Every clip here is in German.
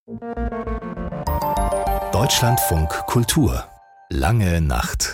Deutschlandfunk Kultur. Lange Nacht.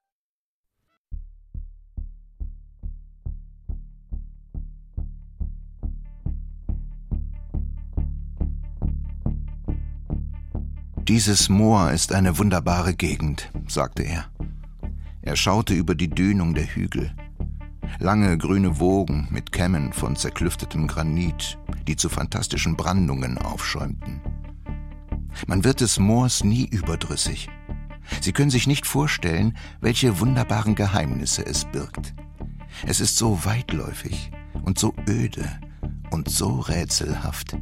»Dieses Moor ist eine wunderbare Gegend«, sagte er. Er schaute über die Dünung der Hügel. Lange grüne Wogen mit Kämmen von zerklüftetem Granit, die zu fantastischen Brandungen aufschäumten. Man wird des Moors nie überdrüssig. Sie können sich nicht vorstellen, welche wunderbaren Geheimnisse es birgt. Es ist so weitläufig und so öde und so rätselhaft.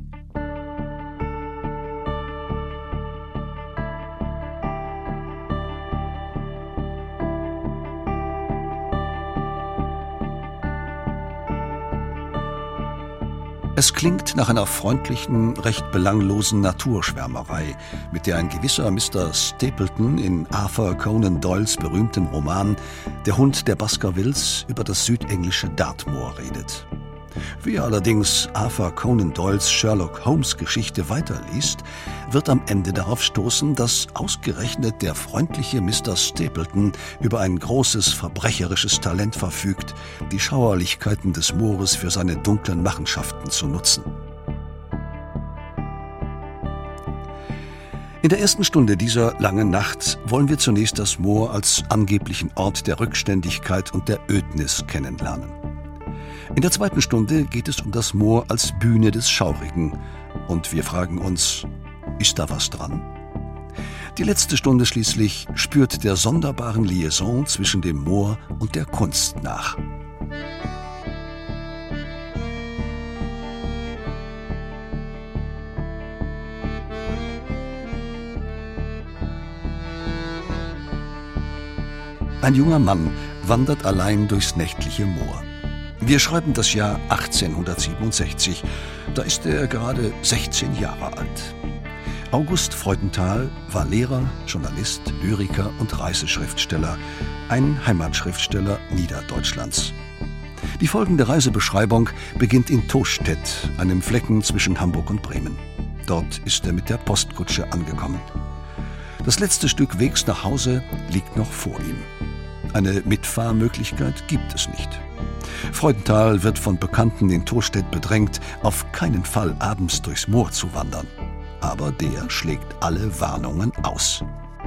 Es klingt nach einer freundlichen, recht belanglosen Naturschwärmerei, mit der ein gewisser Mr. Stapleton in Arthur Conan Doyles berühmtem Roman »Der Hund der Baskervilles« über das südenglische Dartmoor redet. Wer allerdings Arthur Conan Doyles Sherlock-Holmes-Geschichte weiterliest, wird am Ende darauf stoßen, dass ausgerechnet der freundliche Mr. Stapleton über ein großes verbrecherisches Talent verfügt, die Schauerlichkeiten des Moores für seine dunklen Machenschaften zu nutzen. In der ersten Stunde dieser langen Nacht wollen wir zunächst das Moor als angeblichen Ort der Rückständigkeit und der Ödnis kennenlernen. In der zweiten Stunde geht es um das Moor als Bühne des Schaurigen und wir fragen uns, ist da was dran? Die letzte Stunde schließlich spürt der sonderbaren Liaison zwischen dem Moor und der Kunst nach. Ein junger Mann wandert allein durchs nächtliche Moor. Wir schreiben das Jahr 1867, da ist er gerade 16 Jahre alt. August Freudenthal war Lehrer, Journalist, Lyriker und Reiseschriftsteller, ein Heimatschriftsteller Niederdeutschlands. Die folgende Reisebeschreibung beginnt in Tostedt, einem Flecken zwischen Hamburg und Bremen. Dort ist er mit der Postkutsche angekommen. Das letzte Stück Wegs nach Hause liegt noch vor ihm. Eine Mitfahrmöglichkeit gibt es nicht. Freudenthal wird von Bekannten in Tostedt bedrängt, auf keinen Fall abends durchs Moor zu wandern. Aber der schlägt alle Warnungen aus.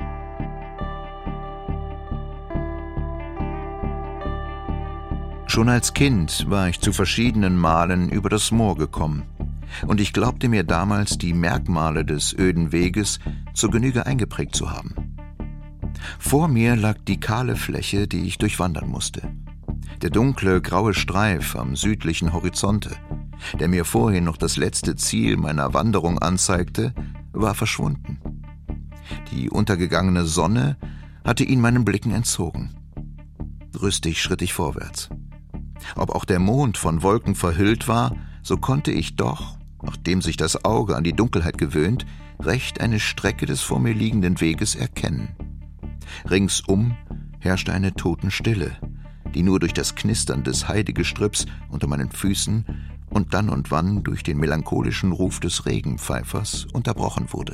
Schon als Kind war ich zu verschiedenen Malen über das Moor gekommen. Und ich glaubte mir damals die Merkmale des öden Weges zur Genüge eingeprägt zu haben. Vor mir lag die kahle Fläche, die ich durchwandern musste. Der dunkle, graue Streif am südlichen Horizonte, der mir vorhin noch das letzte Ziel meiner Wanderung anzeigte, war verschwunden. Die untergegangene Sonne hatte ihn meinen Blicken entzogen. Rüstig schritt ich vorwärts. Ob auch der Mond von Wolken verhüllt war, so konnte ich doch, nachdem sich das Auge an die Dunkelheit gewöhnt, recht eine Strecke des vor mir liegenden Weges erkennen. Ringsum herrschte eine Totenstille, die nur durch das Knistern des Heidegestrüpps unter meinen Füßen und dann und wann durch den melancholischen Ruf des Regenpfeifers unterbrochen wurde.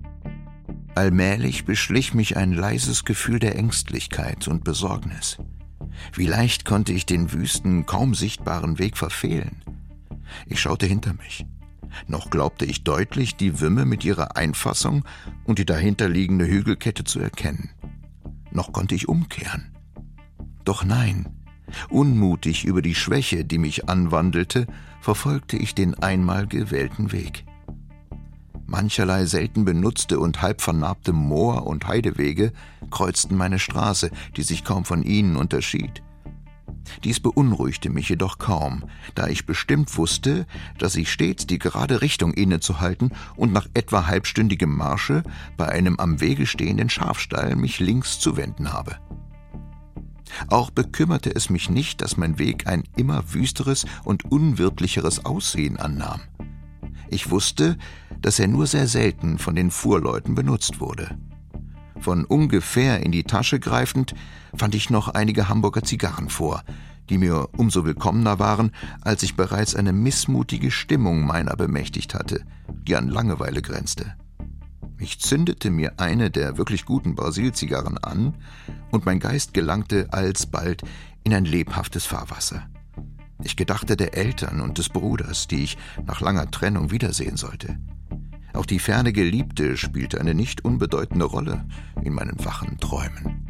Allmählich beschlich mich ein leises Gefühl der Ängstlichkeit und Besorgnis. Wie leicht konnte ich den wüsten, kaum sichtbaren Weg verfehlen? Ich schaute hinter mich. Noch glaubte ich deutlich, die Wümme mit ihrer Einfassung und die dahinterliegende Hügelkette zu erkennen. Noch konnte ich umkehren. Doch nein, unmutig über die Schwäche, die mich anwandelte, verfolgte ich den einmal gewählten Weg. Mancherlei selten benutzte und halb vernarbte Moor- und Heidewege kreuzten meine Straße, die sich kaum von ihnen unterschied. Dies beunruhigte mich jedoch kaum, da ich bestimmt wusste, dass ich stets die gerade Richtung innezuhalten und nach etwa halbstündigem Marsche bei einem am Wege stehenden Schafstall mich links zu wenden habe. Auch bekümmerte es mich nicht, dass mein Weg ein immer wüsteres und unwirtlicheres Aussehen annahm. Ich wusste, dass er nur sehr selten von den Fuhrleuten benutzt wurde. Von ungefähr in die Tasche greifend fand ich noch einige Hamburger Zigarren vor, die mir umso willkommener waren, als ich bereits eine missmutige Stimmung meiner bemächtigt hatte, die an Langeweile grenzte. Ich zündete mir eine der wirklich guten Brasil-Zigarren an und mein Geist gelangte alsbald in ein lebhaftes Fahrwasser. Ich gedachte der Eltern und des Bruders, die ich nach langer Trennung wiedersehen sollte. Auch die ferne Geliebte spielte eine nicht unbedeutende Rolle in meinen wachen Träumen.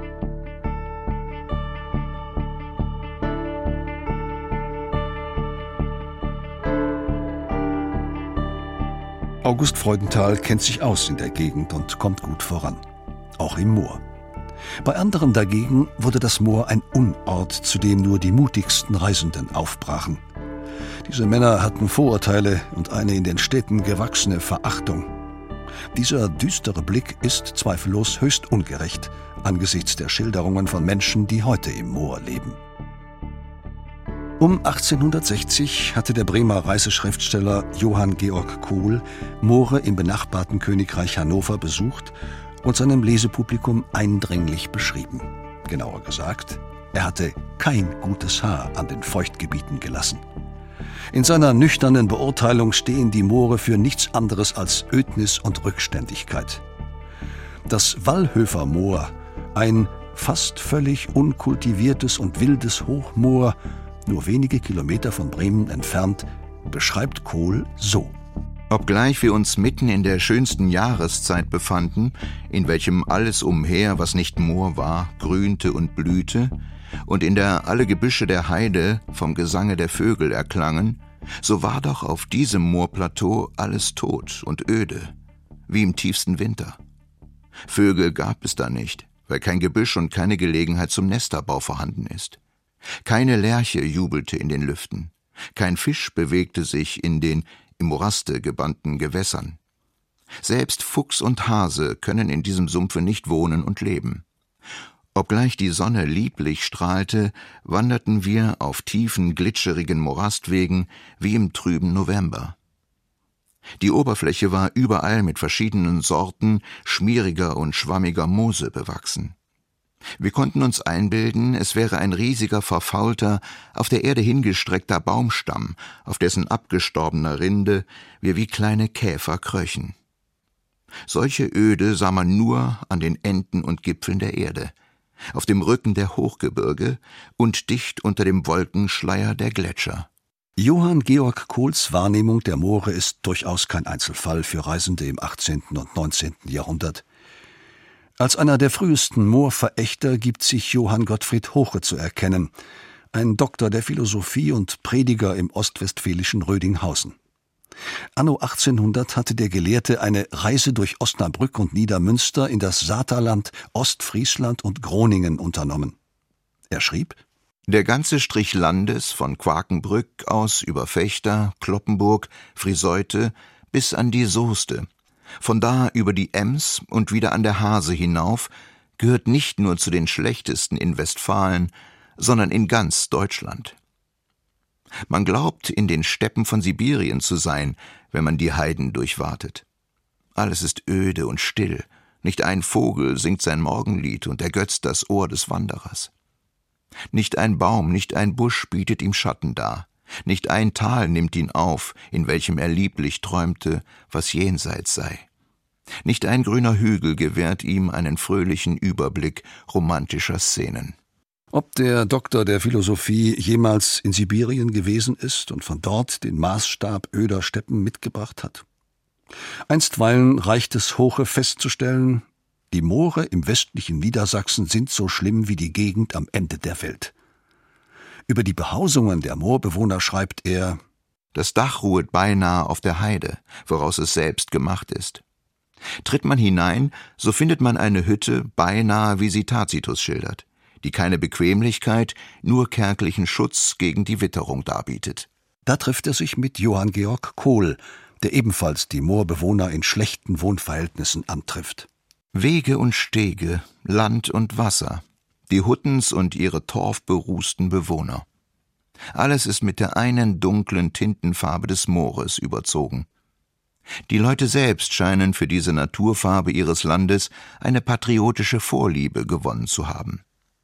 August Freudenthal kennt sich aus in der Gegend und kommt gut voran, auch im Moor. Bei anderen dagegen wurde das Moor ein Unort, zu dem nur die mutigsten Reisenden aufbrachen. Diese Männer hatten Vorurteile und eine in den Städten gewachsene Verachtung. Dieser düstere Blick ist zweifellos höchst ungerecht angesichts der Schilderungen von Menschen, die heute im Moor leben. Um 1860 hatte der Bremer Reiseschriftsteller Johann Georg Kohl Moore im benachbarten Königreich Hannover besucht und seinem Lesepublikum eindringlich beschrieben. Genauer gesagt, er hatte kein gutes Haar an den Feuchtgebieten gelassen. In seiner nüchternen Beurteilung stehen die Moore für nichts anderes als Ödnis und Rückständigkeit. Das Wallhöfer Moor, ein fast völlig unkultiviertes und wildes Hochmoor, nur wenige Kilometer von Bremen entfernt, beschreibt Kohl so. Obgleich wir uns mitten in der schönsten Jahreszeit befanden, in welchem alles umher, was nicht Moor war, grünte und blühte, und in der alle Gebüsche der Heide vom Gesange der Vögel erklangen, so war doch auf diesem Moorplateau alles tot und öde, wie im tiefsten Winter. Vögel gab es da nicht, weil kein Gebüsch und keine Gelegenheit zum Nesterbau vorhanden ist. Keine Lerche jubelte in den Lüften, kein Fisch bewegte sich in den im Moraste gebannten Gewässern. Selbst Fuchs und Hase können in diesem Sumpfe nicht wohnen und leben. Obgleich die Sonne lieblich strahlte, wanderten wir auf tiefen, glitscherigen Morastwegen wie im trüben November. Die Oberfläche war überall mit verschiedenen Sorten schmieriger und schwammiger Moose bewachsen. Wir konnten uns einbilden, es wäre ein riesiger, verfaulter, auf der Erde hingestreckter Baumstamm, auf dessen abgestorbener Rinde wir wie kleine Käfer kröchen. Solche Öde sah man nur an den Enden und Gipfeln der Erde, auf dem Rücken der Hochgebirge und dicht unter dem Wolkenschleier der Gletscher. Johann Georg Kohls Wahrnehmung der Moore ist durchaus kein Einzelfall für Reisende im 18. und 19. Jahrhundert. Als einer der frühesten Moorverächter gibt sich Johann Gottfried Hoche zu erkennen, ein Doktor der Philosophie und Prediger im ostwestfälischen Rödinghausen. Anno 1800 hatte der Gelehrte eine Reise durch Osnabrück und Niedermünster in das Saterland, Ostfriesland und Groningen unternommen. Er schrieb: Der ganze Strich Landes von Quakenbrück aus über Vechta, Cloppenburg, Friseute bis an die Soeste, von da über die Ems und wieder an der Hase hinauf, gehört nicht nur zu den schlechtesten in Westfalen, sondern in ganz Deutschland. Man glaubt, in den Steppen von Sibirien zu sein, wenn man die Heiden durchwatet. Alles ist öde und still, nicht ein Vogel singt sein Morgenlied und ergötzt das Ohr des Wanderers. Nicht ein Baum, nicht ein Busch bietet ihm Schatten dar, nicht ein Tal nimmt ihn auf, in welchem er lieblich träumte, was jenseits sei. Nicht ein grüner Hügel gewährt ihm einen fröhlichen Überblick romantischer Szenen. Ob der Doktor der Philosophie jemals in Sibirien gewesen ist und von dort den Maßstab öder Steppen mitgebracht hat? Einstweilen reicht es Hoche festzustellen, die Moore im westlichen Niedersachsen sind so schlimm wie die Gegend am Ende der Welt. Über die Behausungen der Moorbewohner schreibt er: Das Dach ruhet beinahe auf der Heide, woraus es selbst gemacht ist. Tritt man hinein, so findet man eine Hütte, beinahe wie sie Tacitus schildert, die keine Bequemlichkeit, nur kärglichen Schutz gegen die Witterung darbietet. Da trifft er sich mit Johann Georg Kohl, der ebenfalls die Moorbewohner in schlechten Wohnverhältnissen antrifft. Wege und Stege, Land und Wasser, die Huttens und ihre torfberußten Bewohner. Alles ist mit der einen dunklen Tintenfarbe des Moores überzogen. Die Leute selbst scheinen für diese Naturfarbe ihres Landes eine patriotische Vorliebe gewonnen zu haben.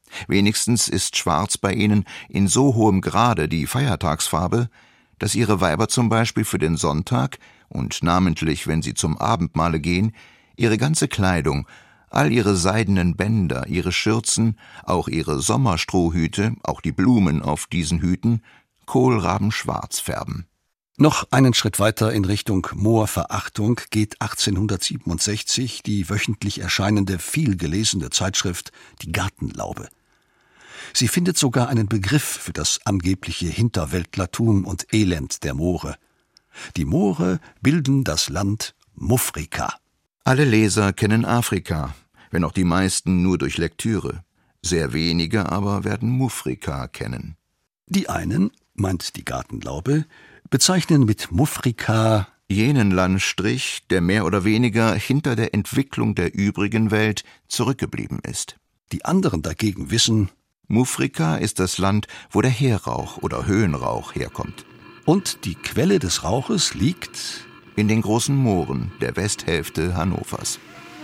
Wenigstens ist Schwarz bei ihnen in so hohem Grade die Feiertagsfarbe, dass ihre Weiber zum Beispiel für den Sonntag und namentlich, wenn sie zum Abendmahle gehen, ihre ganze Kleidung, all ihre seidenen Bänder, ihre Schürzen, auch ihre Sommerstrohhüte, auch die Blumen auf diesen Hüten, kohlrabenschwarz färben. Noch einen Schritt weiter in Richtung Moorverachtung geht 1867 die wöchentlich erscheinende, vielgelesene Zeitschrift Die Gartenlaube. Sie findet sogar einen Begriff für das angebliche Hinterwäldlertum und Elend der Moore. Die Moore bilden das Land Muffrika. Alle Leser kennen Afrika, wenn auch die meisten nur durch Lektüre. Sehr wenige aber werden Muffrika kennen. Die einen, meint die Gartenlaube, bezeichnen mit Muffrika jenen Landstrich, der mehr oder weniger hinter der Entwicklung der übrigen Welt zurückgeblieben ist. Die anderen dagegen wissen, Muffrika ist das Land, wo der Heerrauch oder Höhenrauch herkommt. Und die Quelle des Rauches liegt in den großen Mooren der Westhälfte Hannovers.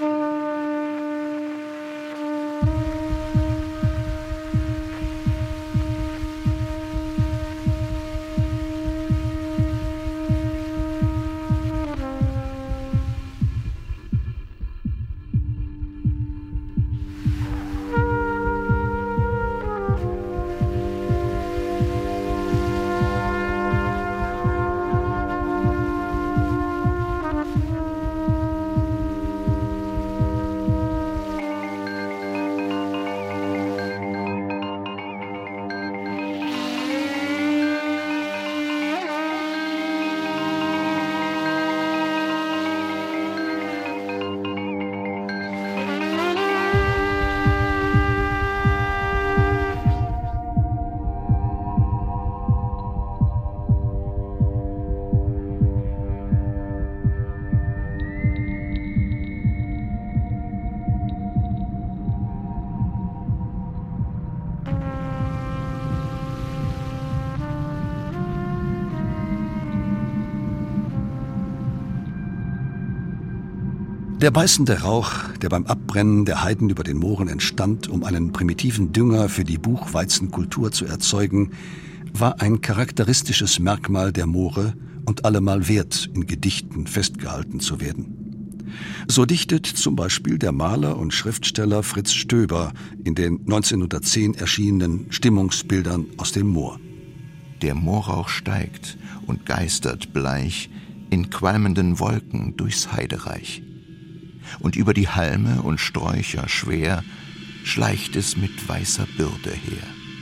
Der beißende Rauch, der beim Abbrennen der Heiden über den Mooren entstand, um einen primitiven Dünger für die Buchweizenkultur zu erzeugen, war ein charakteristisches Merkmal der Moore und allemal wert, in Gedichten festgehalten zu werden. So dichtet zum Beispiel der Maler und Schriftsteller Fritz Stöber in den 1910 erschienenen Stimmungsbildern aus dem Moor. Der Moorrauch steigt und geistert bleich in qualmenden Wolken durchs Heidereich. Und über die Halme und Sträucher schwer schleicht es mit weißer Bürde her.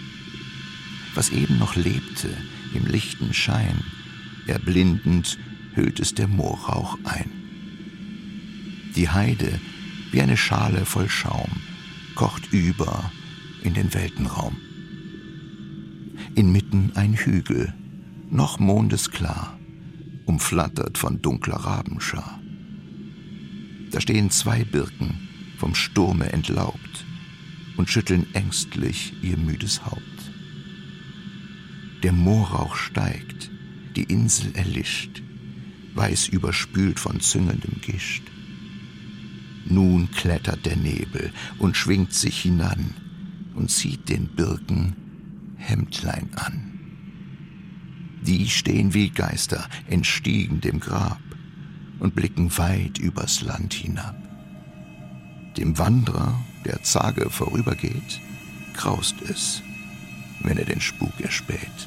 Was eben noch lebte im lichten Schein, erblindend hüllt es der Moorrauch ein. Die Heide, wie eine Schale voll Schaum, kocht über in den Weltenraum. Inmitten ein Hügel, noch mondesklar, umflattert von dunkler Rabenschar. Da stehen 2 Birken, vom Sturme entlaubt, und schütteln ängstlich ihr müdes Haupt. Der Moorrauch steigt, die Insel erlischt, weiß überspült von züngelndem Gischt. Nun klettert der Nebel und schwingt sich hinan und zieht den Birken Hemdlein an. Die stehen wie Geister, entstiegen dem Grab und blicken weit übers Land hinab. Dem Wanderer, der zage vorübergeht, graust es, wenn er den Spuk erspäht.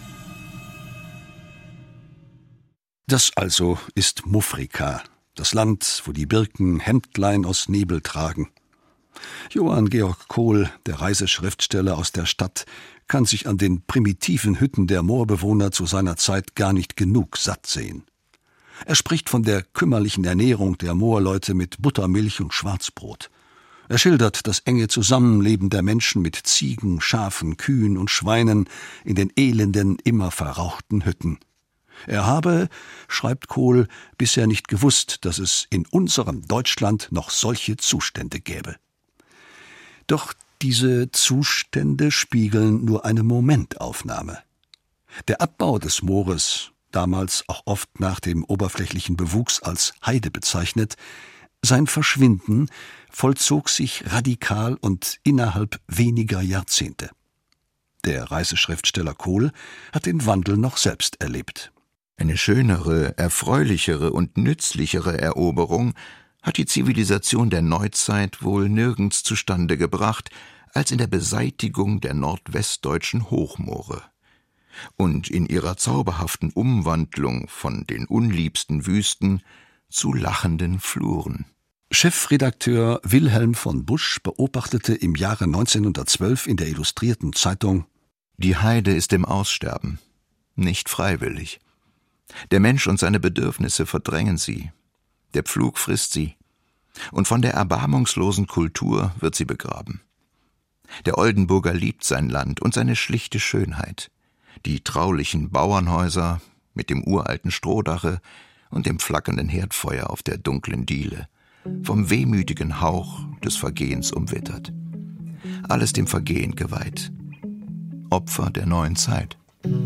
Das also ist Muffrika, das Land, wo die Birken Hemdlein aus Nebel tragen. Johann Georg Kohl, der Reiseschriftsteller aus der Stadt, kann sich an den primitiven Hütten der Moorbewohner zu seiner Zeit gar nicht genug satt sehen. Er spricht von der kümmerlichen Ernährung der Moorleute mit Buttermilch und Schwarzbrot. Er schildert das enge Zusammenleben der Menschen mit Ziegen, Schafen, Kühen und Schweinen in den elenden, immer verrauchten Hütten. Er habe, schreibt Kohl, bisher nicht gewusst, dass es in unserem Deutschland noch solche Zustände gäbe. Doch diese Zustände spiegeln nur eine Momentaufnahme. Der Abbau des Moores, damals auch oft nach dem oberflächlichen Bewuchs als Heide bezeichnet, Sein Verschwinden vollzog sich radikal und innerhalb weniger Jahrzehnte. Der Reiseschriftsteller Kohl hat den Wandel noch selbst erlebt. Eine schönere, erfreulichere und nützlichere Eroberung hat die Zivilisation der Neuzeit wohl nirgends zustande gebracht, als in der Beseitigung der nordwestdeutschen Hochmoore und in ihrer zauberhaften Umwandlung von den unliebsten Wüsten zu lachenden Fluren. Chefredakteur Wilhelm von Busch beobachtete im Jahre 1912 in der Illustrierten Zeitung: Die Heide ist im Aussterben, nicht freiwillig. Der Mensch und seine Bedürfnisse verdrängen sie. Der Pflug frisst sie. Und von der erbarmungslosen Kultur wird sie begraben. Der Oldenburger liebt sein Land und seine schlichte Schönheit. Die traulichen Bauernhäuser mit dem uralten Strohdache und dem flackernden Herdfeuer auf der dunklen Diele, vom wehmütigen Hauch des Vergehens umwittert. Alles dem Vergehen geweiht. Opfer der neuen Zeit.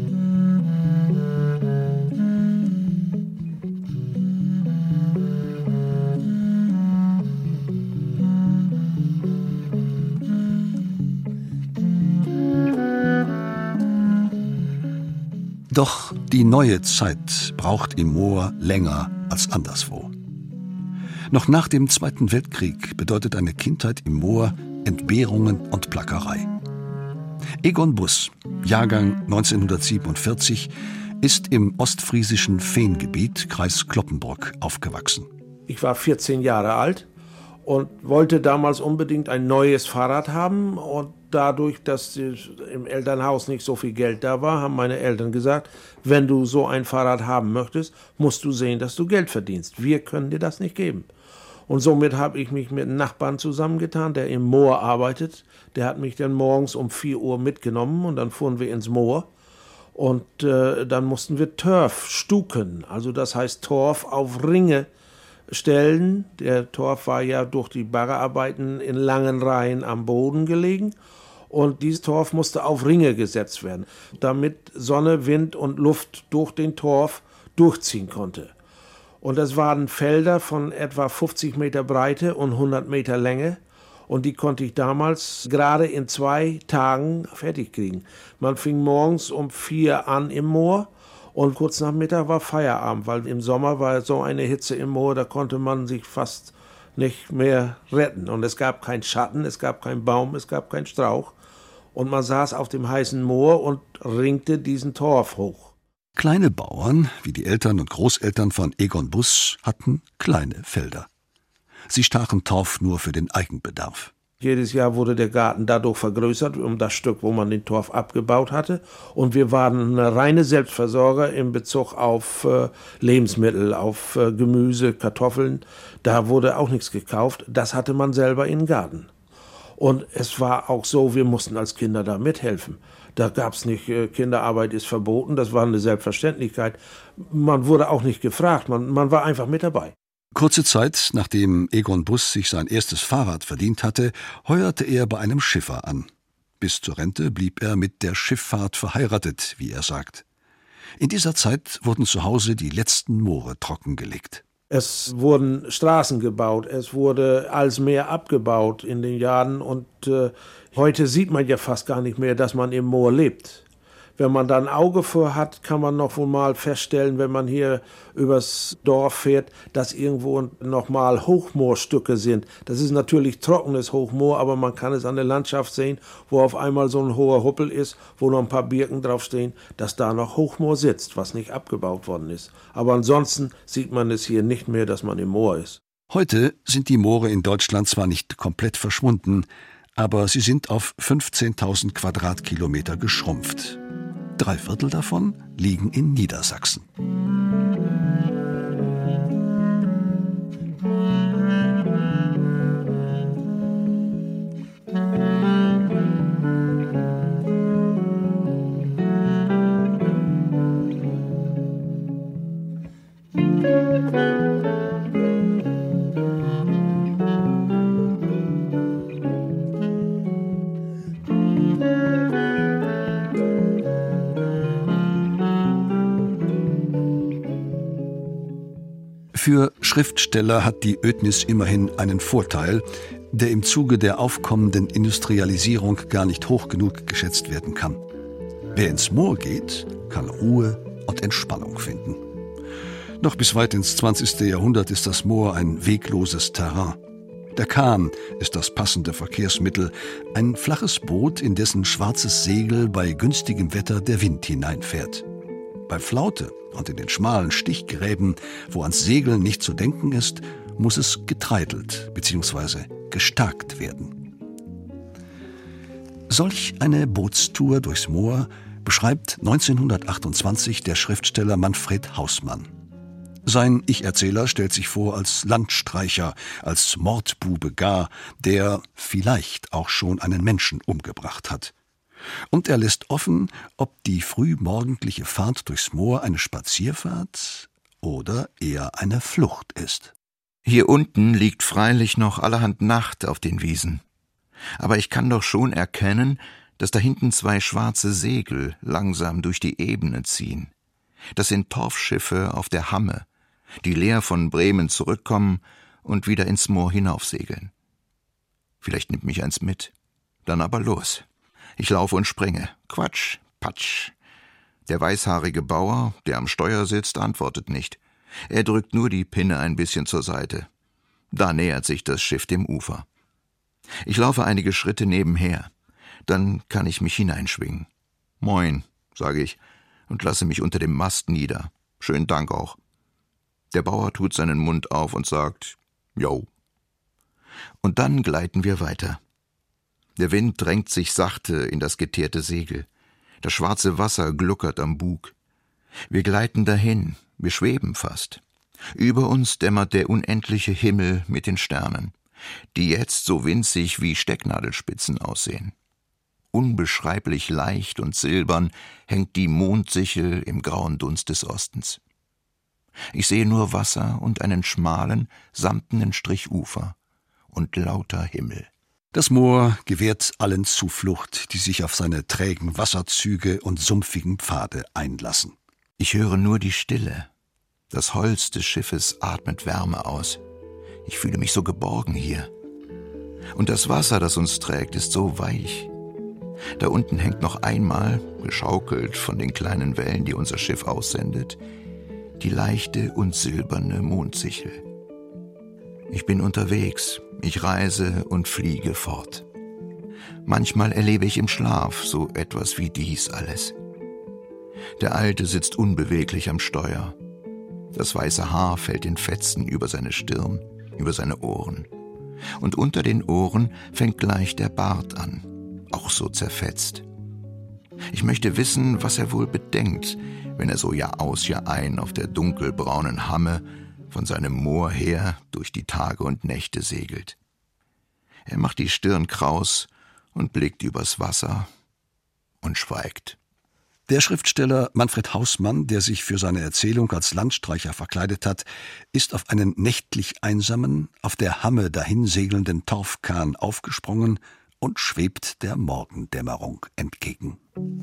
Doch die neue Zeit braucht im Moor länger als anderswo. Noch nach dem Zweiten Weltkrieg bedeutet eine Kindheit im Moor Entbehrungen und Plackerei. Egon Buss, Jahrgang 1947, ist im ostfriesischen Feengebiet, Kreis Cloppenburg, aufgewachsen. Ich war 14 Jahre alt und wollte damals unbedingt ein neues Fahrrad haben. Und dadurch, dass im Elternhaus nicht so viel Geld da war, haben meine Eltern gesagt, wenn du so ein Fahrrad haben möchtest, musst du sehen, dass du Geld verdienst. Wir können dir das nicht geben. Und somit habe ich mich mit einem Nachbarn zusammengetan, der im Moor arbeitet. Der hat mich dann morgens um 4 Uhr mitgenommen und dann fuhren wir ins Moor. Und dann mussten wir Turf stuken, also das heißt Torf auf Ringe stellen. Der Torf war ja durch die Baggerarbeiten in langen Reihen am Boden gelegen. Und dieses Torf musste auf Ringe gesetzt werden, damit Sonne, Wind und Luft durch den Torf durchziehen konnte. Und das waren Felder von etwa 50 Meter Breite und 100 Meter Länge. Und die konnte ich damals gerade in 2 Tagen fertig kriegen. Man fing morgens um 4 an im Moor und kurz nach Mittag war Feierabend, weil im Sommer war so eine Hitze im Moor, da konnte man sich fast nicht mehr retten. Und es gab keinen Schatten, es gab keinen Baum, es gab keinen Strauch. Und man saß auf dem heißen Moor und ringte diesen Torf hoch. Kleine Bauern, wie die Eltern und Großeltern von Egon Buss, hatten kleine Felder. Sie stachen Torf nur für den Eigenbedarf. Jedes Jahr wurde der Garten dadurch vergrößert, um das Stück, wo man den Torf abgebaut hatte. Und wir waren eine reine Selbstversorger in Bezug auf Lebensmittel, auf Gemüse, Kartoffeln. Da wurde auch nichts gekauft. Das hatte man selber im Garten. Und es war auch so, wir mussten als Kinder da mithelfen. Da gab es nicht, Kinderarbeit ist verboten, das war eine Selbstverständlichkeit. Man wurde auch nicht gefragt, man war einfach mit dabei. Kurze Zeit, nachdem Egon Buss sich sein erstes Fahrrad verdient hatte, heuerte er bei einem Schiffer an. Bis zur Rente blieb er mit der Schifffahrt verheiratet, wie er sagt. In dieser Zeit wurden zu Hause die letzten Moore trockengelegt. Es wurden Straßen gebaut, es wurde alles mehr abgebaut in den Jahren und heute sieht man ja fast gar nicht mehr, dass man im Moor lebt. Wenn man da ein Auge für hat, kann man noch wohl mal feststellen, wenn man hier übers Dorf fährt, dass irgendwo noch mal Hochmoorstücke sind. Das ist natürlich trockenes Hochmoor, aber man kann es an der Landschaft sehen, wo auf einmal so ein hoher Huppel ist, wo noch ein paar Birken draufstehen, dass da noch Hochmoor sitzt, was nicht abgebaut worden ist. Aber ansonsten sieht man es hier nicht mehr, dass man im Moor ist. Heute sind die Moore in Deutschland zwar nicht komplett verschwunden, aber sie sind auf 15.000 Quadratkilometer geschrumpft. 3/4 davon liegen in Niedersachsen. Für Schriftsteller hat die Ödnis immerhin einen Vorteil, der im Zuge der aufkommenden Industrialisierung gar nicht hoch genug geschätzt werden kann. Wer ins Moor geht, kann Ruhe und Entspannung finden. Noch bis weit ins 20. Jahrhundert ist das Moor ein wegloses Terrain. Der Kahn ist das passende Verkehrsmittel, ein flaches Boot, in dessen schwarzes Segel bei günstigem Wetter der Wind hineinfährt. Bei Flaute und in den schmalen Stichgräben, wo ans Segeln nicht zu denken ist, muss es getreidelt bzw. gestarkt werden. Solch eine Bootstour durchs Moor beschreibt 1928 der Schriftsteller Manfred Hausmann. Sein Ich-Erzähler stellt sich vor als Landstreicher, als Mordbube gar, der vielleicht auch schon einen Menschen umgebracht hat. Und er lässt offen, ob die frühmorgendliche Fahrt durchs Moor eine Spazierfahrt oder eher eine Flucht ist. Hier unten liegt freilich noch allerhand Nacht auf den Wiesen. Aber ich kann doch schon erkennen, dass da hinten 2 schwarze Segel langsam durch die Ebene ziehen. Das sind Torfschiffe auf der Hamme, die leer von Bremen zurückkommen und wieder ins Moor hinaufsegeln. Vielleicht nimmt mich eins mit, dann aber los. Ich laufe und springe. Quatsch, Patsch. Der weißhaarige Bauer, der am Steuer sitzt, antwortet nicht. Er drückt nur die Pinne ein bisschen zur Seite. Da nähert sich das Schiff dem Ufer. Ich laufe einige Schritte nebenher. Dann kann ich mich hineinschwingen. Moin, sage ich und lasse mich unter dem Mast nieder. Schönen Dank auch. Der Bauer tut seinen Mund auf und sagt, Jo. Und dann gleiten wir weiter. Der Wind drängt sich sachte in das geteerte Segel. Das schwarze Wasser gluckert am Bug. Wir gleiten dahin, wir schweben fast. Über uns dämmert der unendliche Himmel mit den Sternen, die jetzt so winzig wie Stecknadelspitzen aussehen. Unbeschreiblich leicht und silbern hängt die Mondsichel im grauen Dunst des Ostens. Ich sehe nur Wasser und einen schmalen, samtenen Strich Ufer und lauter Himmel. Das Moor gewährt allen Zuflucht, die sich auf seine trägen Wasserzüge und sumpfigen Pfade einlassen. Ich höre nur die Stille. Das Holz des Schiffes atmet Wärme aus. Ich fühle mich so geborgen hier. Und das Wasser, das uns trägt, ist so weich. Da unten hängt noch einmal, geschaukelt von den kleinen Wellen, die unser Schiff aussendet, die leichte und silberne Mondsichel. Ich bin unterwegs, ich reise und fliege fort. Manchmal erlebe ich im Schlaf so etwas wie dies alles. Der Alte sitzt unbeweglich am Steuer. Das weiße Haar fällt in Fetzen über seine Stirn, über seine Ohren. Und unter den Ohren fängt gleich der Bart an, auch so zerfetzt. Ich möchte wissen, was er wohl bedenkt, wenn er so Jahr aus, Jahr ein auf der dunkelbraunen Hamme von seinem Moor her durch die Tage und Nächte segelt. Er macht die Stirn kraus und blickt übers Wasser und schweigt. Der Schriftsteller Manfred Hausmann, der sich für seine Erzählung als Landstreicher verkleidet hat, ist auf einen nächtlich einsamen, auf der Hamme dahinsegelnden Torfkahn aufgesprungen und schwebt der Morgendämmerung entgegen.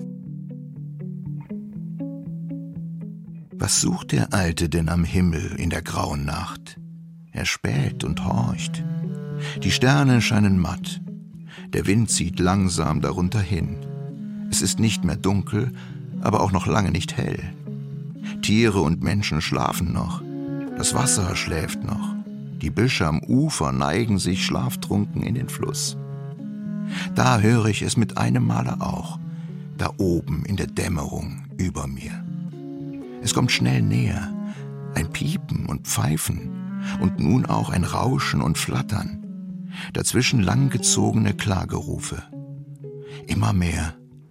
Was sucht der Alte denn am Himmel in der grauen Nacht? Er späht und horcht. Die Sterne scheinen matt. Der Wind zieht langsam darunter hin. Es ist nicht mehr dunkel, aber auch noch lange nicht hell. Tiere und Menschen schlafen noch. Das Wasser schläft noch. Die Büsche am Ufer neigen sich schlaftrunken in den Fluss. Da höre ich es mit einem Male auch, da oben in der Dämmerung über mir. Es kommt schnell näher, ein Piepen und Pfeifen und nun auch ein Rauschen und Flattern, dazwischen langgezogene Klagerufe. Immer mehr,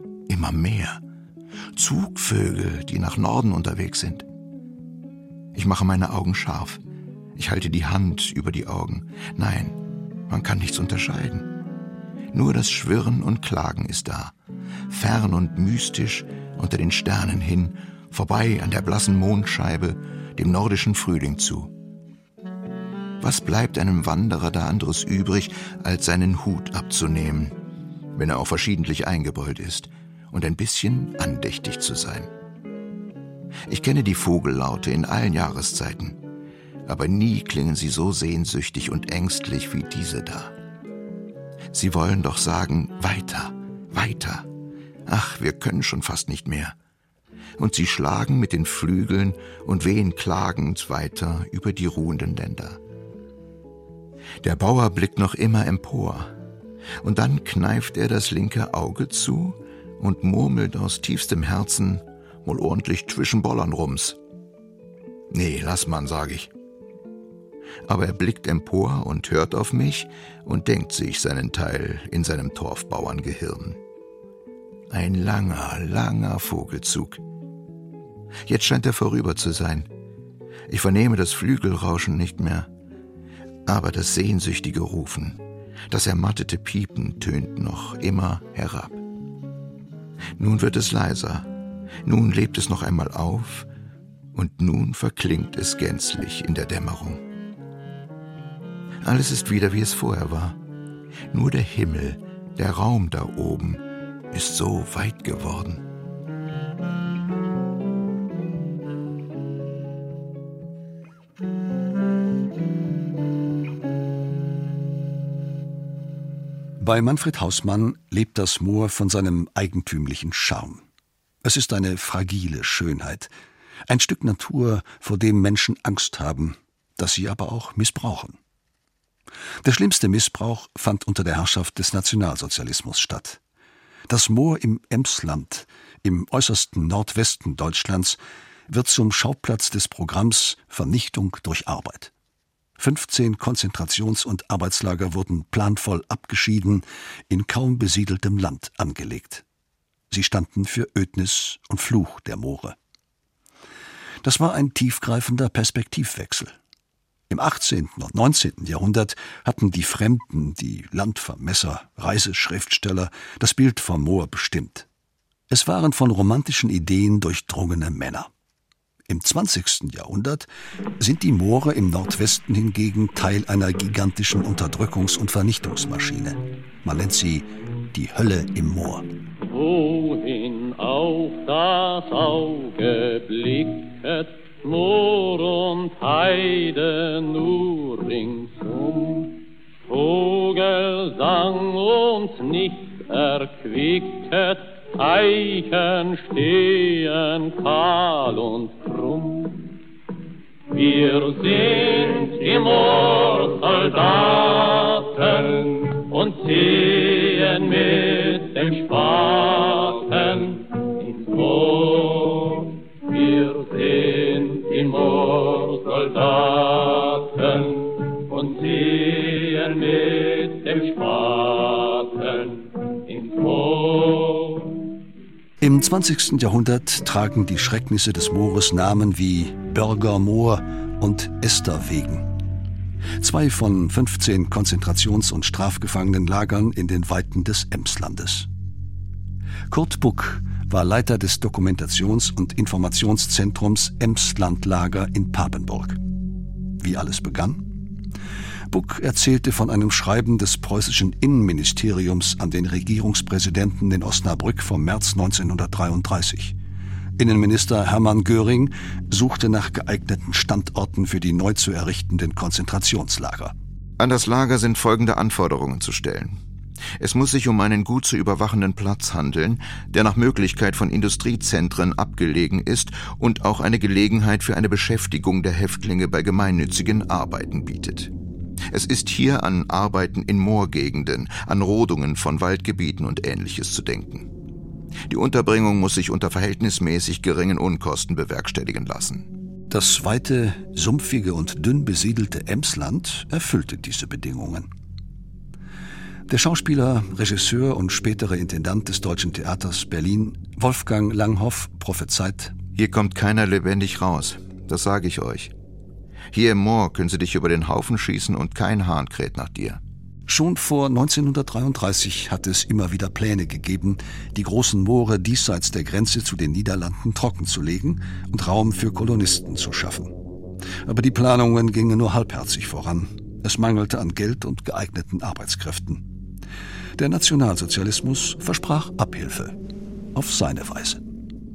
Zugvögel, die nach Norden unterwegs sind. Ich mache meine Augen scharf, ich halte die Hand über die Augen. Nein, man kann nichts unterscheiden. Nur das Schwirren und Klagen ist da, fern und mystisch unter den Sternen hin, vorbei an der blassen Mondscheibe, dem nordischen Frühling zu. Was bleibt einem Wanderer da anderes übrig, als seinen Hut abzunehmen, wenn er auch verschiedentlich eingebeult ist, und ein bisschen andächtig zu sein? Ich kenne die Vogellaute in allen Jahreszeiten. aber nie klingen sie so sehnsüchtig und ängstlich wie diese da. Sie wollen doch sagen, weiter, weiter. Ach, wir können schon fast nicht mehr. Und sie schlagen mit den Flügeln und wehen klagend weiter über die ruhenden Länder. Der Bauer blickt noch immer empor, und dann kneift er das linke Auge zu und murmelt aus tiefstem Herzen, wohl ordentlich zwischen Bollern rums. Nee, lass man, sag ich. Aber er blickt empor und hört auf mich und denkt sich seinen Teil in seinem Torfbauerngehirn. Ein langer, langer Vogelzug. Jetzt scheint er vorüber zu sein. Ich vernehme das Flügelrauschen nicht mehr, aber das sehnsüchtige Rufen, das ermattete Piepen tönt noch immer herab. Nun wird es leiser, nun lebt es noch einmal auf und nun verklingt es gänzlich in der Dämmerung. Alles ist wieder, wie es vorher war. Nur der Himmel, der Raum da oben, ist so weit geworden. Bei Manfred Hausmann lebt das Moor von seinem eigentümlichen Charme. Es ist eine fragile Schönheit, ein Stück Natur, vor dem Menschen Angst haben, das sie aber auch missbrauchen. Der schlimmste Missbrauch fand unter der Herrschaft des Nationalsozialismus statt. Das Moor im Emsland, im äußersten Nordwesten Deutschlands, wird zum Schauplatz des Programms Vernichtung durch Arbeit. 15 Konzentrations- und Arbeitslager wurden planvoll abgeschieden, in kaum besiedeltem Land angelegt. Sie standen für Ödnis und Fluch der Moore. Das war ein tiefgreifender Perspektivwechsel. Im 18. und 19. Jahrhundert hatten die Fremden, die Landvermesser, Reiseschriftsteller, das Bild vom Moor bestimmt. Es waren von romantischen Ideen durchdrungene Männer. Im 20. Jahrhundert sind die Moore im Nordwesten hingegen Teil einer gigantischen Unterdrückungs- und Vernichtungsmaschine. Man nennt sie die Hölle im Moor. Wohin auf das Auge blicket, Moor und Heide nur ringsum, Vogelsang uns nicht erquicket, Eichen stehen kahl und krumm. Wir sind die Moorsoldaten und ziehen mit dem Spaten ins Moor. Wir sind die Moorsoldaten und ziehen mit dem Spaten ins Moor. Im 20. Jahrhundert tragen die Schrecknisse des Moores Namen wie Bürgermoor und Esterwegen. 2 von 15 Konzentrations- und Strafgefangenenlagern in den Weiten des Emslandes. Kurt Buck war Leiter des Dokumentations- und Informationszentrums Emslandlager in Papenburg. Wie alles begann? Buck erzählte von einem Schreiben des preußischen Innenministeriums an den Regierungspräsidenten in Osnabrück vom März 1933. Innenminister Hermann Göring suchte nach geeigneten Standorten für die neu zu errichtenden Konzentrationslager. An das Lager sind folgende Anforderungen zu stellen. Es muss sich um einen gut zu überwachenden Platz handeln, der nach Möglichkeit von Industriezentren abgelegen ist und auch eine Gelegenheit für eine Beschäftigung der Häftlinge bei gemeinnützigen Arbeiten bietet. Es ist hier an Arbeiten in Moorgegenden, an Rodungen von Waldgebieten und Ähnliches zu denken. Die Unterbringung muss sich unter verhältnismäßig geringen Unkosten bewerkstelligen lassen. Das weite, sumpfige und dünn besiedelte Emsland erfüllte diese Bedingungen. Der Schauspieler, Regisseur und spätere Intendant des Deutschen Theaters Berlin, Wolfgang Langhoff, prophezeit: Hier kommt keiner lebendig raus, das sage ich euch. Hier im Moor können sie dich über den Haufen schießen und kein Hahn kräht nach dir. Schon vor 1933 hatte es immer wieder Pläne gegeben, die großen Moore diesseits der Grenze zu den Niederlanden trockenzulegen und Raum für Kolonisten zu schaffen. Aber die Planungen gingen nur halbherzig voran. Es mangelte an Geld und geeigneten Arbeitskräften. Der Nationalsozialismus versprach Abhilfe. Auf seine Weise.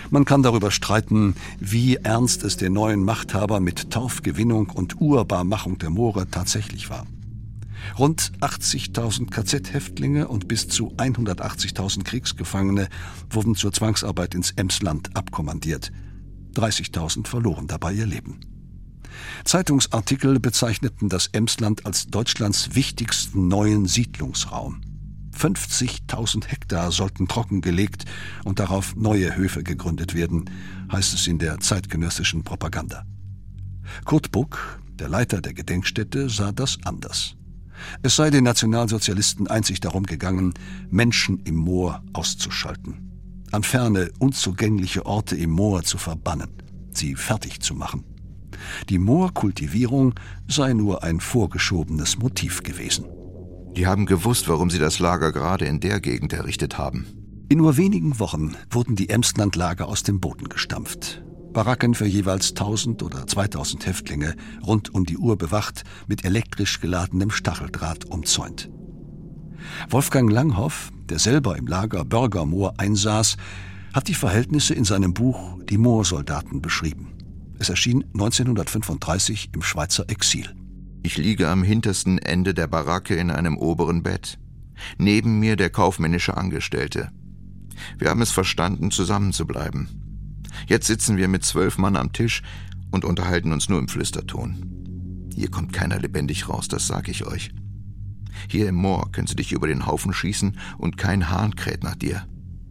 Man kann darüber streiten, wie ernst es den neuen Machthaber mit Torfgewinnung und Urbarmachung der Moore tatsächlich war. Rund 80.000 KZ-Häftlinge und bis zu 180.000 Kriegsgefangene wurden zur Zwangsarbeit ins Emsland abkommandiert. 30.000 verloren dabei ihr Leben. Zeitungsartikel bezeichneten das Emsland als Deutschlands wichtigsten neuen Siedlungsraum. 50.000 Hektar sollten trockengelegt und darauf neue Höfe gegründet werden, heißt es in der zeitgenössischen Propaganda. Kurt Buck, der Leiter der Gedenkstätte, sah das anders. Es sei den Nationalsozialisten einzig darum gegangen, Menschen im Moor auszuschalten, an ferne, unzugängliche Orte im Moor zu verbannen, sie fertig zu machen. Die Moorkultivierung sei nur ein vorgeschobenes Motiv gewesen. Die haben gewusst, warum sie das Lager gerade in der Gegend errichtet haben. In nur wenigen Wochen wurden die Emslandlager aus dem Boden gestampft. Baracken für jeweils 1.000 oder 2.000 Häftlinge, rund um die Uhr bewacht, mit elektrisch geladenem Stacheldraht umzäunt. Wolfgang Langhoff, der selber im Lager Börgermoor einsaß, hat die Verhältnisse in seinem Buch »Die Moorsoldaten« beschrieben. Es erschien 1935 im Schweizer Exil. Ich liege am hintersten Ende der Baracke in einem oberen Bett. Neben mir der kaufmännische Angestellte. Wir haben es verstanden, zusammenzubleiben. Jetzt sitzen wir mit 12 Mann am Tisch und unterhalten uns nur im Flüsterton. Hier kommt keiner lebendig raus, das sag ich euch. Hier im Moor können sie dich über den Haufen schießen und kein Hahn kräht nach dir.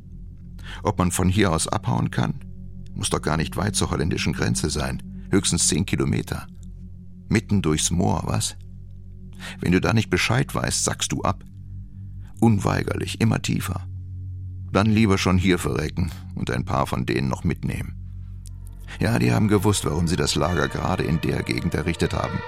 Ob man von hier aus abhauen kann? Muss doch gar nicht weit zur holländischen Grenze sein. Höchstens 10 Kilometer. Mitten durchs Moor, was? Wenn du da nicht Bescheid weißt, sackst du ab. Unweigerlich, immer tiefer. Dann lieber schon hier verrecken und ein paar von denen noch mitnehmen. Ja, die haben gewusst, warum sie das Lager gerade in der Gegend errichtet haben.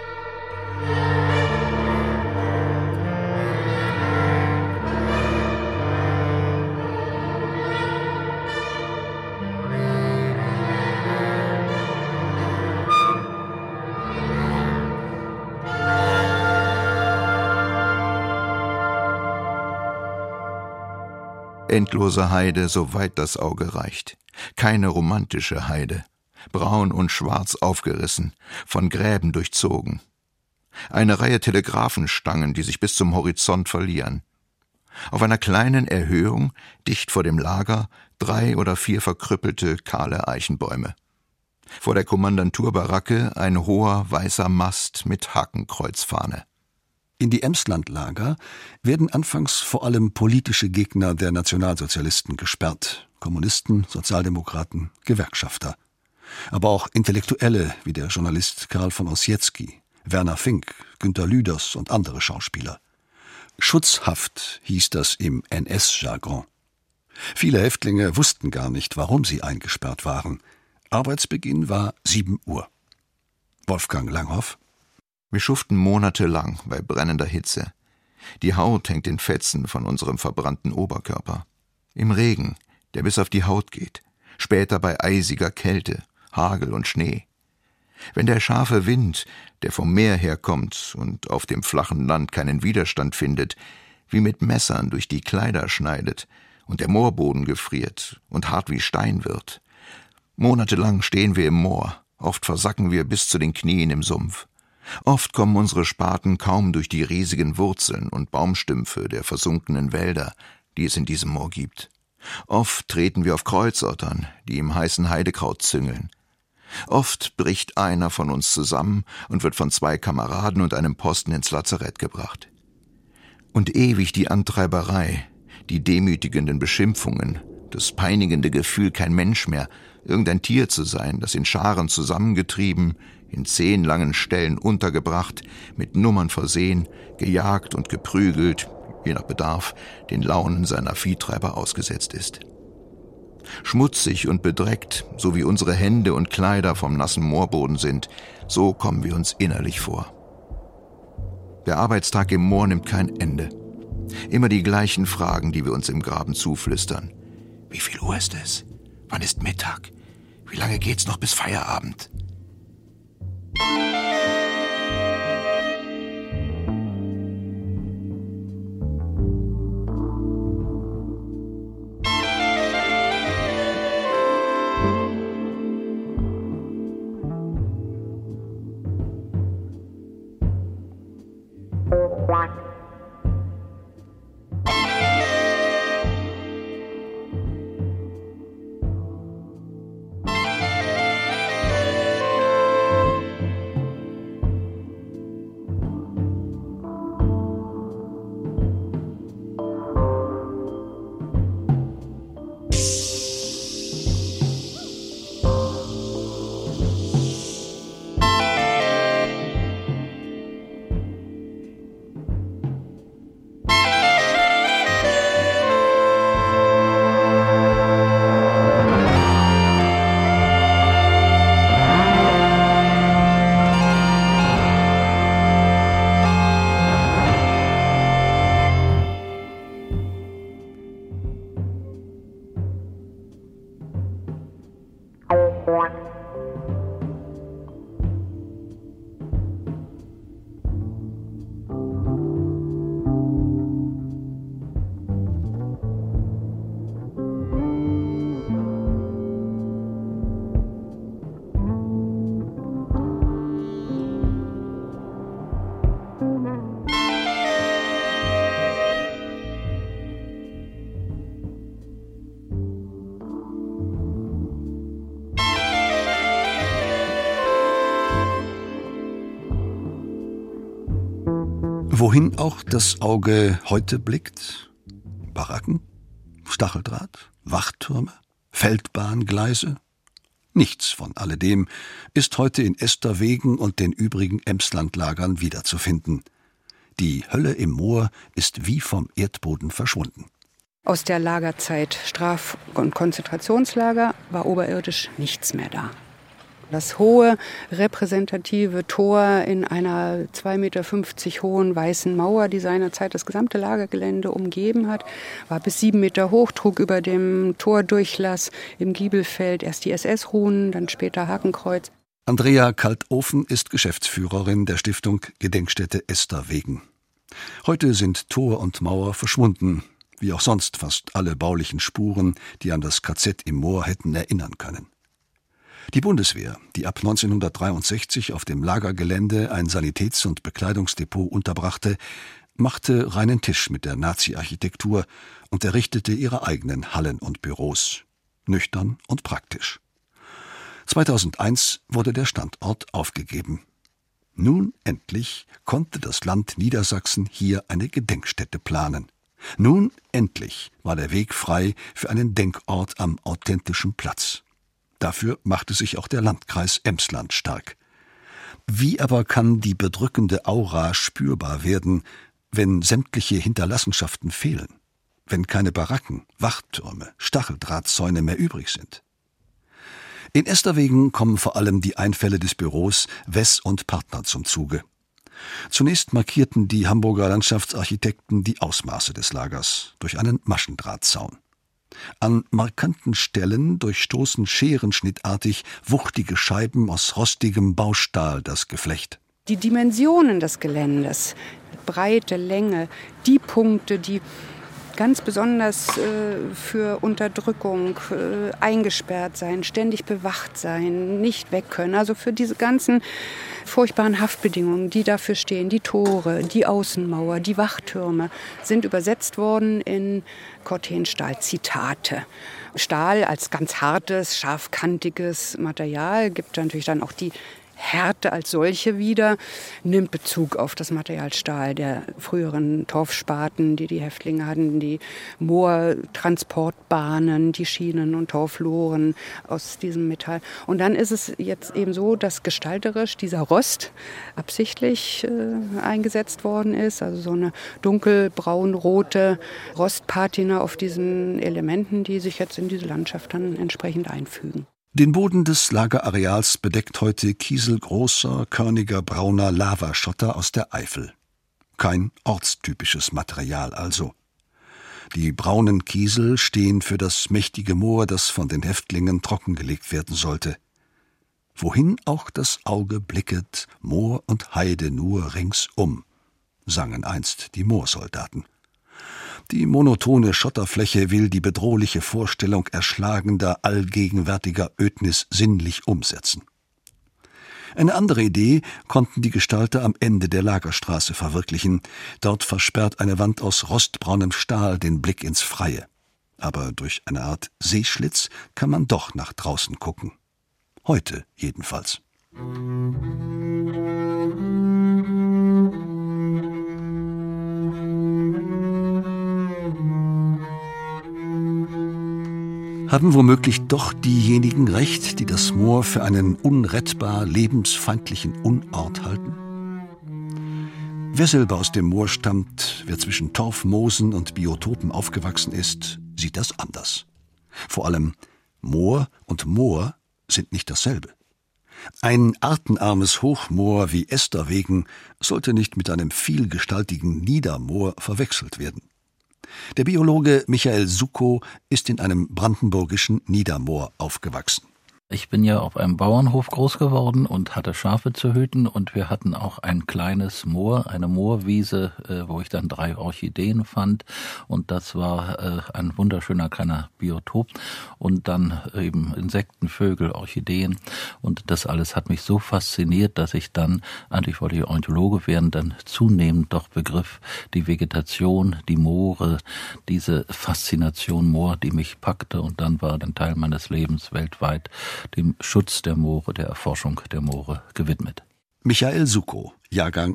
Endlose Heide, soweit das Auge reicht. Keine romantische Heide. Braun und schwarz aufgerissen, von Gräben durchzogen. Eine Reihe Telegraphenstangen, die sich bis zum Horizont verlieren. Auf einer kleinen Erhöhung, dicht vor dem Lager, 3 oder 4 verkrüppelte, kahle Eichenbäume. Vor der Kommandanturbaracke ein hoher, weißer Mast mit Hakenkreuzfahne. In die Emslandlager werden anfangs vor allem politische Gegner der Nationalsozialisten gesperrt. Kommunisten, Sozialdemokraten, Gewerkschafter. Aber auch Intellektuelle wie der Journalist Karl von Ossietzky, Werner Fink, Günter Lüders und andere Schauspieler. Schutzhaft hieß das im NS-Jargon. Viele Häftlinge wussten gar nicht, warum sie eingesperrt waren. Arbeitsbeginn war 7 Uhr. Wolfgang Langhoff: Wir schuften monatelang bei brennender Hitze. Die Haut hängt in Fetzen von unserem verbrannten Oberkörper. Im Regen, der bis auf die Haut geht. Später bei eisiger Kälte, Hagel und Schnee. Wenn der scharfe Wind, der vom Meer herkommt und auf dem flachen Land keinen Widerstand findet, wie mit Messern durch die Kleider schneidet und der Moorboden gefriert und hart wie Stein wird. Monatelang stehen wir im Moor, oft versacken wir bis zu den Knien im Sumpf. Oft kommen unsere Spaten kaum durch die riesigen Wurzeln und Baumstümpfe der versunkenen Wälder, die es in diesem Moor gibt. Oft treten wir auf Kreuzottern, die im heißen Heidekraut züngeln. Oft bricht einer von uns zusammen und wird von 2 Kameraden und einem Posten ins Lazarett gebracht. Und ewig die Antreiberei, die demütigenden Beschimpfungen, das peinigende Gefühl, kein Mensch mehr, irgendein Tier zu sein, das in Scharen zusammengetrieben, in 10 langen Ställen untergebracht, mit Nummern versehen, gejagt und geprügelt, je nach Bedarf, den Launen seiner Viehtreiber ausgesetzt ist. Schmutzig und bedreckt, so wie unsere Hände und Kleider vom nassen Moorboden sind, so kommen wir uns innerlich vor. Der Arbeitstag im Moor nimmt kein Ende. Immer die gleichen Fragen, die wir uns im Graben zuflüstern. Wie viel Uhr ist es? Wann ist Mittag? Wie lange geht's noch bis Feierabend? Wohin auch das Auge heute blickt, Baracken, Stacheldraht, Wachtürme, Feldbahngleise, nichts von alledem ist heute in Esterwegen und den übrigen Emslandlagern wiederzufinden. Die Hölle im Moor ist wie vom Erdboden verschwunden. Aus der Lagerzeit Straf- und Konzentrationslager war oberirdisch nichts mehr da. Das hohe, repräsentative Tor in einer 2,50 Meter hohen weißen Mauer, die seinerzeit das gesamte Lagergelände umgeben hat, war bis 7 Meter hoch, trug über dem Tordurchlass im Giebelfeld erst die SS-Runen, dann später Hakenkreuz. Andrea Kaltofen ist Geschäftsführerin der Stiftung Gedenkstätte Esterwegen. Heute sind Tor und Mauer verschwunden, wie auch sonst fast alle baulichen Spuren, die an das KZ im Moor hätten erinnern können. Die Bundeswehr, die ab 1963 auf dem Lagergelände ein Sanitäts- und Bekleidungsdepot unterbrachte, machte reinen Tisch mit der Nazi-Architektur und errichtete ihre eigenen Hallen und Büros. Nüchtern und praktisch. 2001 wurde der Standort aufgegeben. Nun endlich konnte das Land Niedersachsen hier eine Gedenkstätte planen. Nun endlich war der Weg frei für einen Denkort am authentischen Platz. Dafür machte sich auch der Landkreis Emsland stark. Wie aber kann die bedrückende Aura spürbar werden, wenn sämtliche Hinterlassenschaften fehlen? Wenn keine Baracken, Wachttürme, Stacheldrahtzäune mehr übrig sind? In Esterwegen kommen vor allem die Einfälle des Büros Wess und Partner zum Zuge. Zunächst markierten die Hamburger Landschaftsarchitekten die Ausmaße des Lagers durch einen Maschendrahtzaun. An markanten Stellen durchstoßen scherenschnittartig wuchtige Scheiben aus rostigem Baustahl das Geflecht. Die Dimensionen des Geländes, Breite, Länge, die Punkte, die ganz besonders für Unterdrückung, eingesperrt sein, ständig bewacht sein, nicht weg können. Also für diese ganzen furchtbaren Haftbedingungen, die dafür stehen, die Tore, die Außenmauer, die Wachtürme, sind übersetzt worden in Cortenstahl-Zitate. Stahl als ganz hartes, scharfkantiges Material gibt natürlich dann auch die Härte als solche wieder, nimmt Bezug auf das Material Stahl der früheren Torfspaten, die die Häftlinge hatten, die Moortransportbahnen, die Schienen und Torfloren aus diesem Metall. Und dann ist es jetzt eben so, dass gestalterisch dieser Rost absichtlich eingesetzt worden ist, also so eine dunkelbraunrote Rostpatina auf diesen Elementen, die sich jetzt in diese Landschaft dann entsprechend einfügen. Den Boden des Lagerareals bedeckt heute kieselgroßer, körniger, brauner Lavaschotter aus der Eifel. Kein ortstypisches Material also. Die braunen Kiesel stehen für das mächtige Moor, das von den Häftlingen trockengelegt werden sollte. Wohin auch das Auge blicket, Moor und Heide nur ringsum, sangen einst die Moorsoldaten. Die monotone Schotterfläche will die bedrohliche Vorstellung erschlagender, allgegenwärtiger Ödnis sinnlich umsetzen. Eine andere Idee konnten die Gestalter am Ende der Lagerstraße verwirklichen. Dort versperrt eine Wand aus rostbraunem Stahl den Blick ins Freie. Aber durch eine Art Sehschlitz kann man doch nach draußen gucken. Heute jedenfalls. Haben womöglich doch diejenigen recht, die das Moor für einen unrettbar lebensfeindlichen Unort halten? Wer selber aus dem Moor stammt, wer zwischen Torfmoosen und Biotopen aufgewachsen ist, sieht das anders. Vor allem Moor und Moor sind nicht dasselbe. Ein artenarmes Hochmoor wie Esterwegen sollte nicht mit einem vielgestaltigen Niedermoor verwechselt werden. Der Biologe Michael Sukow ist in einem brandenburgischen Niedermoor aufgewachsen. Ich bin ja auf einem Bauernhof groß geworden und hatte Schafe zu hüten, und wir hatten auch ein kleines Moor, eine Moorwiese, wo ich dann 3 Orchideen fand, und das war ein wunderschöner kleiner Biotop, und dann eben Insekten, Vögel, Orchideen, und das alles hat mich so fasziniert, dass ich dann, eigentlich wollte ich Ornithologe werden, dann zunehmend doch begriff die Vegetation, die Moore, diese Faszination Moor, die mich packte, und dann war ein Teil meines Lebens weltweit dem Schutz der Moore, der Erforschung der Moore gewidmet. Michael Sukow, Jahrgang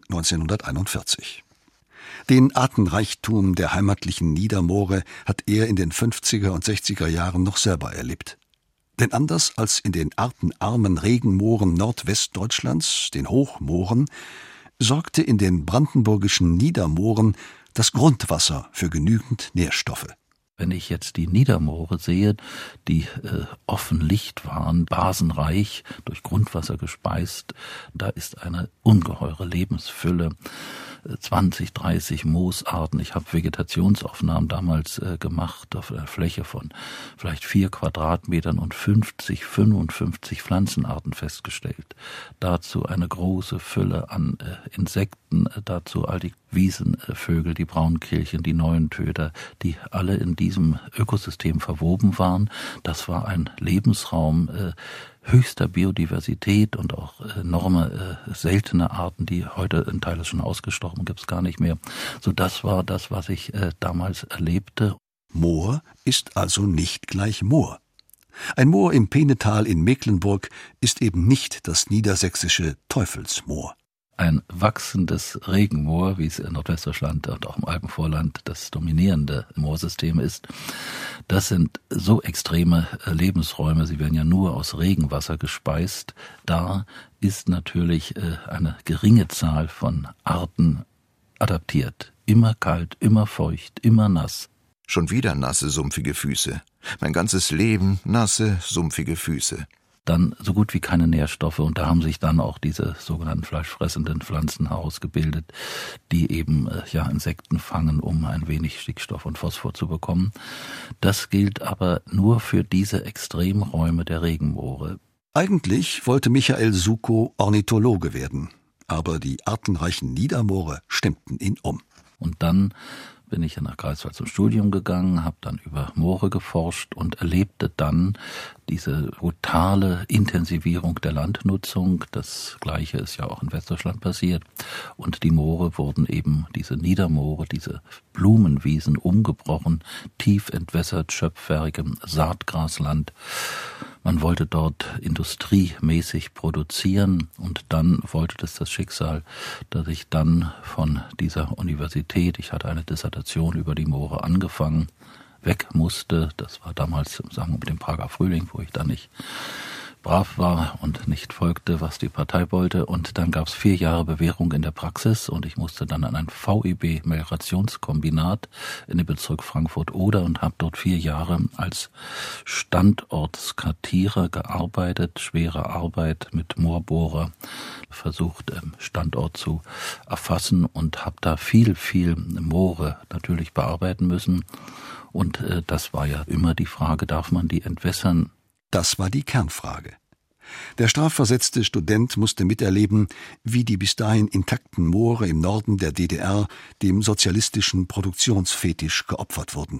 1941. Den Artenreichtum der heimatlichen Niedermoore hat er in den 50er und 60er Jahren noch selber erlebt. Denn anders als in den artenarmen Regenmooren Nordwestdeutschlands, den Hochmooren, sorgte in den brandenburgischen Niedermooren das Grundwasser für genügend Nährstoffe. Wenn ich jetzt die Niedermoore sehe, die offen Licht waren, basenreich, durch Grundwasser gespeist, da ist eine ungeheure Lebensfülle. 20, 30 Moosarten. Ich habe Vegetationsaufnahmen damals gemacht auf einer Fläche von vielleicht 4 Quadratmetern und 55 Pflanzenarten festgestellt. Dazu eine große Fülle an Insekten, dazu all die Wiesenvögel, die Braunkehlchen, die Neuentöter, die alle in diesem Ökosystem verwoben waren. Das war ein Lebensraum höchster Biodiversität und auch enorme seltene Arten, die heute in Teilen schon ausgestorben, gibt's gar nicht mehr. So, das war das, was ich damals erlebte. Moor ist also nicht gleich Moor. Ein Moor im Peenetal in Mecklenburg ist eben nicht das niedersächsische Teufelsmoor. Ein wachsendes Regenmoor, wie es in Nordwestdeutschland und auch im Alpenvorland das dominierende Moorsystem ist, das sind so extreme Lebensräume, sie werden ja nur aus Regenwasser gespeist. Da ist natürlich eine geringe Zahl von Arten adaptiert. Immer kalt, immer feucht, immer nass. Schon wieder nasse, sumpfige Füße. Mein ganzes Leben nasse, sumpfige Füße. Dann so gut wie keine Nährstoffe, und da haben sich dann auch diese sogenannten fleischfressenden Pflanzen herausgebildet, die eben Insekten fangen, um ein wenig Stickstoff und Phosphor zu bekommen. Das gilt aber nur für diese Extremräume der Regenmoore. Eigentlich wollte Michael Sukow Ornithologe werden, aber die artenreichen Niedermoore stimmten ihn um. Und dann bin ich nach Greifswald zum Studium gegangen, habe dann über Moore geforscht und erlebte dann diese brutale Intensivierung der Landnutzung. Das Gleiche ist ja auch in Westdeutschland passiert. Und die Moore wurden eben, diese Niedermoore, diese Blumenwiesen umgebrochen, tief entwässert, schöpfwerkigem Saatgrasland. Man wollte dort industriemäßig produzieren, und dann wollte das Schicksal, dass ich dann von dieser Universität, ich hatte eine Dissertation über die Moore angefangen, weg musste. Das war damals im Zusammenhang mit dem Prager Frühling, wo ich dann nicht brav war und nicht folgte, was die Partei wollte. Und dann gab es 4 Jahre Bewährung in der Praxis, und ich musste dann an ein VEB-Meliorationskombinat in den Bezirk Frankfurt-Oder und habe dort 4 Jahre als Standortskartierer gearbeitet, schwere Arbeit mit Moorbohrer, versucht Standort zu erfassen, und habe da viel Moore natürlich bearbeiten müssen. Und das war ja immer die Frage, darf man die entwässern? Das war die Kernfrage. Der strafversetzte Student musste miterleben, wie die bis dahin intakten Moore im Norden der DDR dem sozialistischen Produktionsfetisch geopfert wurden.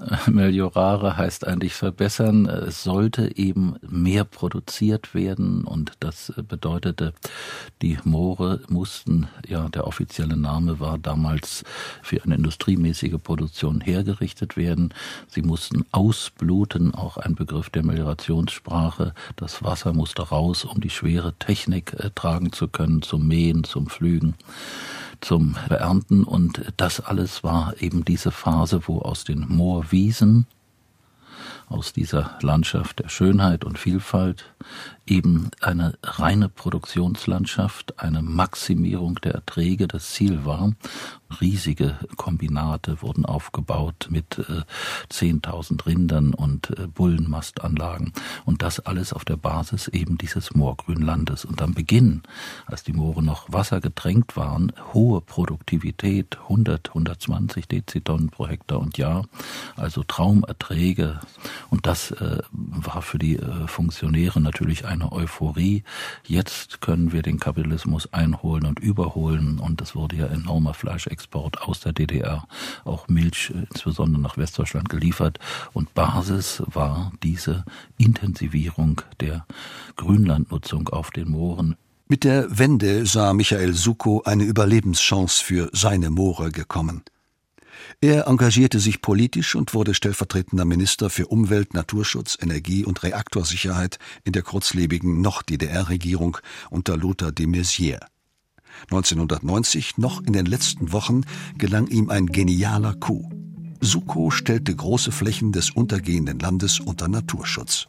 Meliorare heißt eigentlich verbessern. Es sollte eben mehr produziert werden und das bedeutete, die Moore mussten, ja, der offizielle Name war damals für eine industriemäßige Produktion hergerichtet werden. Sie mussten ausbluten, auch ein Begriff der Meliorationssprache. Das Wasser musste raus, um die schwere Technik tragen zu können, zum Mähen, zum Pflügen, zum Ernten, und das alles war eben diese Phase, wo aus den Moorwiesen, aus dieser Landschaft der Schönheit und Vielfalt eben eine reine Produktionslandschaft, eine Maximierung der Erträge das Ziel war. Riesige Kombinate wurden aufgebaut mit 10.000 Rindern und Bullenmastanlagen und das alles auf der Basis eben dieses Moorgrünlandes. Und am Beginn, als die Moore noch wassergetränkt waren, hohe Produktivität, 120 Dezitonnen pro Hektar und Jahr, also Traumerträge. Und das war für die Funktionäre natürlich eine Euphorie. Jetzt können wir den Kapitalismus einholen und überholen, und es wurde ja enormer Fleischexport aus der DDR, auch Milch insbesondere nach Westdeutschland geliefert, und Basis war diese Intensivierung der Grünlandnutzung auf den Mooren. Mit der Wende sah Michael Sukow eine Überlebenschance für seine Moore gekommen. Er engagierte sich politisch und wurde stellvertretender Minister für Umwelt, Naturschutz, Energie und Reaktorsicherheit in der kurzlebigen Noch-DDR-Regierung unter Lothar de Maizière. 1990, noch in den letzten Wochen, gelang ihm ein genialer Coup. Sukow stellte große Flächen des untergehenden Landes unter Naturschutz.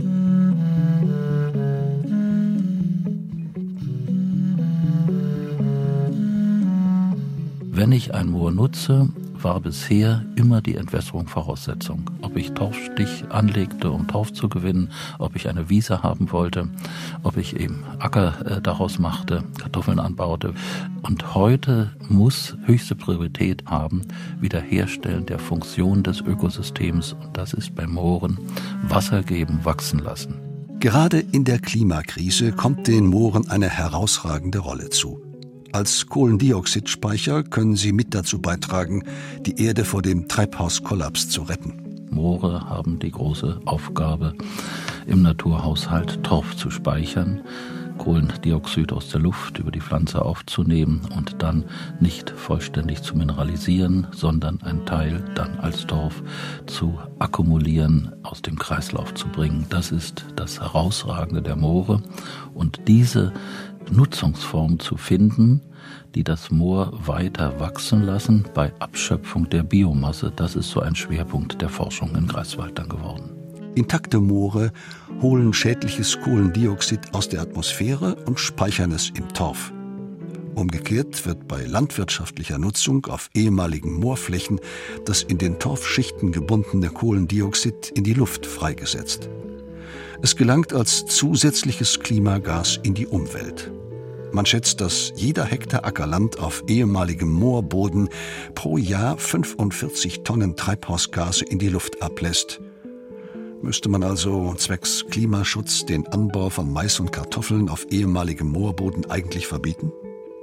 Wenn ich ein Moor nutze, war bisher immer die Entwässerung Voraussetzung. Ob ich Torfstich anlegte, um Torf zu gewinnen, ob ich eine Wiese haben wollte, ob ich eben Acker daraus machte, Kartoffeln anbaute. Und heute muss höchste Priorität haben, Wiederherstellen der Funktion des Ökosystems. Und das ist bei Mooren Wasser geben, wachsen lassen. Gerade in der Klimakrise kommt den Mooren eine herausragende Rolle zu. Als Kohlendioxidspeicher können sie mit dazu beitragen, die Erde vor dem Treibhauskollaps zu retten. Moore haben die große Aufgabe, im Naturhaushalt Torf zu speichern, Kohlendioxid aus der Luft über die Pflanze aufzunehmen und dann nicht vollständig zu mineralisieren, sondern einen Teil dann als Torf zu akkumulieren, aus dem Kreislauf zu bringen. Das ist das Herausragende der Moore, und diese Nutzungsform zu finden, die das Moor weiter wachsen lassen bei Abschöpfung der Biomasse, das ist so ein Schwerpunkt der Forschung in Greifswald dann geworden. Intakte Moore holen schädliches Kohlendioxid aus der Atmosphäre und speichern es im Torf. Umgekehrt wird bei landwirtschaftlicher Nutzung auf ehemaligen Moorflächen das in den Torfschichten gebundene Kohlendioxid in die Luft freigesetzt. Es gelangt als zusätzliches Klimagas in die Umwelt. Man schätzt, dass jeder Hektar Ackerland auf ehemaligem Moorboden pro Jahr 45 Tonnen Treibhausgase in die Luft ablässt. Müsste man also zwecks Klimaschutz den Anbau von Mais und Kartoffeln auf ehemaligem Moorboden eigentlich verbieten?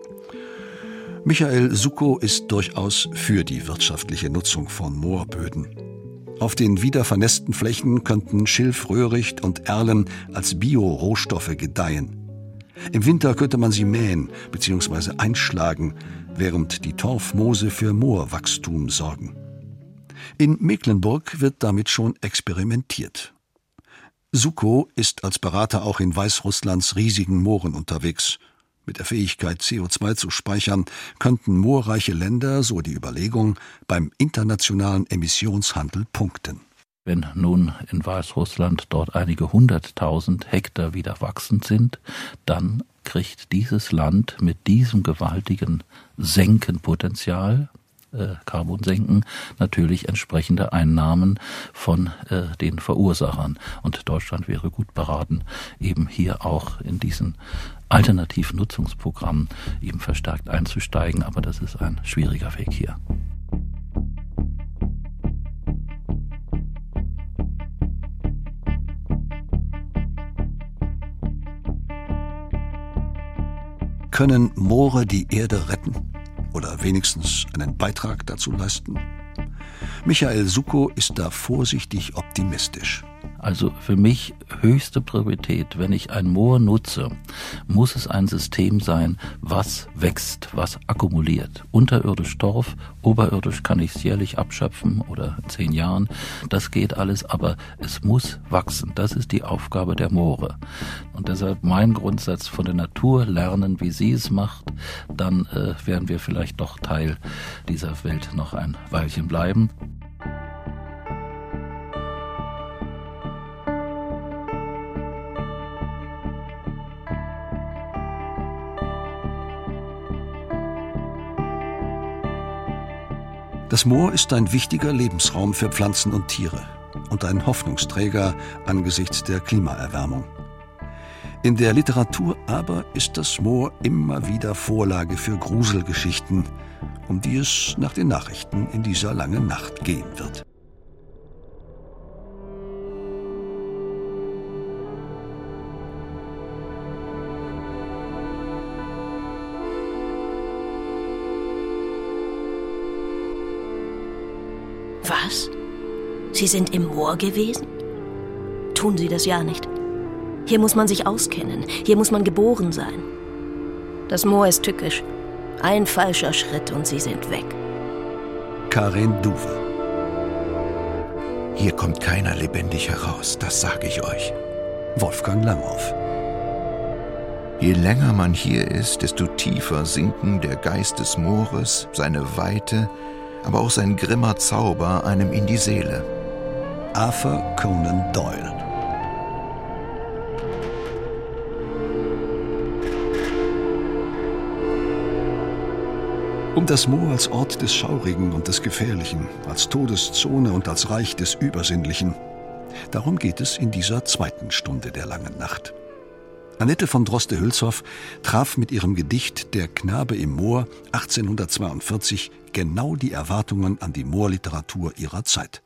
Michael Sukow ist durchaus für die wirtschaftliche Nutzung von Moorböden. Auf den wiedervernässten Flächen könnten Schilf, Röhricht und Erlen als Bio-Rohstoffe gedeihen. Im Winter könnte man sie mähen bzw. einschlagen, während die Torfmoose für Moorwachstum sorgen. In Mecklenburg wird damit schon experimentiert. Sukow ist als Berater auch in Weißrusslands riesigen Mooren unterwegs. Mit der Fähigkeit, CO2 zu speichern, könnten moorreiche Länder, so die Überlegung, beim internationalen Emissionshandel punkten. Wenn nun in Weißrussland dort einige 100.000 Hektar wieder wachsend sind, dann kriegt dieses Land mit diesem gewaltigen Senkenpotenzial, Carbonsenken, natürlich entsprechende Einnahmen von den Verursachern. Und Deutschland wäre gut beraten, eben hier auch in diesen alternativen Nutzungsprogrammen eben verstärkt einzusteigen. Aber das ist ein schwieriger Weg hier. Können Moore die Erde retten? Oder wenigstens einen Beitrag dazu leisten? Michael Suckow ist da vorsichtig optimistisch. Also für mich höchste Priorität, wenn ich ein Moor nutze, muss es ein System sein, was wächst, was akkumuliert. Unterirdisch Torf, oberirdisch kann ich es jährlich abschöpfen oder in 10 Jahren. Das geht alles, aber es muss wachsen. Das ist die Aufgabe der Moore. Und deshalb mein Grundsatz: von der Natur lernen, wie sie es macht. Dann werden wir vielleicht doch Teil dieser Welt noch ein Weilchen bleiben. Das Moor ist ein wichtiger Lebensraum für Pflanzen und Tiere und ein Hoffnungsträger angesichts der Klimaerwärmung. In der Literatur aber ist das Moor immer wieder Vorlage für Gruselgeschichten, um die es nach den Nachrichten in dieser langen Nacht gehen wird. Was? Sie sind im Moor gewesen? Tun Sie das ja nicht. Hier muss man sich auskennen. Hier muss man geboren sein. Das Moor ist tückisch. Ein falscher Schritt und Sie sind weg. Karin Duwe. Hier kommt keiner lebendig heraus, das sage ich euch. Wolfgang Langhoff. Je länger man hier ist, desto tiefer sinken der Geist des Moores, seine Weite, aber auch sein grimmer Zauber einem in die Seele. Arthur Conan Doyle. Um das Moor als Ort des Schaurigen und des Gefährlichen, als Todeszone und als Reich des Übersinnlichen. Darum geht es in dieser 2. Stunde der langen Nacht. Annette von Droste-Hülshoff traf mit ihrem Gedicht »Der Knabe im Moor« 1842 genau die Erwartungen an die Moorliteratur ihrer Zeit.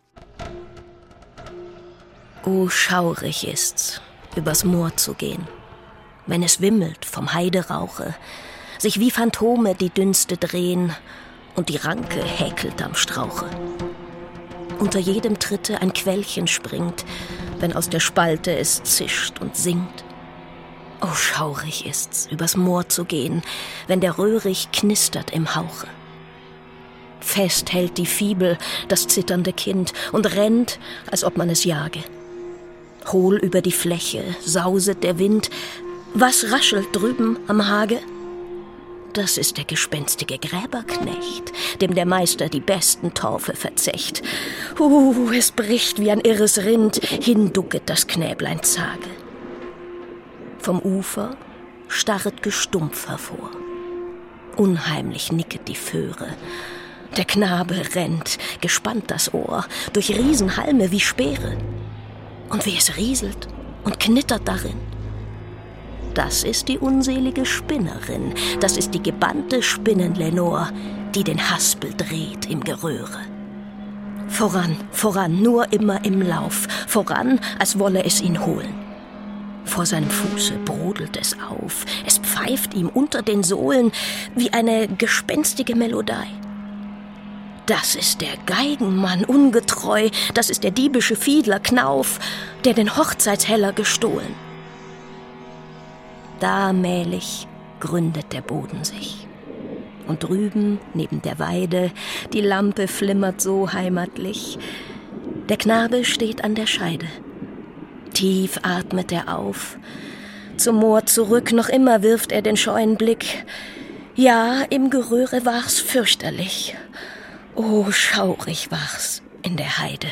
Oh, schaurig ist's, übers Moor zu gehen, wenn es wimmelt vom Heiderauche, sich wie Phantome die Dünste drehen und die Ranke häkelt am Strauche. Unter jedem Tritte ein Quellchen springt, wenn aus der Spalte es zischt und singt. Oh, schaurig ist's, übers Moor zu gehen, wenn der Röhrig knistert im Hauche. Fest hält die Fibel das zitternde Kind und rennt, als ob man es jage. Hohl über die Fläche sauset der Wind. Was raschelt drüben am Hage? Das ist der gespenstige Gräberknecht, dem der Meister die besten Torfe verzecht. Es bricht wie ein irres Rind, hinducket das Knäblein zage. Vom Ufer starret Gestumpf hervor. Unheimlich nicket die Föhre. Der Knabe rennt, gespannt das Ohr, durch Riesenhalme wie Speere. Und wie es rieselt und knittert darin. Das ist die unselige Spinnerin, das ist die gebannte Spinnen-Lenore, die den Haspel dreht im Geröhre. Voran, voran, nur immer im Lauf, voran, als wolle es ihn holen. Vor seinem Fuße brodelt es auf, es pfeift ihm unter den Sohlen wie eine gespenstige Melodei. Das ist der Geigenmann ungetreu, das ist der diebische Fiedler Knauf, der den Hochzeitsheller gestohlen. Da mählich gründet der Boden sich. Und drüben, neben der Weide, die Lampe flimmert so heimatlich. Der Knabe steht an der Scheide. Tief atmet er auf. Zum Moor zurück, noch immer wirft er den scheuen Blick. Ja, im Geröhre war's fürchterlich. Oh, schaurig war's in der Heide.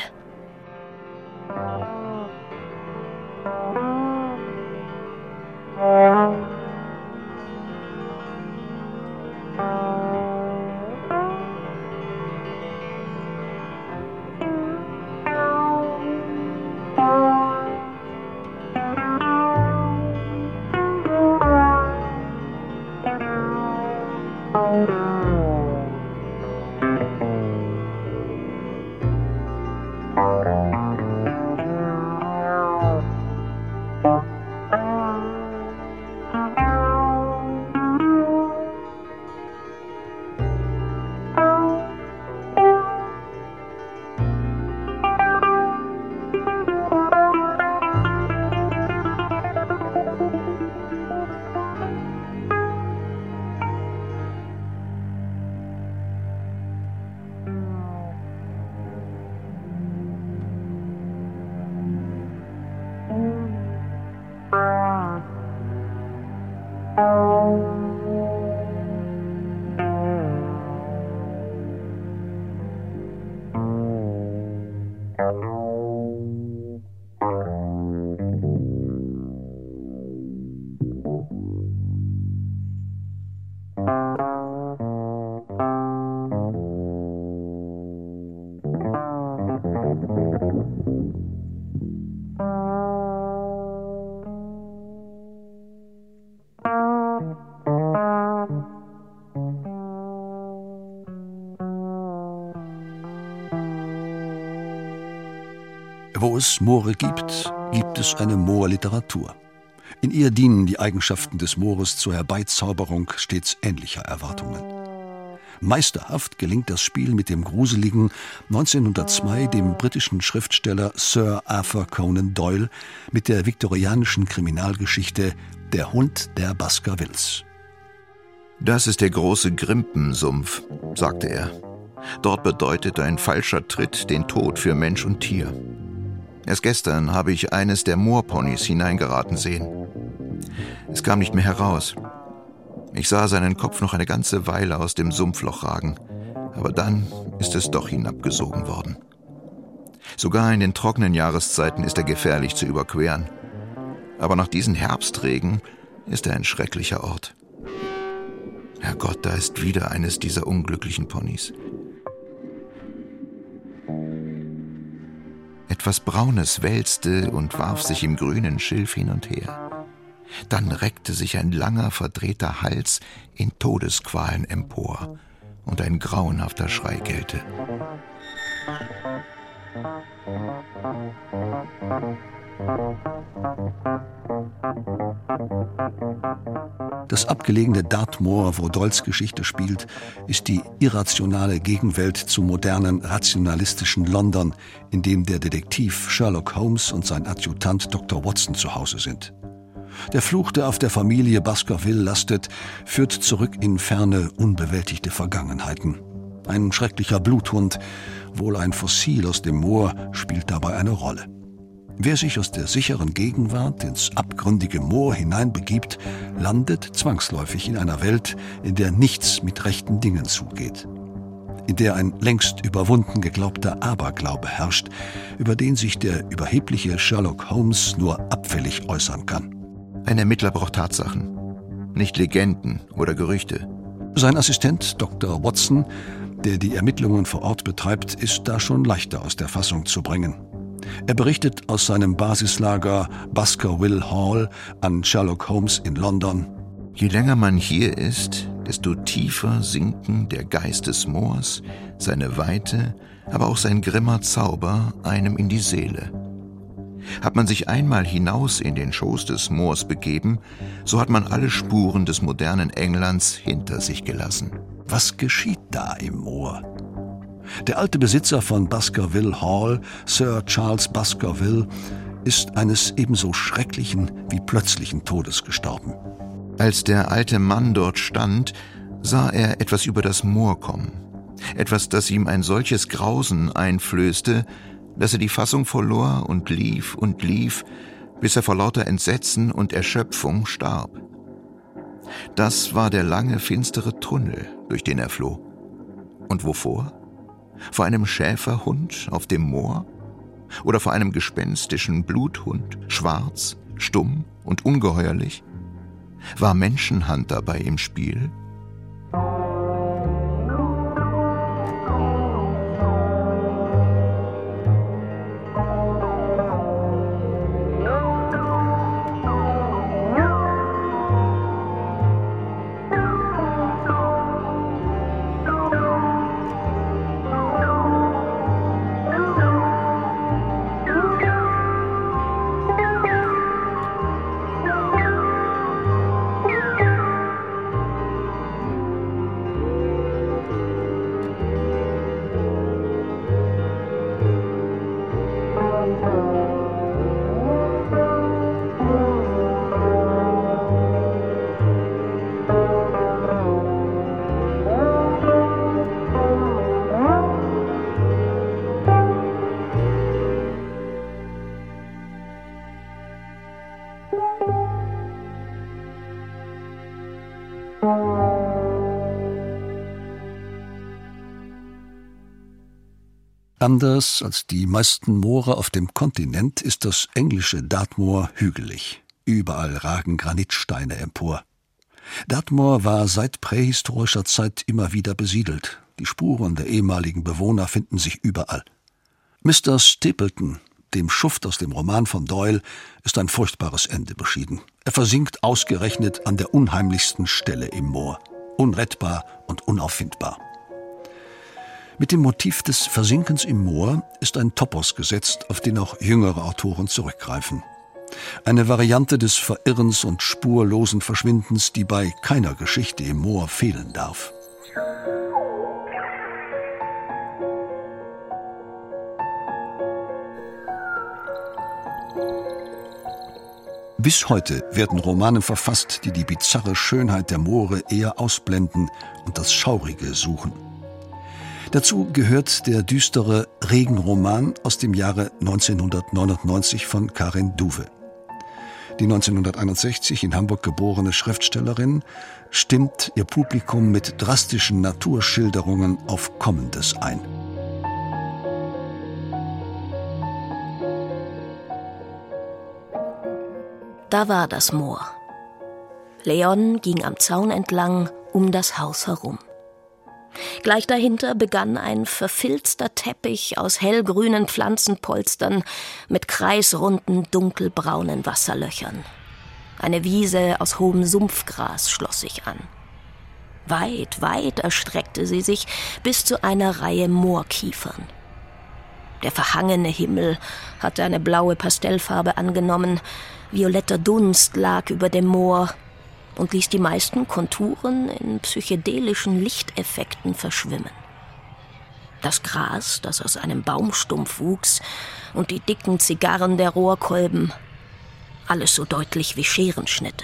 Wo es Moore gibt, gibt es eine Moorliteratur. In ihr dienen die Eigenschaften des Moores zur Herbeizauberung stets ähnlicher Erwartungen. Meisterhaft gelingt das Spiel mit dem gruseligen, 1902 dem britischen Schriftsteller Sir Arthur Conan Doyle mit der viktorianischen Kriminalgeschichte Der Hund der Baskervilles. »Das ist der große Grimpensumpf«, sagte er. »Dort bedeutet ein falscher Tritt den Tod für Mensch und Tier. Erst gestern habe ich eines der Moorponys hineingeraten sehen. Es kam nicht mehr heraus. Ich sah seinen Kopf noch eine ganze Weile aus dem Sumpfloch ragen, aber dann ist es doch hinabgesogen worden. Sogar in den trockenen Jahreszeiten ist er gefährlich zu überqueren. Aber nach diesen Herbstregen ist er ein schrecklicher Ort. Herrgott, da ist wieder eines dieser unglücklichen Ponys. Etwas Braunes wälzte und warf sich im grünen Schilf hin und her. Dann reckte sich ein langer, verdrehter Hals in Todesqualen empor und ein grauenhafter Schrei gellte. Das abgelegene Dartmoor, wo Doyles Geschichte spielt, ist die irrationale Gegenwelt zum modernen, rationalistischen London, in dem der Detektiv Sherlock Holmes und sein Adjutant Dr. Watson zu Hause sind. Der Fluch, der auf der Familie Baskerville lastet, führt zurück in ferne, unbewältigte Vergangenheiten. Ein schrecklicher Bluthund, wohl ein Fossil aus dem Moor, spielt dabei eine Rolle. Wer sich aus der sicheren Gegenwart ins abgründige Moor hineinbegibt, landet zwangsläufig in einer Welt, in der nichts mit rechten Dingen zugeht. In der ein längst überwunden geglaubter Aberglaube herrscht, über den sich der überhebliche Sherlock Holmes nur abfällig äußern kann. Ein Ermittler braucht Tatsachen, nicht Legenden oder Gerüchte. Sein Assistent Dr. Watson, der die Ermittlungen vor Ort betreibt, ist da schon leichter aus der Fassung zu bringen. Er berichtet aus seinem Basislager Baskerville Hall an Sherlock Holmes in London: Je länger man hier ist, desto tiefer sinken der Geist des Moors, seine Weite, aber auch sein grimmer Zauber einem in die Seele. Hat man sich einmal hinaus in den Schoß des Moors begeben, so hat man alle Spuren des modernen Englands hinter sich gelassen. Was geschieht da im Moor? Der alte Besitzer von Baskerville Hall, Sir Charles Baskerville, ist eines ebenso schrecklichen wie plötzlichen Todes gestorben. Als der alte Mann dort stand, sah er etwas über das Moor kommen. Etwas, das ihm ein solches Grausen einflößte, dass er die Fassung verlor und lief, bis er vor lauter Entsetzen und Erschöpfung starb. Das war der lange, finstere Tunnel, durch den er floh. Und wovor? Vor einem Schäferhund auf dem Moor? Oder vor einem gespenstischen Bluthund, schwarz, stumm und ungeheuerlich? War Menschenhand dabei im Spiel? Anders als die meisten Moore auf dem Kontinent ist das englische Dartmoor hügelig. Überall ragen Granitsteine empor. Dartmoor war seit prähistorischer Zeit immer wieder besiedelt. Die Spuren der ehemaligen Bewohner finden sich überall. Mr. Stapleton, dem Schuft aus dem Roman von Doyle, ist ein furchtbares Ende beschieden. Er versinkt ausgerechnet an der unheimlichsten Stelle im Moor. Unrettbar und unauffindbar. Mit dem Motiv des Versinkens im Moor ist ein Topos gesetzt, auf den auch jüngere Autoren zurückgreifen. Eine Variante des Verirrens und spurlosen Verschwindens, die bei keiner Geschichte im Moor fehlen darf. Bis heute werden Romane verfasst, die die bizarre Schönheit der Moore eher ausblenden und das Schaurige suchen. Dazu gehört der düstere Regenroman aus dem Jahre 1999 von Karin Duwe. Die 1961 in Hamburg geborene Schriftstellerin stimmt ihr Publikum mit drastischen Naturschilderungen auf Kommendes ein. Da war das Moor. Leon ging am Zaun entlang um das Haus herum. Gleich dahinter begann ein verfilzter Teppich aus hellgrünen Pflanzenpolstern mit kreisrunden, dunkelbraunen Wasserlöchern. Eine Wiese aus hohem Sumpfgras schloss sich an. Weit, weit erstreckte sie sich bis zu einer Reihe Moorkiefern. Der verhangene Himmel hatte eine blaue Pastellfarbe angenommen, violetter Dunst lag über dem Moor und ließ die meisten Konturen in psychedelischen Lichteffekten verschwimmen. Das Gras, das aus einem Baumstumpf wuchs, und die dicken Zigarren der Rohrkolben, alles so deutlich wie Scherenschnitte.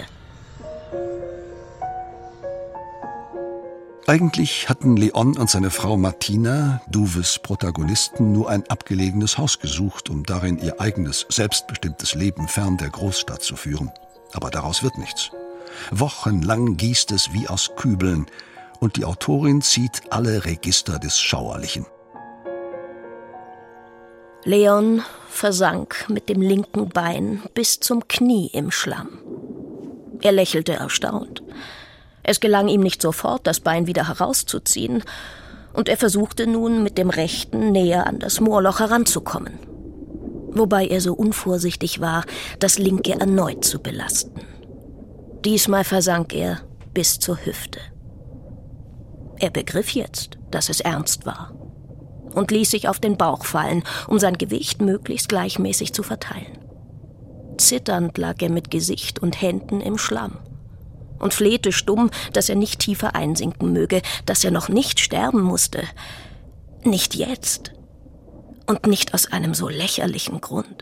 Eigentlich hatten Leon und seine Frau Martina, Duves Protagonisten, nur ein abgelegenes Haus gesucht, um darin ihr eigenes, selbstbestimmtes Leben fern der Großstadt zu führen. Aber daraus wird nichts. Wochenlang gießt es wie aus Kübeln, und die Autorin zieht alle Register des Schauerlichen. Leon versank mit dem linken Bein bis zum Knie im Schlamm. Er lächelte erstaunt. Es gelang ihm nicht sofort, das Bein wieder herauszuziehen, und er versuchte nun, mit dem rechten näher an das Moorloch heranzukommen. Wobei er so unvorsichtig war, das linke erneut zu belasten. Diesmal versank er bis zur Hüfte. Er begriff jetzt, dass es ernst war, und ließ sich auf den Bauch fallen, um sein Gewicht möglichst gleichmäßig zu verteilen. Zitternd lag er mit Gesicht und Händen im Schlamm und flehte stumm, dass er nicht tiefer einsinken möge, dass er noch nicht sterben musste. Nicht jetzt und nicht aus einem so lächerlichen Grund.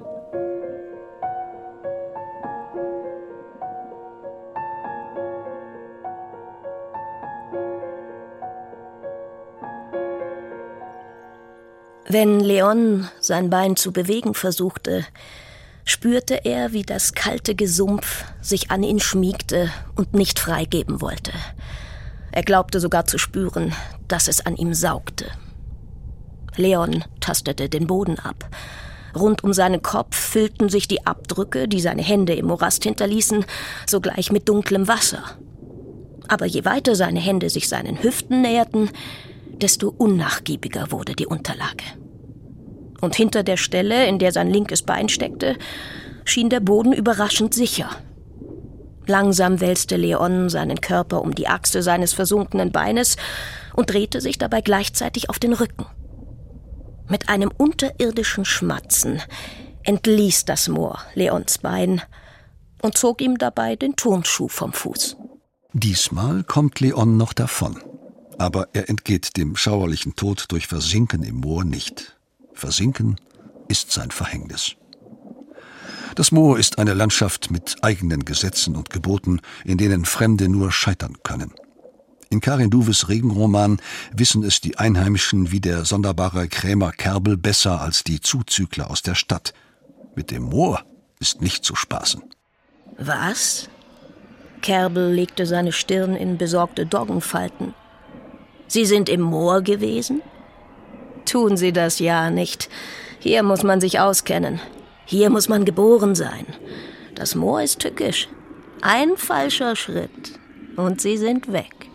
Wenn Leon sein Bein zu bewegen versuchte, spürte er, wie das kalte Gesumpf sich an ihn schmiegte und nicht freigeben wollte. Er glaubte sogar zu spüren, dass es an ihm saugte. Leon tastete den Boden ab. Rund um seinen Kopf füllten sich die Abdrücke, die seine Hände im Morast hinterließen, sogleich mit dunklem Wasser. Aber je weiter seine Hände sich seinen Hüften näherten, desto unnachgiebiger wurde die Unterlage. Und hinter der Stelle, in der sein linkes Bein steckte, schien der Boden überraschend sicher. Langsam wälzte Leon seinen Körper um die Achse seines versunkenen Beines und drehte sich dabei gleichzeitig auf den Rücken. Mit einem unterirdischen Schmatzen entließ das Moor Leons Bein und zog ihm dabei den Turnschuh vom Fuß. Diesmal kommt Leon noch davon. Aber er entgeht dem schauerlichen Tod durch Versinken im Moor nicht. Versinken ist sein Verhängnis. Das Moor ist eine Landschaft mit eigenen Gesetzen und Geboten, in denen Fremde nur scheitern können. In Karin Duves Regenroman wissen es die Einheimischen wie der sonderbare Krämer Kerbel besser als die Zuzügler aus der Stadt. Mit dem Moor ist nicht zu spaßen. Was? Kerbel legte seine Stirn in besorgte Doggenfalten. Sie sind im Moor gewesen? tun Sie das ja nicht. Hier muss man sich auskennen. Hier muss man geboren sein. Das Moor ist tückisch. Ein falscher Schritt und Sie sind weg.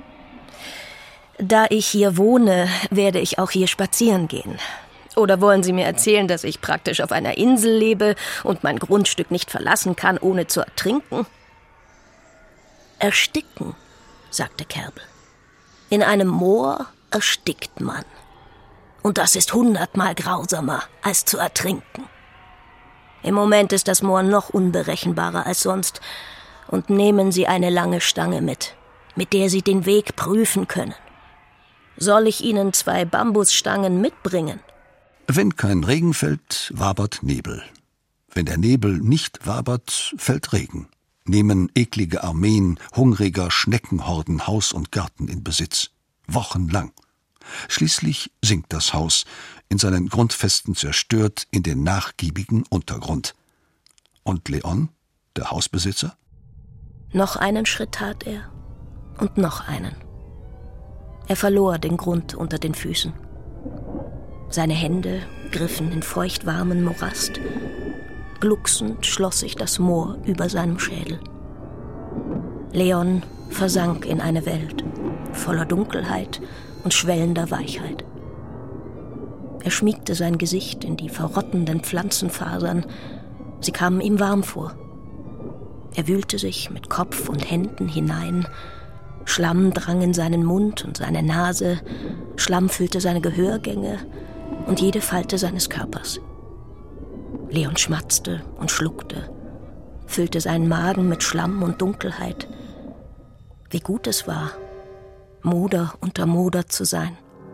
Da ich hier wohne, werde ich auch hier spazieren gehen. Oder wollen Sie mir erzählen, dass ich praktisch auf einer Insel lebe und mein Grundstück nicht verlassen kann, ohne zu ertrinken? Ersticken, sagte Kerbel. In einem Moor erstickt man. Und das ist 100-mal grausamer, als zu ertrinken. Im Moment ist das Moor noch unberechenbarer als sonst. Und nehmen Sie eine lange Stange mit der Sie den Weg prüfen können. Soll ich Ihnen 2 Bambusstangen mitbringen? Wenn kein Regen fällt, wabert Nebel. Wenn der Nebel nicht wabert, fällt Regen. Nehmen eklige Armeen hungriger Schneckenhorden Haus und Garten in Besitz. Wochenlang. Schließlich sinkt das Haus, in seinen Grundfesten zerstört, in den nachgiebigen Untergrund. Und Leon, der Hausbesitzer? Noch einen Schritt tat er und noch einen. Er verlor den Grund unter den Füßen. Seine Hände griffen in feuchtwarmen Morast. Glucksend schloss sich das Moor über seinem Schädel. Leon versank in eine Welt voller Dunkelheit und schwellender Weichheit. Er schmiegte sein Gesicht in die verrottenden Pflanzenfasern. Sie kamen ihm warm vor. Er wühlte sich mit Kopf und Händen hinein. Schlamm drang in seinen Mund und seine Nase. Schlamm füllte seine Gehörgänge und jede Falte seines Körpers. Leon schmatzte und schluckte, füllte seinen Magen mit Schlamm und Dunkelheit. Wie gut es war, Moder unter Moder zu sein.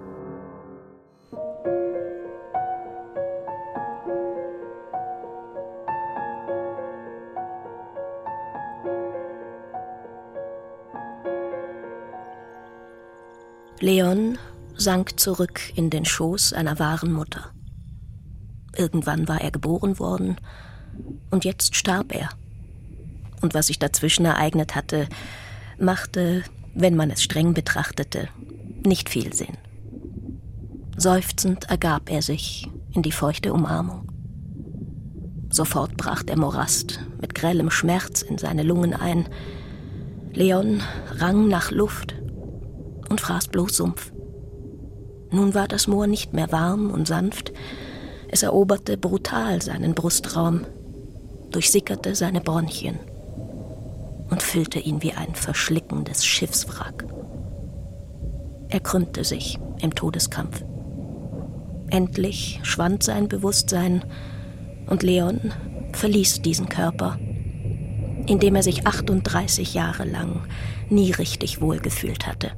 Leon sank zurück in den Schoß einer wahren Mutter. Irgendwann war er geboren worden und jetzt starb er. Und was sich dazwischen ereignet hatte, machte, wenn man es streng betrachtete, nicht viel Sinn. Seufzend ergab er sich in die feuchte Umarmung. Sofort brach der Morast mit grellem Schmerz in seine Lungen ein. Leon rang nach Luft und fraß bloß Sumpf. Nun war das Moor nicht mehr warm und sanft. Es eroberte brutal seinen Brustraum, durchsickerte seine Bronchien und füllte ihn wie ein verschlickendes Schiffswrack. Er krümmte sich im Todeskampf. Endlich schwand sein Bewusstsein und Leon verließ diesen Körper, in dem er sich 38 Jahre lang nie richtig wohlgefühlt hatte.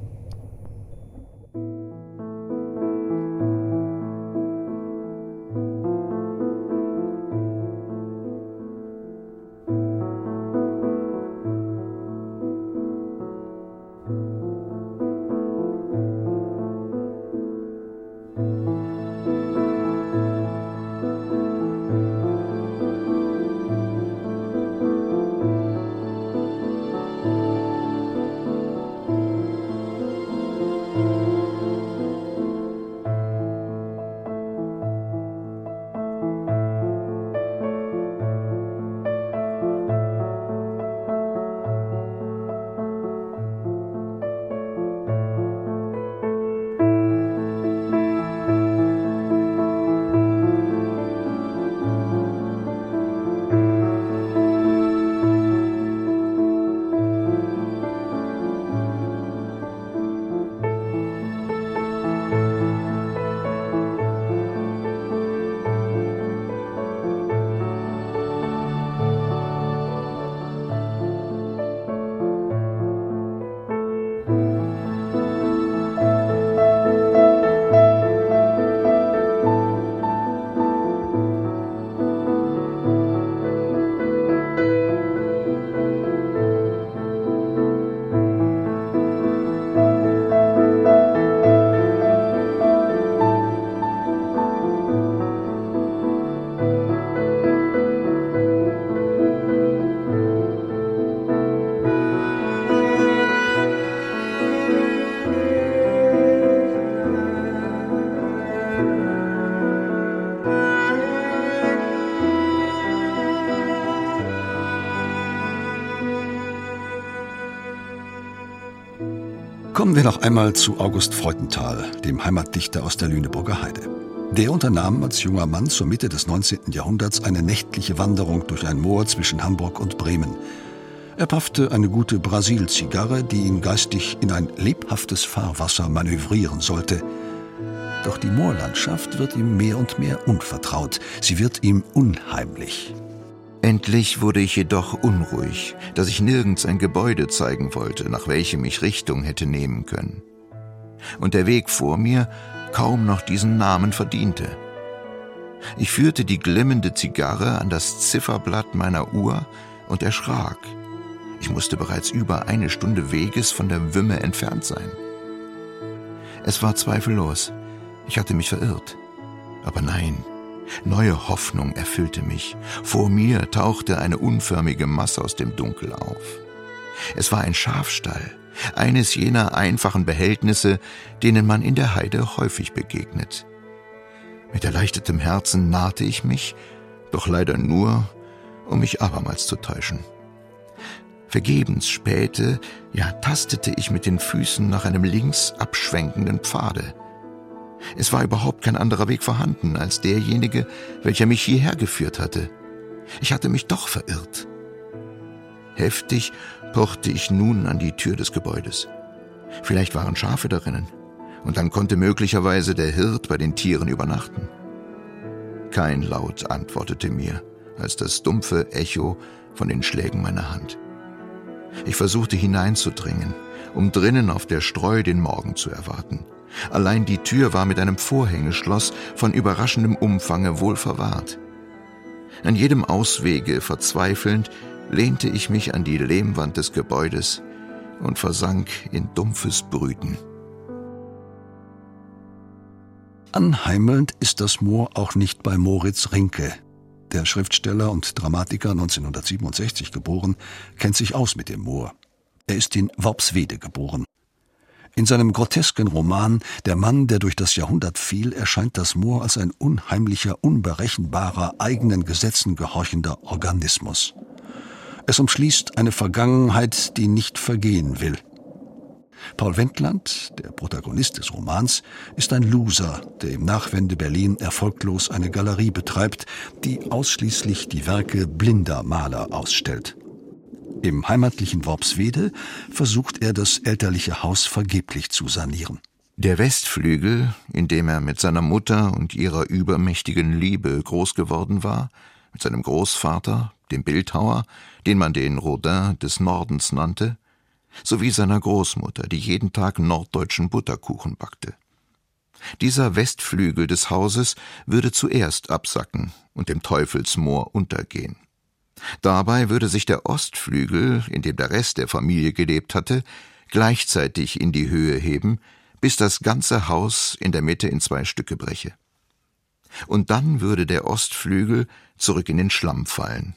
Kommen wir noch einmal zu August Freudenthal, dem Heimatdichter aus der Lüneburger Heide. Der unternahm als junger Mann zur Mitte des 19. Jahrhunderts eine nächtliche Wanderung durch ein Moor zwischen Hamburg und Bremen. Er paffte eine gute Brasil-Zigarre, die ihn geistig in ein lebhaftes Fahrwasser manövrieren sollte. Doch die Moorlandschaft wird ihm mehr und mehr unvertraut. Sie wird ihm unheimlich. Endlich wurde ich jedoch unruhig, dass ich nirgends ein Gebäude zeigen wollte, nach welchem ich Richtung hätte nehmen können. Und der Weg vor mir kaum noch diesen Namen verdiente. Ich führte die glimmende Zigarre an das Zifferblatt meiner Uhr und erschrak. Ich musste bereits über 1 Stunde Weges von der Wümme entfernt sein. Es war zweifellos, ich hatte mich verirrt. Aber nein, neue Hoffnung erfüllte mich. Vor mir tauchte eine unförmige Masse aus dem Dunkel auf. Es war ein Schafstall, eines jener einfachen Behältnisse, denen man in der Heide häufig begegnet. Mit erleichtertem Herzen nahte ich mich, doch leider nur, um mich abermals zu täuschen. Vergebens spähte, ja tastete ich mit den Füßen nach einem links abschwenkenden Pfade. Es war überhaupt kein anderer Weg vorhanden als derjenige, welcher mich hierher geführt hatte. Ich hatte mich doch verirrt. Heftig pochte ich nun an die Tür des Gebäudes. Vielleicht waren Schafe darinnen, und dann konnte möglicherweise der Hirt bei den Tieren übernachten. Kein Laut antwortete mir, als das dumpfe Echo von den Schlägen meiner Hand. Ich versuchte hineinzudringen, um drinnen auf der Streu den Morgen zu erwarten. Allein die Tür war mit einem Vorhängeschloss von überraschendem Umfange wohl verwahrt. An jedem Auswege verzweifelnd lehnte ich mich an die Lehmwand des Gebäudes und versank in dumpfes Brüten. Anheimelnd ist das Moor auch nicht bei Moritz Rinke. Der Schriftsteller und Dramatiker, 1967 geboren, kennt sich aus mit dem Moor. Er ist in Worpswede geboren. In seinem grotesken Roman »Der Mann, der durch das Jahrhundert fiel« erscheint das Moor als ein unheimlicher, unberechenbarer, eigenen Gesetzen gehorchender Organismus. Es umschließt eine Vergangenheit, die nicht vergehen will. Paul Wendland, der Protagonist des Romans, ist ein Loser, der im Nachwende-Berlin erfolglos eine Galerie betreibt, die ausschließlich die Werke blinder Maler ausstellt. Im heimatlichen Worpswede versucht er, das elterliche Haus vergeblich zu sanieren. Der Westflügel, in dem er mit seiner Mutter und ihrer übermächtigen Liebe groß geworden war, mit seinem Großvater, dem Bildhauer, den man den Rodin des Nordens nannte, sowie seiner Großmutter, die jeden Tag norddeutschen Butterkuchen backte. Dieser Westflügel des Hauses würde zuerst absacken und im Teufelsmoor untergehen. Dabei würde sich der Ostflügel, in dem der Rest der Familie gelebt hatte, gleichzeitig in die Höhe heben, bis das ganze Haus in der Mitte in 2 Stücke breche. Und dann würde der Ostflügel zurück in den Schlamm fallen.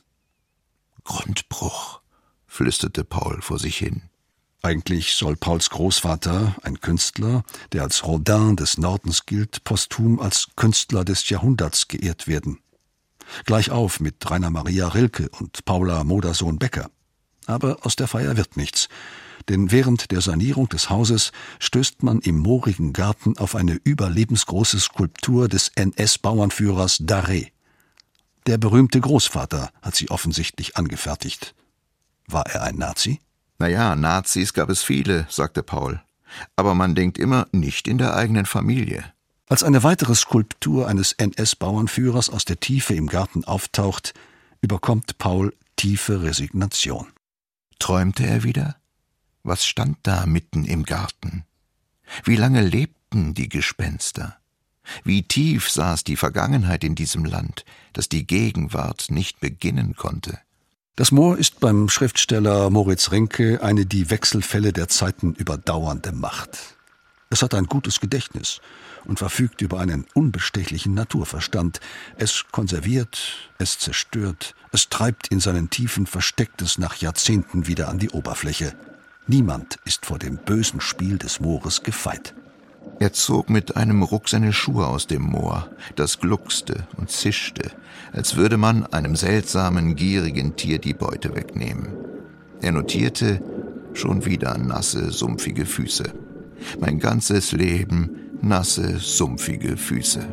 »Grundbruch«, flüsterte Paul vor sich hin. Eigentlich soll Pauls Großvater, ein Künstler, der als Rodin des Nordens gilt, posthum als Künstler des Jahrhunderts geehrt werden. Gleich auf mit Rainer Maria Rilke und Paula Modersohn-Becker. Aber aus der Feier wird nichts, denn während der Sanierung des Hauses stößt man im moorigen Garten auf eine überlebensgroße Skulptur des NS-Bauernführers Darré. Der berühmte Großvater hat sie offensichtlich angefertigt. War er ein Nazi? »Naja, Nazis gab es viele«, sagte Paul. »Aber man denkt immer, nicht in der eigenen Familie.« Als eine weitere Skulptur eines NS-Bauernführers aus der Tiefe im Garten auftaucht, überkommt Paul tiefe Resignation. Träumte er wieder? Was stand da mitten im Garten? Wie lange lebten die Gespenster? Wie tief saß die Vergangenheit in diesem Land, dass die Gegenwart nicht beginnen konnte? Das Moor ist beim Schriftsteller Moritz Rinke eine die Wechselfälle der Zeiten überdauernde Macht. Es hat ein gutes Gedächtnis und verfügt über einen unbestechlichen Naturverstand. Es konserviert, es zerstört, es treibt in seinen Tiefen Verstecktes nach Jahrzehnten wieder an die Oberfläche. Niemand ist vor dem bösen Spiel des Moores gefeit. Er zog mit einem Ruck seine Schuhe aus dem Moor, das gluckste und zischte, als würde man einem seltsamen, gierigen Tier die Beute wegnehmen. Er notierte: schon wieder nasse, sumpfige Füße. Mein ganzes Leben nasse, sumpfige Füße.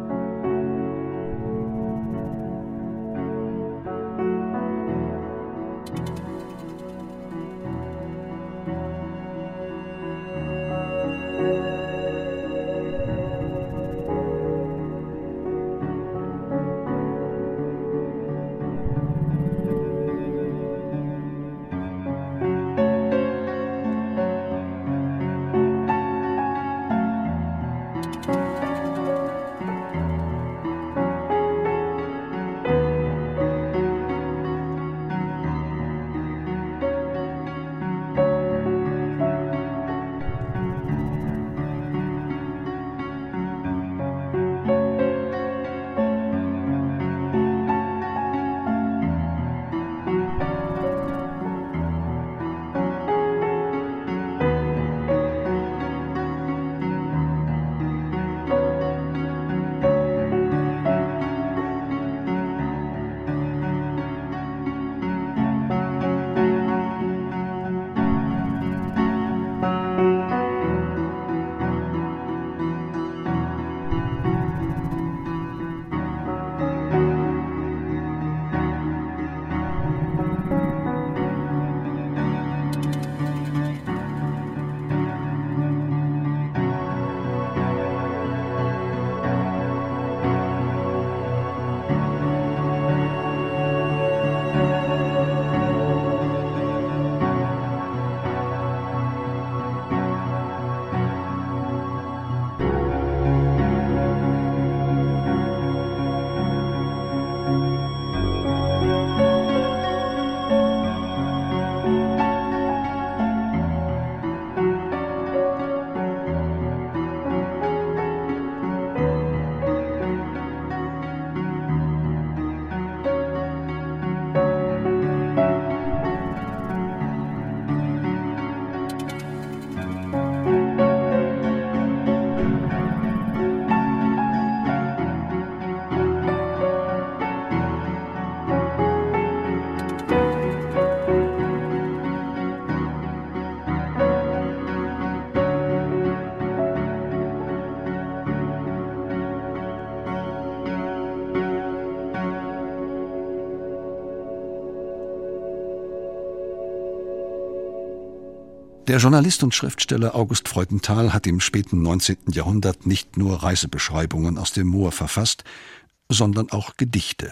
Der Journalist und Schriftsteller August Freudenthal hat im späten 19. Jahrhundert nicht nur Reisebeschreibungen aus dem Moor verfasst, sondern auch Gedichte.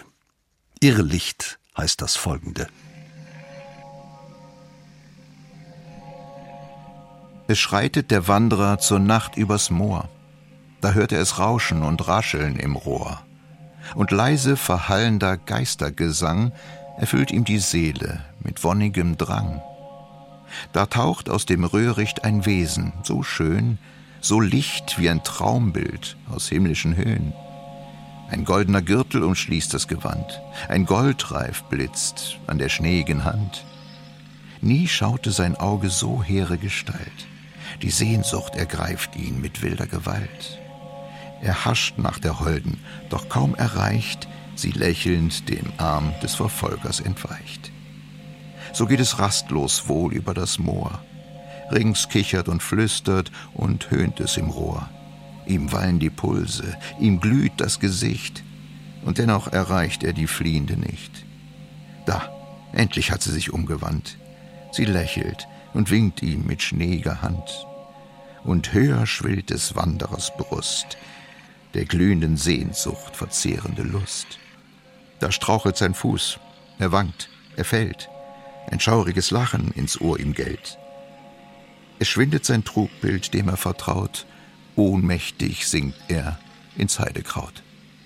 Irrlicht heißt das folgende. Es schreitet der Wanderer zur Nacht übers Moor. Da hört er es rauschen und rascheln im Rohr. Und leise verhallender Geistergesang erfüllt ihm die Seele mit wonnigem Drang. Da taucht aus dem Röhricht ein Wesen, so schön, so licht wie ein Traumbild aus himmlischen Höhen. Ein goldener Gürtel umschließt das Gewand, ein Goldreif blitzt an der schneeigen Hand. Nie schaute sein Auge so hehre Gestalt, die Sehnsucht ergreift ihn mit wilder Gewalt. Er hascht nach der Holden, doch kaum erreicht, sie lächelnd dem Arm des Verfolgers entweicht. So geht es rastlos wohl über das Moor. Rings kichert und flüstert und höhnt es im Rohr. Ihm wallen die Pulse, ihm glüht das Gesicht, und dennoch erreicht er die Fliehende nicht. Da, endlich hat sie sich umgewandt. Sie lächelt und winkt ihm mit schneeiger Hand. Und höher schwillt des Wanderers Brust, der glühenden Sehnsucht verzehrende Lust. Da strauchelt sein Fuß, er wankt, er fällt, ein schauriges Lachen ins Ohr ihm gellt. Es schwindet sein Trugbild, dem er vertraut, ohnmächtig sinkt er ins Heidekraut.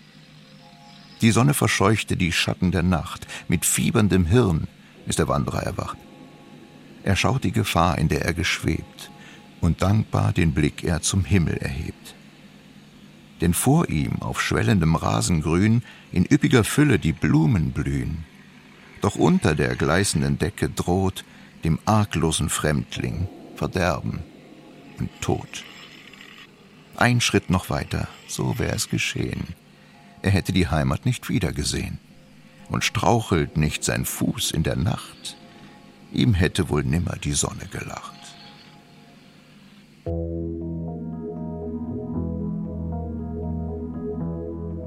Die Sonne verscheuchte die Schatten der Nacht, mit fieberndem Hirn ist der Wanderer erwacht. Er schaut die Gefahr, in der er geschwebt, und dankbar den Blick er zum Himmel erhebt. Denn vor ihm auf schwellendem Rasengrün in üppiger Fülle die Blumen blühen. Doch unter der gleißenden Decke droht dem arglosen Fremdling Verderben und Tod. Ein Schritt noch weiter, so wär es geschehen. Er hätte die Heimat nicht wiedergesehen. Und strauchelt nicht sein Fuß in der Nacht, ihm hätte wohl nimmer die Sonne gelacht.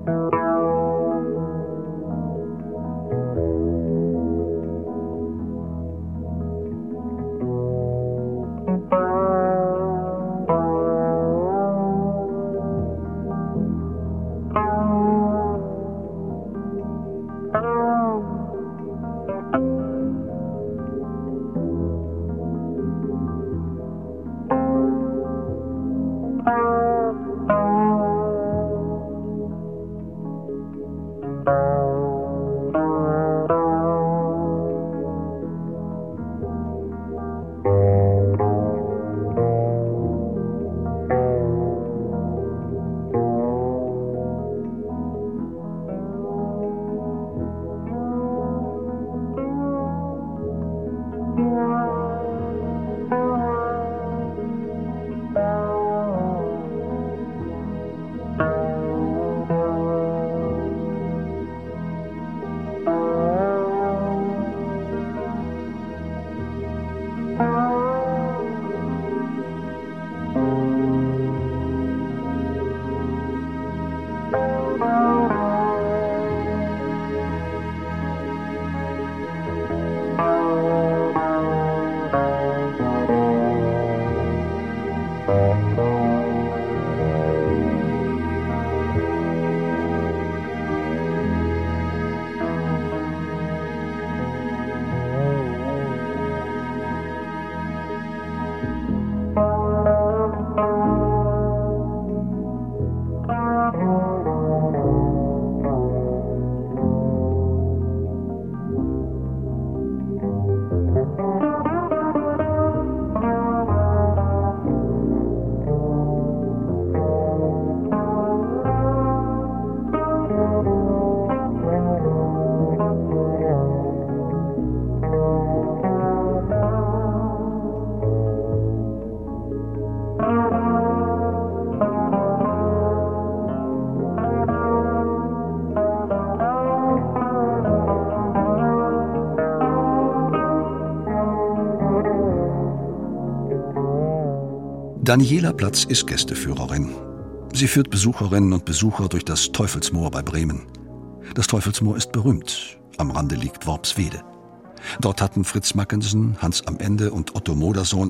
Daniela Platz ist Gästeführerin. Sie führt Besucherinnen und Besucher durch das Teufelsmoor bei Bremen. Das Teufelsmoor ist berühmt. Am Rande liegt Worpswede. Dort hatten Fritz Mackensen, Hans am Ende und Otto Modersohn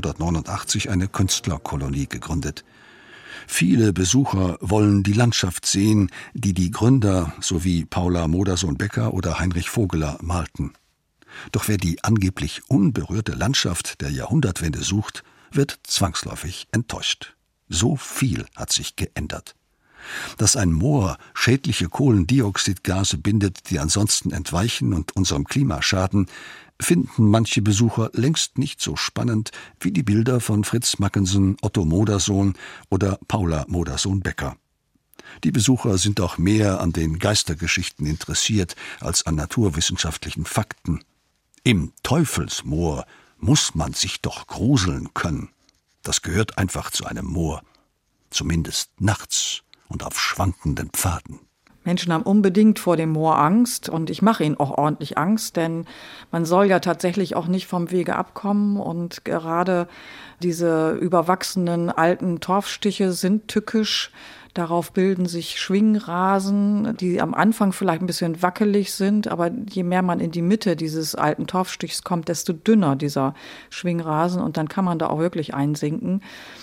1889 eine Künstlerkolonie gegründet. Viele Besucher wollen die Landschaft sehen, die die Gründer sowie Paula Modersohn-Becker oder Heinrich Vogeler malten. Doch wer die angeblich unberührte Landschaft der Jahrhundertwende sucht, wird zwangsläufig enttäuscht. So viel hat sich geändert. Dass ein Moor schädliche Kohlendioxidgase bindet, die ansonsten entweichen und unserem Klima schaden, finden manche Besucher längst nicht so spannend wie die Bilder von Fritz Mackensen, Otto Modersohn oder Paula Modersohn-Becker. Die Besucher sind auch mehr an den Geistergeschichten interessiert als an naturwissenschaftlichen Fakten. Im Teufelsmoor muss man sich doch gruseln können. Das gehört einfach zu einem Moor. Zumindest nachts und auf schwankenden Pfaden. Menschen haben unbedingt vor dem Moor Angst und ich mache ihnen auch ordentlich Angst, denn man soll ja tatsächlich auch nicht vom Wege abkommen und gerade diese überwachsenen alten Torfstiche sind tückisch. Darauf bilden sich Schwingrasen, die am Anfang vielleicht ein bisschen wackelig sind, aber je mehr man in die Mitte dieses alten Torfstichs kommt, desto dünner dieser Schwingrasen und dann kann man da auch wirklich einsinken.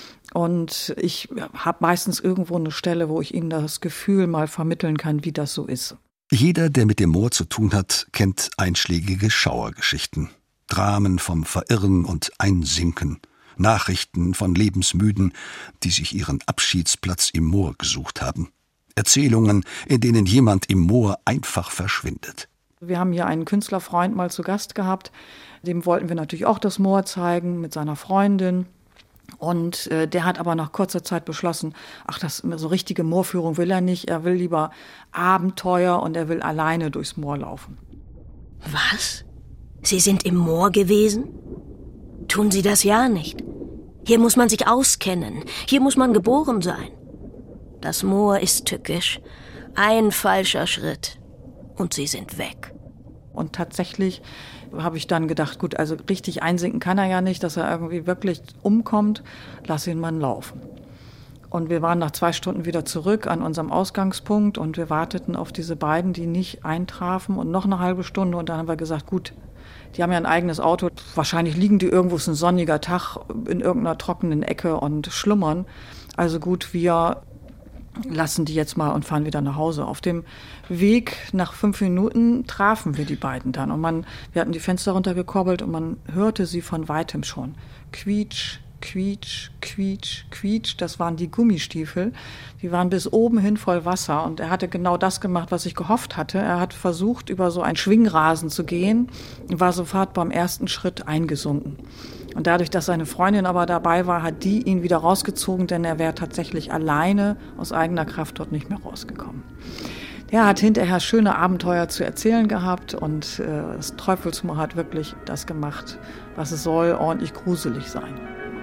Und ich habe meistens irgendwo eine Stelle, wo ich Ihnen das Gefühl mal vermitteln kann, wie das so ist. Jeder, der mit dem Moor zu tun hat, kennt einschlägige Schauergeschichten. Dramen vom Verirren und Einsinken. Nachrichten von Lebensmüden, die sich ihren Abschiedsplatz im Moor gesucht haben. Erzählungen, in denen jemand im Moor einfach verschwindet. Wir haben hier einen Künstlerfreund mal zu Gast gehabt. Dem wollten wir natürlich auch das Moor zeigen mit seiner Freundin. Und der hat aber nach kurzer Zeit beschlossen, das so richtige Moorführung will er nicht. Er will lieber Abenteuer und er will alleine durchs Moor laufen. Was? Sie sind im Moor gewesen? Tun Sie das ja nicht. Hier muss man sich auskennen. Hier muss man geboren sein. Das Moor ist tückisch. Ein falscher Schritt und Sie sind weg. Und tatsächlich habe ich dann gedacht, gut, also richtig einsinken kann er ja nicht, dass er irgendwie wirklich umkommt. Lass ihn mal laufen. Und wir waren nach 2 Stunden wieder zurück an unserem Ausgangspunkt und wir warteten auf diese beiden, die nicht eintrafen, und noch eine halbe Stunde. Und dann haben wir gesagt, gut, die haben ja ein eigenes Auto. Wahrscheinlich liegen die irgendwo, es ist ein sonniger Tag, in irgendeiner trockenen Ecke und schlummern. Also gut, wir lassen die jetzt mal und fahren wieder nach Hause. Auf dem Weg nach 5 Minuten trafen wir die beiden dann. Und wir hatten die Fenster runtergekurbelt und man hörte sie von weitem schon. Quietsch, quietsch, quietsch, quietsch. Das waren die Gummistiefel. Die waren bis oben hin voll Wasser. Und er hatte genau das gemacht, was ich gehofft hatte. Er hat versucht, über so einen Schwingrasen zu gehen und war sofort beim ersten Schritt eingesunken. Und dadurch, dass seine Freundin aber dabei war, hat die ihn wieder rausgezogen, denn er wäre tatsächlich alleine aus eigener Kraft dort nicht mehr rausgekommen. Der hat hinterher schöne Abenteuer zu erzählen gehabt und das Teufelsmoor hat wirklich das gemacht, was es soll, ordentlich gruselig sein.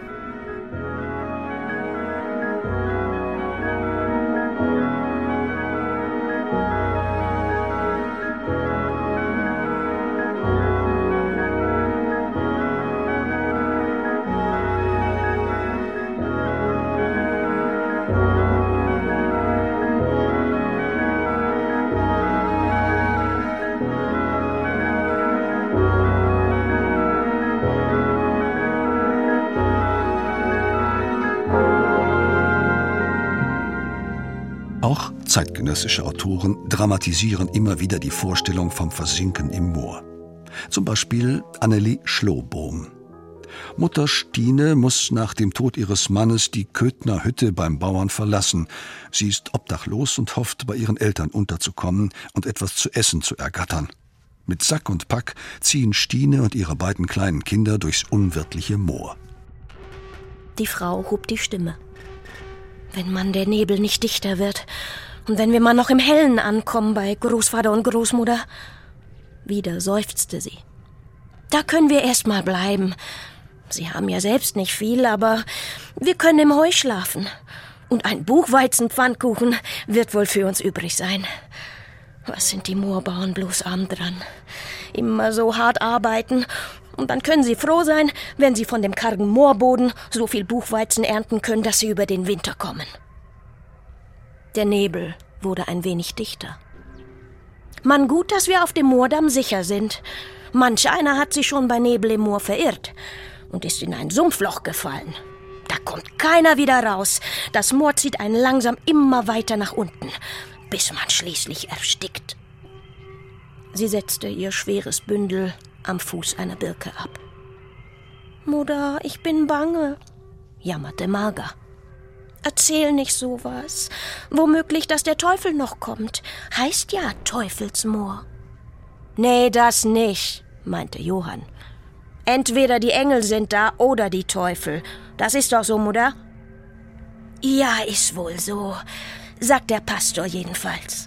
Auch zeitgenössische Autoren dramatisieren immer wieder die Vorstellung vom Versinken im Moor. Zum Beispiel Annelie Schlobohm. Mutter Stine muss nach dem Tod ihres Mannes die Köthner Hütte beim Bauern verlassen. Sie ist obdachlos und hofft, bei ihren Eltern unterzukommen und etwas zu essen zu ergattern. Mit Sack und Pack ziehen Stine und ihre beiden kleinen Kinder durchs unwirtliche Moor. Die Frau hob die Stimme. Wenn man der Nebel nicht dichter wird und wenn wir mal noch im Hellen ankommen bei Großvater und Großmutter. Wieder seufzte sie. Da können wir erst mal bleiben. Sie haben ja selbst nicht viel, aber wir können im Heu schlafen. Und ein Buchweizenpfannkuchen wird wohl für uns übrig sein. Was sind die Moorbauern bloß arm dran? Immer so hart arbeiten. Und dann können sie froh sein, wenn sie von dem kargen Moorboden so viel Buchweizen ernten können, dass sie über den Winter kommen. Der Nebel wurde ein wenig dichter. Man, gut, dass wir auf dem Moordamm sicher sind. Manch einer hat sich schon bei Nebel im Moor verirrt und ist in ein Sumpfloch gefallen. Da kommt keiner wieder raus. Das Moor zieht einen langsam immer weiter nach unten, bis man schließlich erstickt. Sie setzte ihr schweres Bündel am Fuß einer Birke ab. »Mutter, ich bin bange«, jammerte Marga. »Erzähl nicht sowas. Womöglich, dass der Teufel noch kommt. Heißt ja Teufelsmoor.« »Nee, das nicht«, meinte Johann. »Entweder die Engel sind da oder die Teufel. Das ist doch so, Mutter?« »Ja, ist wohl so«, sagt der Pastor jedenfalls.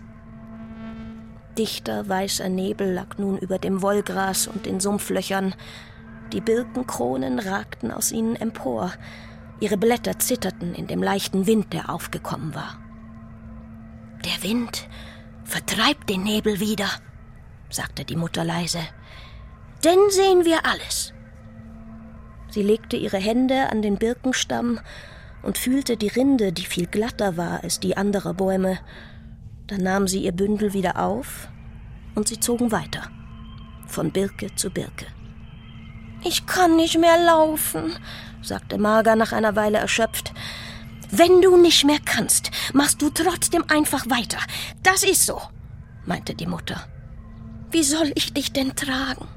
Dichter weißer Nebel lag nun über dem Wollgras und den Sumpflöchern. Die Birkenkronen ragten aus ihnen empor. Ihre Blätter zitterten in dem leichten Wind, der aufgekommen war. »Der Wind vertreibt den Nebel wieder«, sagte die Mutter leise. »Denn sehen wir alles.« Sie legte ihre Hände an den Birkenstamm und fühlte die Rinde, die viel glatter war als die anderer Bäume. Dann nahm sie ihr Bündel wieder auf und sie zogen weiter, von Birke zu Birke. »Ich kann nicht mehr laufen«, sagte Marga nach einer Weile erschöpft. »Wenn du nicht mehr kannst, machst du trotzdem einfach weiter. Das ist so«, meinte die Mutter. »Wie soll ich dich denn tragen?«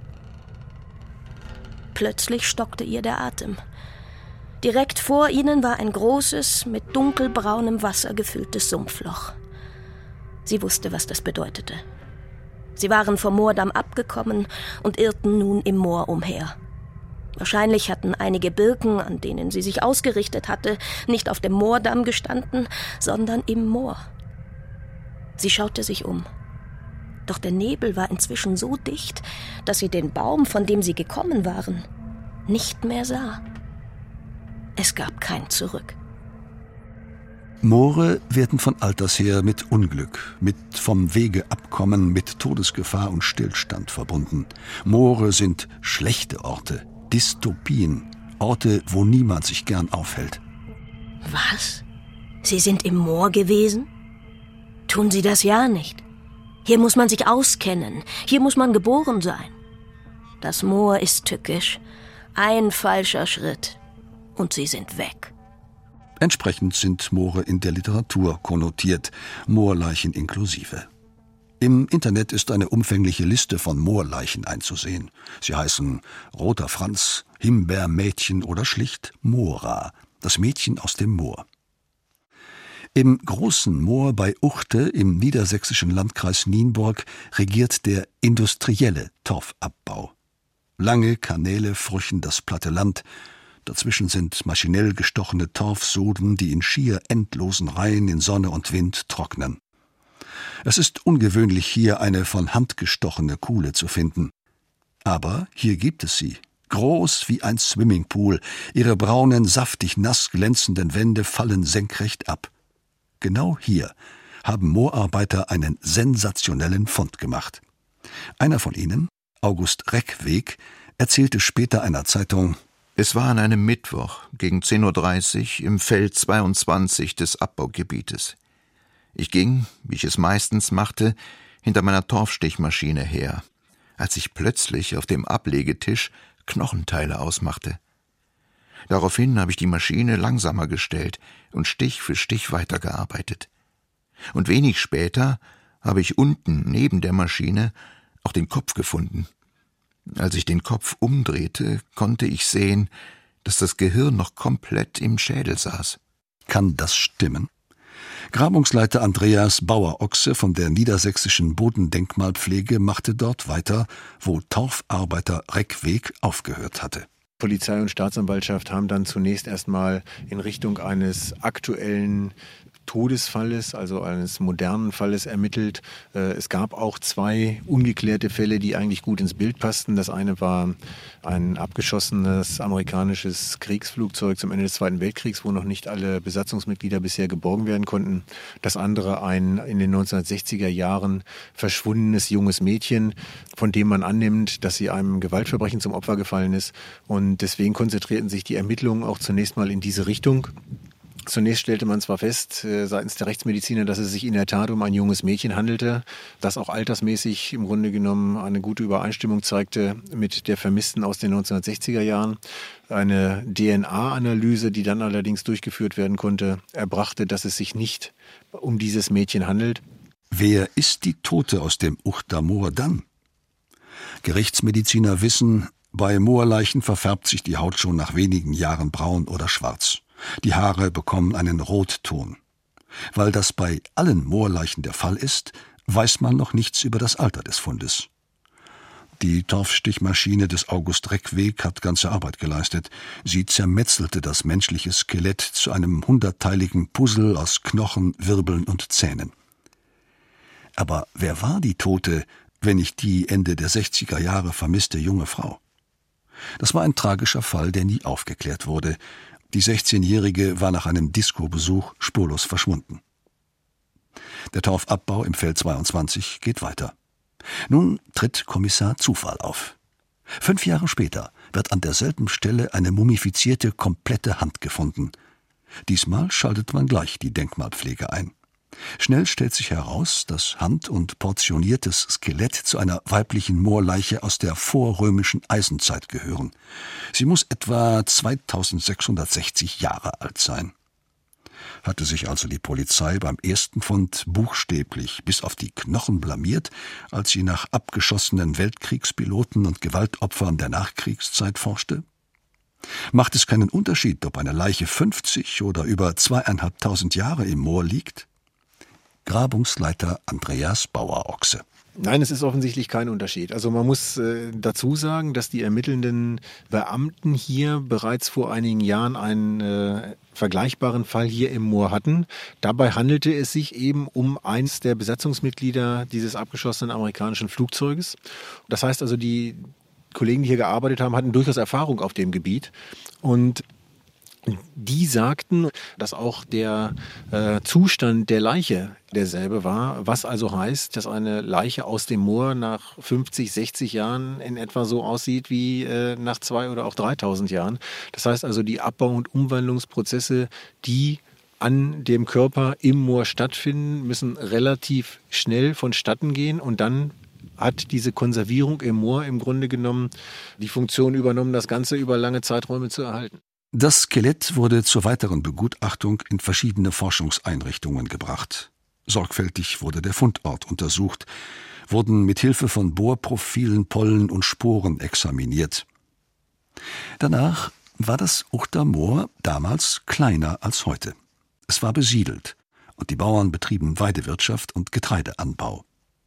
Plötzlich stockte ihr der Atem. Direkt vor ihnen war ein großes, mit dunkelbraunem Wasser gefülltes Sumpfloch. Sie wusste, was das bedeutete. Sie waren vom Moordamm abgekommen und irrten nun im Moor umher. Wahrscheinlich hatten einige Birken, an denen sie sich ausgerichtet hatte, nicht auf dem Moordamm gestanden, sondern im Moor. Sie schaute sich um. Doch der Nebel war inzwischen so dicht, dass sie den Baum, von dem sie gekommen waren, nicht mehr sah. Es gab kein Zurück. Moore werden von alters her mit Unglück, mit vom Wege abkommen, mit Todesgefahr und Stillstand verbunden. Moore sind schlechte Orte, Dystopien, Orte, wo niemand sich gern aufhält. Was? Sie sind im Moor gewesen? Tun Sie das ja nicht. Hier muss man sich auskennen. Hier muss man geboren sein. Das Moor ist tückisch. Ein falscher Schritt und Sie sind weg. Entsprechend sind Moore in der Literatur konnotiert, Moorleichen inklusive. Im Internet ist eine umfängliche Liste von Moorleichen einzusehen. Sie heißen Roter Franz, Himbeermädchen oder schlicht Mora, das Mädchen aus dem Moor. Im Großen Moor bei Uchte im niedersächsischen Landkreis Nienburg regiert der industrielle Torfabbau. Lange Kanäle furchen das platte Land. Dazwischen sind maschinell gestochene Torfsoden, die in schier endlosen Reihen in Sonne und Wind trocknen. Es ist ungewöhnlich, hier eine von Hand gestochene Kuhle zu finden. Aber hier gibt es sie, groß wie ein Swimmingpool. Ihre braunen, saftig nass glänzenden Wände fallen senkrecht ab. Genau hier haben Moorarbeiter einen sensationellen Fund gemacht. Einer von ihnen, August Reckweg, erzählte später einer Zeitung: Es war an einem Mittwoch gegen 10:30 Uhr im Feld 22 des Abbaugebietes. Ich ging, wie ich es meistens machte, hinter meiner Torfstichmaschine her, als ich plötzlich auf dem Ablegetisch Knochenteile ausmachte. Daraufhin habe ich die Maschine langsamer gestellt und Stich für Stich weitergearbeitet. Und wenig später habe ich unten neben der Maschine auch den Kopf gefunden. Als ich den Kopf umdrehte, konnte ich sehen, dass das Gehirn noch komplett im Schädel saß. Kann das stimmen? Grabungsleiter Andreas Bauer-Ochse von der niedersächsischen Bodendenkmalpflege machte dort weiter, wo Torfarbeiter Reckweg aufgehört hatte. Polizei und Staatsanwaltschaft haben dann zunächst erstmal in Richtung eines aktuellen Todesfalles, also eines modernen Falles ermittelt. Es gab auch 2 ungeklärte Fälle, die eigentlich gut ins Bild passten. Das eine war ein abgeschossenes amerikanisches Kriegsflugzeug zum Ende des Zweiten Weltkriegs, wo noch nicht alle Besatzungsmitglieder bisher geborgen werden konnten. Das andere ein in den 1960er Jahren verschwundenes junges Mädchen, von dem man annimmt, dass sie einem Gewaltverbrechen zum Opfer gefallen ist. Und deswegen konzentrierten sich die Ermittlungen auch zunächst mal in diese Richtung. Zunächst stellte man zwar fest, seitens der Rechtsmediziner, dass es sich in der Tat um ein junges Mädchen handelte, das auch altersmäßig im Grunde genommen eine gute Übereinstimmung zeigte mit der Vermissten aus den 1960er Jahren. Eine DNA-Analyse, die dann allerdings durchgeführt werden konnte, erbrachte, dass es sich nicht um dieses Mädchen handelt. Wer ist die Tote aus dem Uchter Moor dann? Gerichtsmediziner wissen, bei Moorleichen verfärbt sich die Haut schon nach wenigen Jahren braun oder schwarz. Die Haare bekommen einen Rotton. Weil das bei allen Moorleichen der Fall ist, weiß man noch nichts über das Alter des Fundes. Die Torfstichmaschine des August Reckweg hat ganze Arbeit geleistet. Sie zermetzelte das menschliche Skelett zu einem 100-teiligen Puzzle aus Knochen, Wirbeln und Zähnen. Aber wer war die Tote, wenn nicht die Ende der 60er Jahre vermisste junge Frau? Das war ein tragischer Fall, der nie aufgeklärt wurde. Die 16-Jährige war nach einem Disco-Besuch spurlos verschwunden. Der Torfabbau im Feld 22 geht weiter. Nun tritt Kommissar Zufall auf. 5 Jahre später wird an derselben Stelle eine mumifizierte, komplette Hand gefunden. Diesmal schaltet man gleich die Denkmalpflege ein. Schnell stellt sich heraus, dass Hand und portioniertes Skelett zu einer weiblichen Moorleiche aus der vorrömischen Eisenzeit gehören. Sie muss etwa 2660 Jahre alt sein. Hatte sich also die Polizei beim ersten Fund buchstäblich bis auf die Knochen blamiert, als sie nach abgeschossenen Weltkriegspiloten und Gewaltopfern der Nachkriegszeit forschte? Macht es keinen Unterschied, ob eine Leiche 50 oder über 2500 Jahre im Moor liegt? Grabungsleiter Andreas Bauer-Ochse. Nein, es ist offensichtlich kein Unterschied. Also man muss dazu sagen, dass die ermittelnden Beamten hier bereits vor einigen Jahren einen vergleichbaren Fall hier im Moor hatten. Dabei handelte es sich eben um eins der Besatzungsmitglieder dieses abgeschossenen amerikanischen Flugzeuges. Das heißt also, die Kollegen, die hier gearbeitet haben, hatten durchaus Erfahrung auf dem Gebiet. Und die sagten, dass auch der Zustand der Leiche derselbe war, was also heißt, dass eine Leiche aus dem Moor nach 50, 60 Jahren in etwa so aussieht wie nach 2.000 oder auch 3.000 Jahren. Das heißt also, die Abbau- und Umwandlungsprozesse, die an dem Körper im Moor stattfinden, müssen relativ schnell vonstatten gehen und dann hat diese Konservierung im Moor im Grunde genommen die Funktion übernommen, das Ganze über lange Zeiträume zu erhalten. Das Skelett wurde zur weiteren Begutachtung in verschiedene Forschungseinrichtungen gebracht. Sorgfältig wurde der Fundort untersucht, wurden mit Hilfe von Bohrprofilen Pollen und Sporen examiniert. Danach war das Uchter Moor damals kleiner als heute. Es war besiedelt und die Bauern betrieben Weidewirtschaft und Getreideanbau.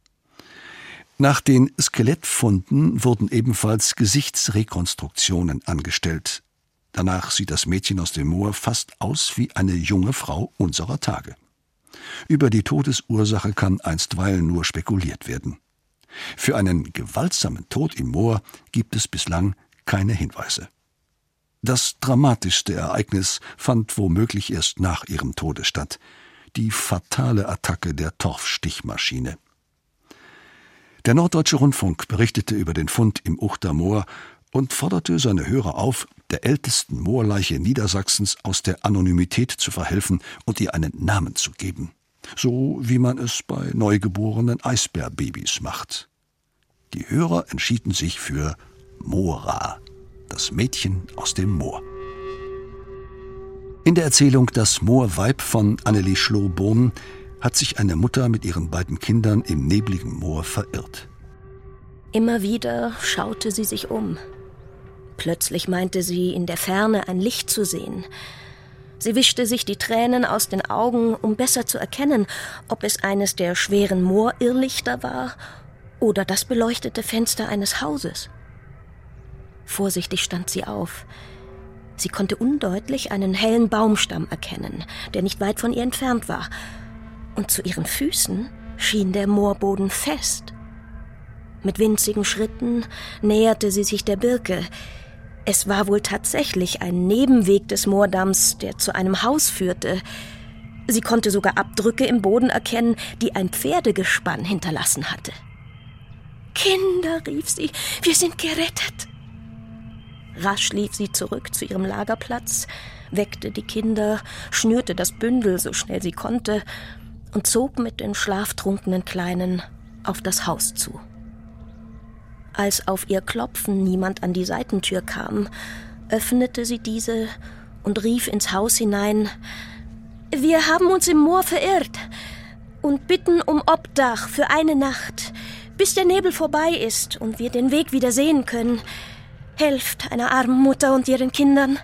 Nach den Skelettfunden wurden ebenfalls Gesichtsrekonstruktionen angestellt. Danach sieht das Mädchen aus dem Moor fast aus wie eine junge Frau unserer Tage. Über die Todesursache kann einstweilen nur spekuliert werden. Für einen gewaltsamen Tod im Moor gibt es bislang keine Hinweise. Das dramatischste Ereignis fand womöglich erst nach ihrem Tode statt: die fatale Attacke der Torfstichmaschine. Der Norddeutsche Rundfunk berichtete über den Fund im Uchter Moor und forderte seine Hörer auf, der ältesten Moorleiche Niedersachsens aus der Anonymität zu verhelfen und ihr einen Namen zu geben. So wie man es bei neugeborenen Eisbärbabys macht. Die Hörer entschieden sich für Mora, das Mädchen aus dem Moor. In der Erzählung Das Moorweib von Annelie Schlobohm hat sich eine Mutter mit ihren beiden Kindern im nebligen Moor verirrt. Immer wieder schaute sie sich um. Plötzlich meinte sie, in der Ferne ein Licht zu sehen. Sie wischte sich die Tränen aus den Augen, um besser zu erkennen, ob es eines der schweren Moorirrlichter war oder das beleuchtete Fenster eines Hauses. Vorsichtig stand sie auf. Sie konnte undeutlich einen hellen Baumstamm erkennen, der nicht weit von ihr entfernt war. Und zu ihren Füßen schien der Moorboden fest. Mit winzigen Schritten näherte sie sich der Birke. Es war wohl tatsächlich ein Nebenweg des Moordamms, der zu einem Haus führte. Sie konnte sogar Abdrücke im Boden erkennen, die ein Pferdegespann hinterlassen hatte. »Kinder«, rief sie, »wir sind gerettet!« Rasch lief sie zurück zu ihrem Lagerplatz, weckte die Kinder, schnürte das Bündel so schnell sie konnte und zog mit den schlaftrunkenen Kleinen auf das Haus zu. Als auf ihr Klopfen niemand an die Seitentür kam, öffnete sie diese und rief ins Haus hinein: »Wir haben uns im Moor verirrt und bitten um Obdach für eine Nacht, bis der Nebel vorbei ist und wir den Weg wieder sehen können. Helft einer armen Mutter und ihren Kindern.«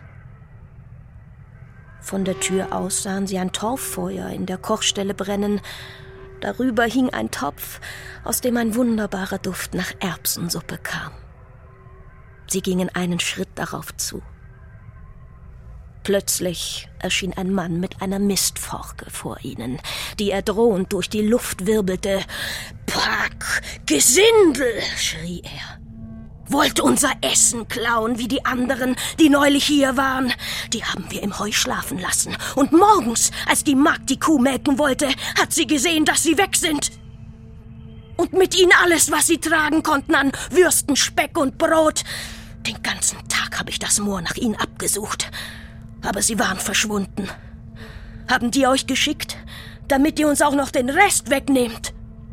Von der Tür aus sahen sie ein Torffeuer in der Kochstelle brennen. Darüber hing ein Topf, aus dem ein wunderbarer Duft nach Erbsensuppe kam. Sie gingen einen Schritt darauf zu. Plötzlich erschien ein Mann mit einer Mistforke vor ihnen, die er drohend durch die Luft wirbelte. »Pack Gesindel«, schrie er. »Wollt unser Essen klauen wie die anderen, die neulich hier waren. Die haben wir im Heu schlafen lassen. Und morgens, als die Magd die Kuh melken wollte, hat sie gesehen, dass sie weg sind. Und mit ihnen alles, was sie tragen konnten an Würsten, Speck und Brot. Den ganzen Tag habe ich das Moor nach ihnen abgesucht. Aber sie waren verschwunden. Haben die euch geschickt, damit ihr uns auch noch den Rest wegnehmt?«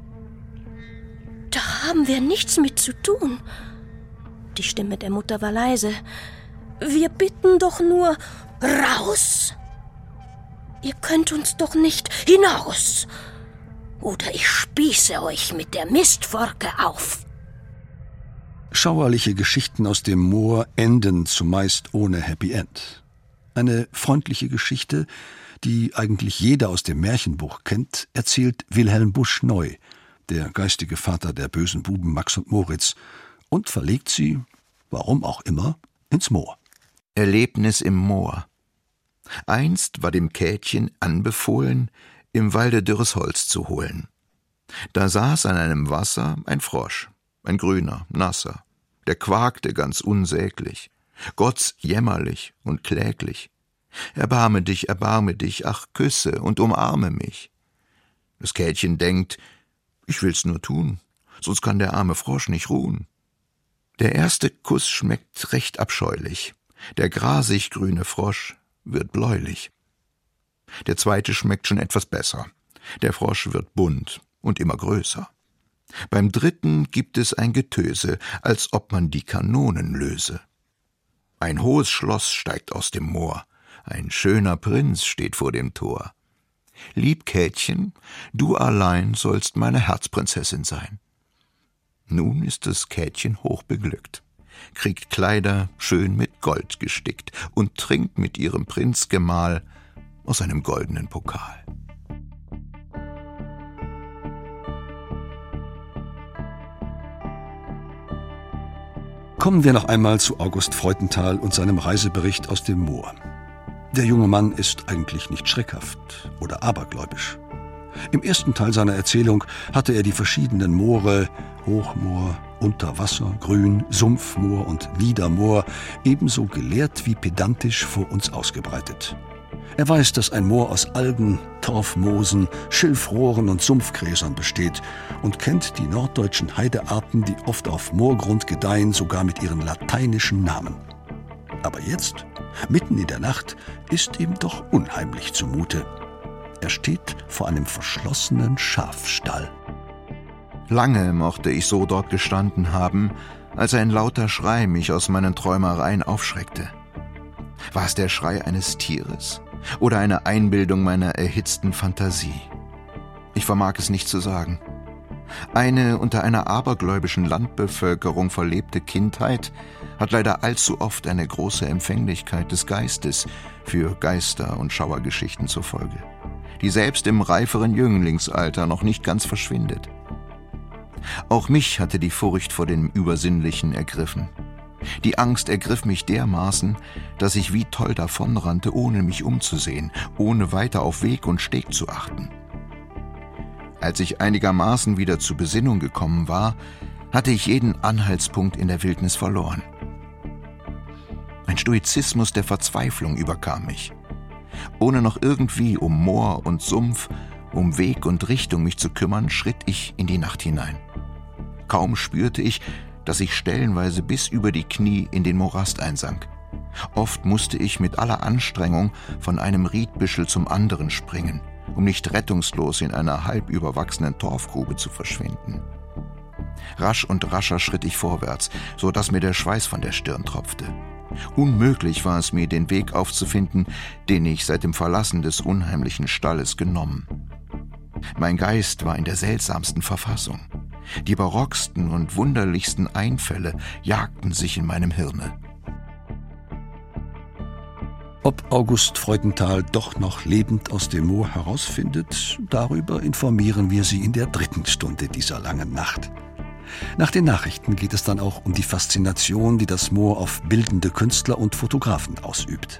»Da haben wir nichts mit zu tun.« Die Stimme der Mutter war leise. »Wir bitten doch nur raus. Ihr könnt uns doch nicht hinaus. Oder ich spieße euch mit der Mistforke auf.« Schauerliche Geschichten aus dem Moor enden zumeist ohne Happy End. Eine freundliche Geschichte, die eigentlich jeder aus dem Märchenbuch kennt, erzählt Wilhelm Busch neu, der geistige Vater der bösen Buben Max und Moritz, und verlegt sie, warum auch immer, ins Moor. Erlebnis im Moor. Einst war dem Käthchen anbefohlen, im Walde dürres Holz zu holen. Da saß an einem Wasser ein Frosch, ein grüner, nasser, der quakte ganz unsäglich, gottsjämmerlich und kläglich. Erbarme dich, ach, küsse und umarme mich. Das Käthchen denkt, ich will's nur tun, sonst kann der arme Frosch nicht ruhen. Der erste Kuss schmeckt recht abscheulich, der grasig grüne Frosch wird bläulich. Der zweite schmeckt schon etwas besser. Der Frosch wird bunt und immer größer. Beim dritten gibt es ein Getöse, als ob man die Kanonen löse. Ein hohes Schloss steigt aus dem Moor, ein schöner Prinz steht vor dem Tor. Lieb Käthchen, du allein sollst meine Herzprinzessin sein. Nun ist das Käthchen hochbeglückt, kriegt Kleider schön mit Gold gestickt und trinkt mit ihrem Prinzgemahl aus einem goldenen Pokal. Kommen wir noch einmal zu August Freudenthal und seinem Reisebericht aus dem Moor. Der junge Mann ist eigentlich nicht schreckhaft oder abergläubisch. Im ersten Teil seiner Erzählung hatte er die verschiedenen Moore, Hochmoor, Unterwasser, Grün, Sumpfmoor und Niedermoor, ebenso gelehrt wie pedantisch vor uns ausgebreitet. Er weiß, dass ein Moor aus Algen, Torfmoosen, Schilfrohren und Sumpfgräsern besteht und kennt die norddeutschen Heidearten, die oft auf Moorgrund gedeihen, sogar mit ihren lateinischen Namen. Aber jetzt, mitten in der Nacht, ist ihm doch unheimlich zumute. Er steht vor einem verschlossenen Schafstall. Lange mochte ich so dort gestanden haben, als ein lauter Schrei mich aus meinen Träumereien aufschreckte. War es der Schrei eines Tieres oder eine Einbildung meiner erhitzten Fantasie? Ich vermag es nicht zu sagen. Eine unter einer abergläubischen Landbevölkerung verlebte Kindheit hat leider allzu oft eine große Empfänglichkeit des Geistes für Geister- und Schauergeschichten zur Folge, die selbst im reiferen Jünglingsalter noch nicht ganz verschwindet. Auch mich hatte die Furcht vor dem Übersinnlichen ergriffen. Die Angst ergriff mich dermaßen, dass ich wie toll davonrannte, ohne mich umzusehen, ohne weiter auf Weg und Steg zu achten. Als ich einigermaßen wieder zur Besinnung gekommen war, hatte ich jeden Anhaltspunkt in der Wildnis verloren. Ein Stoizismus der Verzweiflung überkam mich. Ohne noch irgendwie um Moor und Sumpf, um Weg und Richtung mich zu kümmern, schritt ich in die Nacht hinein. Kaum spürte ich, dass ich stellenweise bis über die Knie in den Morast einsank. Oft musste ich mit aller Anstrengung von einem Riedbüschel zum anderen springen, um nicht rettungslos in einer halb überwachsenen Torfgrube zu verschwinden. Rasch und rascher schritt ich vorwärts, so dass mir der Schweiß von der Stirn tropfte. Unmöglich war es mir, den Weg aufzufinden, den ich seit dem Verlassen des unheimlichen Stalles genommen. Mein Geist war in der seltsamsten Verfassung. Die barocksten und wunderlichsten Einfälle jagten sich in meinem Hirne. Ob August Freudenthal doch noch lebend aus dem Moor herausfindet, darüber informieren wir Sie in der 3. Stunde dieser langen Nacht. Nach den Nachrichten geht es dann auch um die Faszination, die das Moor auf bildende Künstler und Fotografen ausübt.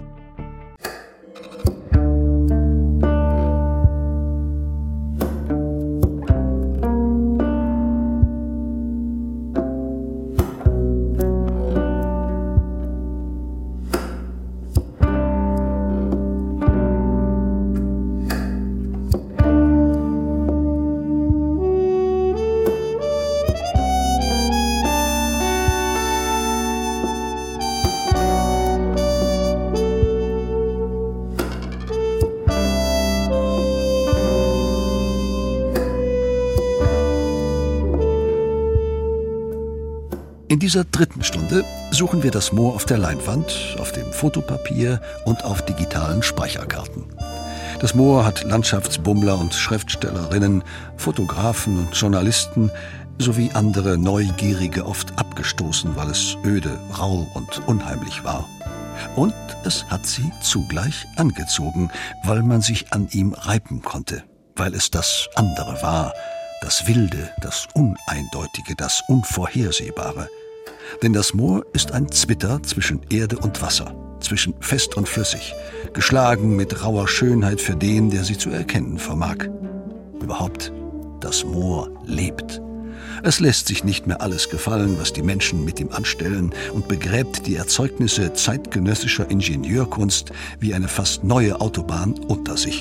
In dieser 3. Stunde suchen wir das Moor auf der Leinwand, auf dem Fotopapier und auf digitalen Speicherkarten. Das Moor hat Landschaftsbummler und Schriftstellerinnen, Fotografen und Journalisten sowie andere Neugierige oft abgestoßen, weil es öde, rau und unheimlich war. Und es hat sie zugleich angezogen, weil man sich an ihm reiben konnte, weil es das andere war, das Wilde, das Uneindeutige, das Unvorhersehbare. Denn das Moor ist ein Zwitter zwischen Erde und Wasser, zwischen fest und flüssig, geschlagen mit rauer Schönheit für den, der sie zu erkennen vermag. Überhaupt, das Moor lebt. Es lässt sich nicht mehr alles gefallen, was die Menschen mit ihm anstellen, und begräbt die Erzeugnisse zeitgenössischer Ingenieurkunst wie eine fast neue Autobahn unter sich.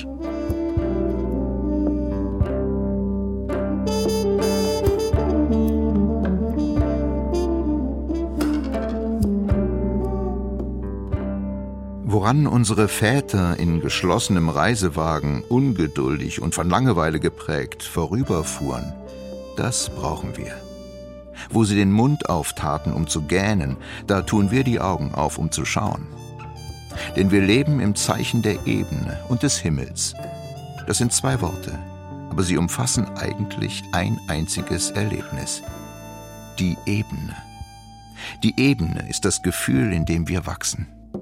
Woran unsere Väter in geschlossenem Reisewagen, ungeduldig und von Langeweile geprägt, vorüberfuhren, das brauchen wir. Wo sie den Mund auftaten, um zu gähnen, da tun wir die Augen auf, um zu schauen. Denn wir leben im Zeichen der Ebene und des Himmels. Das sind 2 Worte, aber sie umfassen eigentlich ein einziges Erlebnis. Die Ebene. Die Ebene ist das Gefühl, in dem wir wachsen.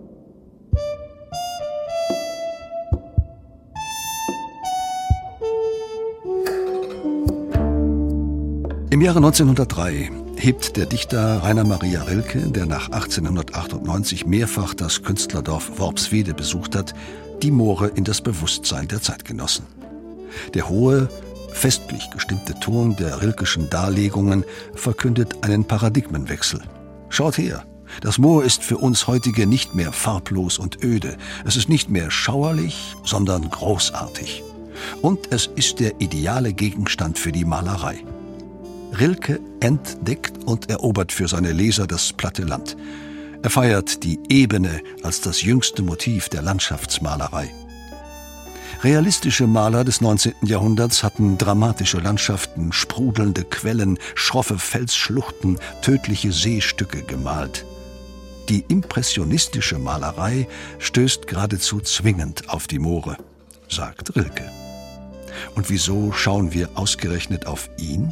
Im Jahre 1903 hebt der Dichter Rainer Maria Rilke, der nach 1898 mehrfach das Künstlerdorf Worpswede besucht hat, die Moore in das Bewusstsein der Zeitgenossen. Der hohe, festlich gestimmte Ton der Rilkeschen Darlegungen verkündet einen Paradigmenwechsel. Schaut her, das Moor ist für uns heutige nicht mehr farblos und öde. Es ist nicht mehr schauerlich, sondern großartig. Und es ist der ideale Gegenstand für die Malerei. Rilke entdeckt und erobert für seine Leser das platte Land. Er feiert die Ebene als das jüngste Motiv der Landschaftsmalerei. Realistische Maler des 19. Jahrhunderts hatten dramatische Landschaften, sprudelnde Quellen, schroffe Felsschluchten, tödliche Seestücke gemalt. Die impressionistische Malerei stößt geradezu zwingend auf die Moore, sagt Rilke. Und wieso schauen wir ausgerechnet auf ihn?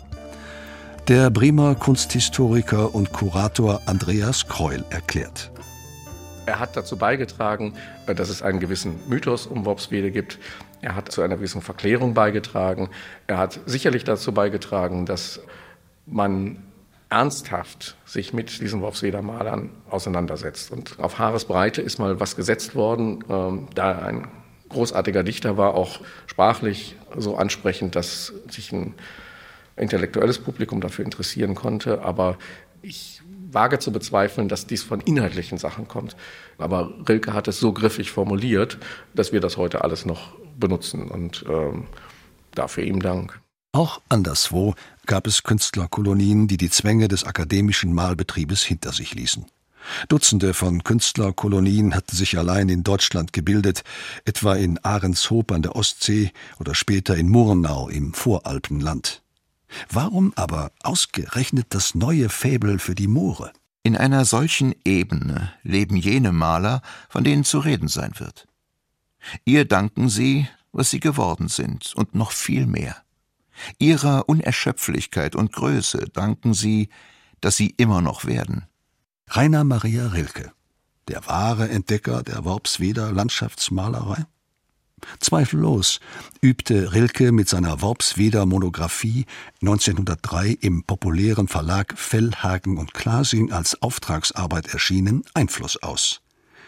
Der Bremer Kunsthistoriker und Kurator Andreas Kreul erklärt. Er hat dazu beigetragen, dass es einen gewissen Mythos um Worpswede gibt. Er hat zu einer gewissen Verklärung beigetragen. Er hat sicherlich dazu beigetragen, dass man ernsthaft sich mit diesen Worpsweder Malern auseinandersetzt. Und auf Haaresbreite ist mal was gesetzt worden, da ein großartiger Dichter war, auch sprachlich so ansprechend, dass sich ein intellektuelles Publikum dafür interessieren konnte. Aber ich wage zu bezweifeln, dass dies von inhaltlichen Sachen kommt. Aber Rilke hat es so griffig formuliert, dass wir das heute alles noch benutzen. Und dafür ihm Dank. Auch anderswo gab es Künstlerkolonien, die die Zwänge des akademischen Malbetriebes hinter sich ließen. Dutzende von Künstlerkolonien hatten sich allein in Deutschland gebildet, etwa in Ahrenshoop an der Ostsee oder später in Murnau im Voralpenland. Warum aber ausgerechnet das neue Faible für die Moore? In einer solchen Ebene leben jene Maler, von denen zu reden sein wird. Ihr danken sie, was sie geworden sind, und noch viel mehr. Ihrer Unerschöpflichkeit und Größe danken sie, dass sie immer noch werden. Rainer Maria Rilke, der wahre Entdecker der Worpsweder Landschaftsmalerei? Zweifellos übte Rilke mit seiner Worpsweder Monographie 1903 im populären Verlag Fellhagen und Klasing als Auftragsarbeit erschienen Einfluss aus.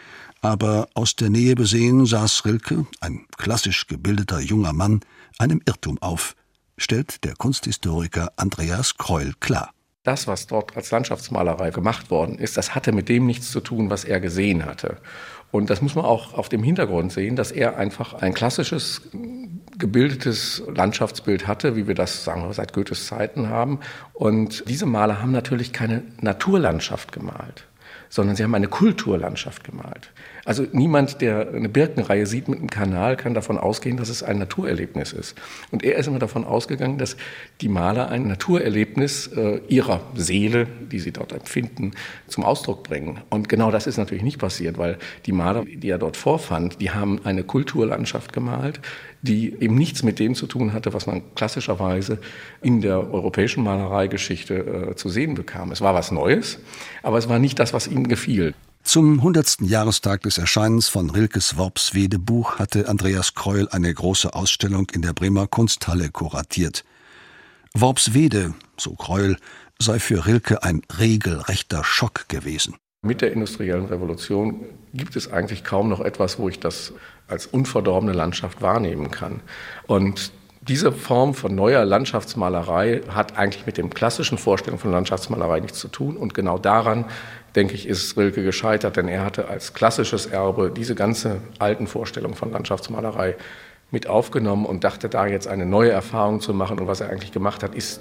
Aber aus der Nähe besehen saß Rilke, ein klassisch gebildeter junger Mann, einem Irrtum auf, stellt der Kunsthistoriker Andreas Kreul klar. Das, was dort als Landschaftsmalerei gemacht worden ist, das hatte mit dem nichts zu tun, was er gesehen hatte. Und das muss man auch auf dem Hintergrund sehen, dass er einfach ein klassisches, gebildetes Landschaftsbild hatte, wie wir das, sagen wir, seit Goethes Zeiten haben. Und diese Maler haben natürlich keine Naturlandschaft gemalt, sondern sie haben eine Kulturlandschaft gemalt. Also niemand, der eine Birkenreihe sieht mit einem Kanal, kann davon ausgehen, dass es ein Naturerlebnis ist. Und er ist immer davon ausgegangen, dass die Maler ein Naturerlebnis ihrer Seele, die sie dort empfinden, zum Ausdruck bringen. Und genau das ist natürlich nicht passiert, weil die Maler, die er dort vorfand, die haben eine Kulturlandschaft gemalt, die eben nichts mit dem zu tun hatte, was man klassischerweise in der europäischen Malereigeschichte zu sehen bekam. Es war was Neues, aber es war nicht das, was ihnen gefiel. Zum 100. Jahrestag des Erscheinens von Rilkes Worpswede-Buch hatte Andreas Kreul eine große Ausstellung in der Bremer Kunsthalle kuratiert. Worpswede, so Kreul, sei für Rilke ein regelrechter Schock gewesen. Mit der industriellen Revolution gibt es eigentlich kaum noch etwas, wo ich das als unverdorbene Landschaft wahrnehmen kann. Und diese Form von neuer Landschaftsmalerei hat eigentlich mit den klassischen Vorstellungen von Landschaftsmalerei nichts zu tun. Und genau daran, denke ich, ist Rilke gescheitert, denn er hatte als klassisches Erbe diese ganze alten Vorstellungen von Landschaftsmalerei mit aufgenommen und dachte, da jetzt eine neue Erfahrung zu machen. Und was er eigentlich gemacht hat, ist die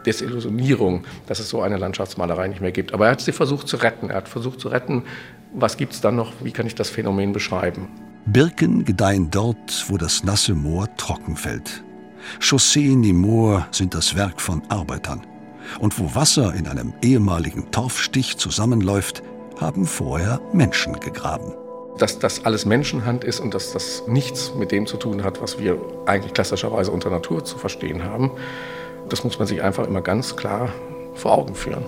Desillusionierung, dass es so eine Landschaftsmalerei nicht mehr gibt. Aber er hat sie versucht zu retten. Er hat versucht zu retten, was gibt es dann noch, wie kann ich das Phänomen beschreiben. Birken gedeihen dort, wo das nasse Moor trocken fällt. Chausseen im Moor sind das Werk von Arbeitern. Und wo Wasser in einem ehemaligen Torfstich zusammenläuft, haben vorher Menschen gegraben. Dass das alles Menschenhand ist und dass das nichts mit dem zu tun hat, was wir eigentlich klassischerweise unter Natur zu verstehen haben, das muss man sich einfach immer ganz klar vor Augen führen.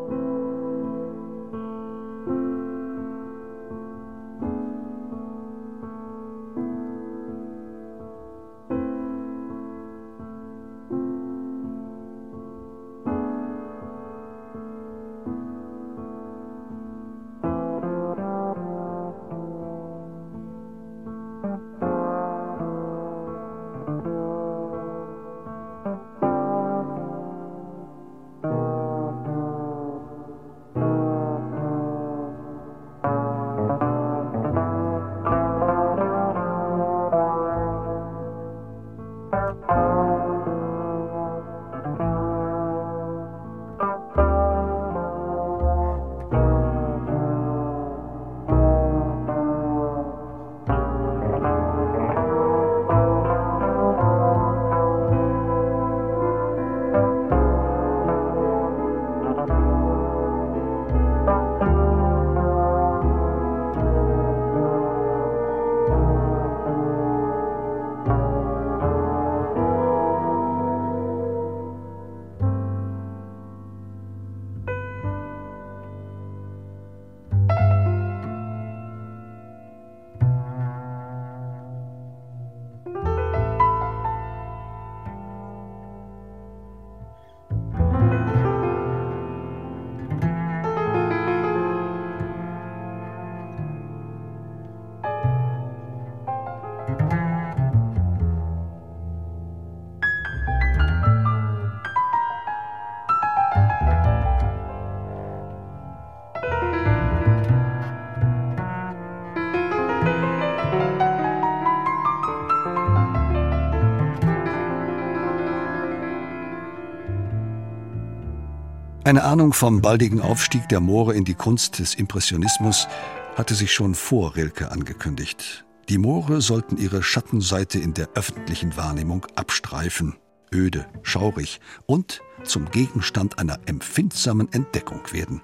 Eine Ahnung vom baldigen Aufstieg der Moore in die Kunst des Impressionismus hatte sich schon vor Rilke angekündigt. Die Moore sollten ihre Schattenseite in der öffentlichen Wahrnehmung abstreifen, öde, schaurig und zum Gegenstand einer empfindsamen Entdeckung werden.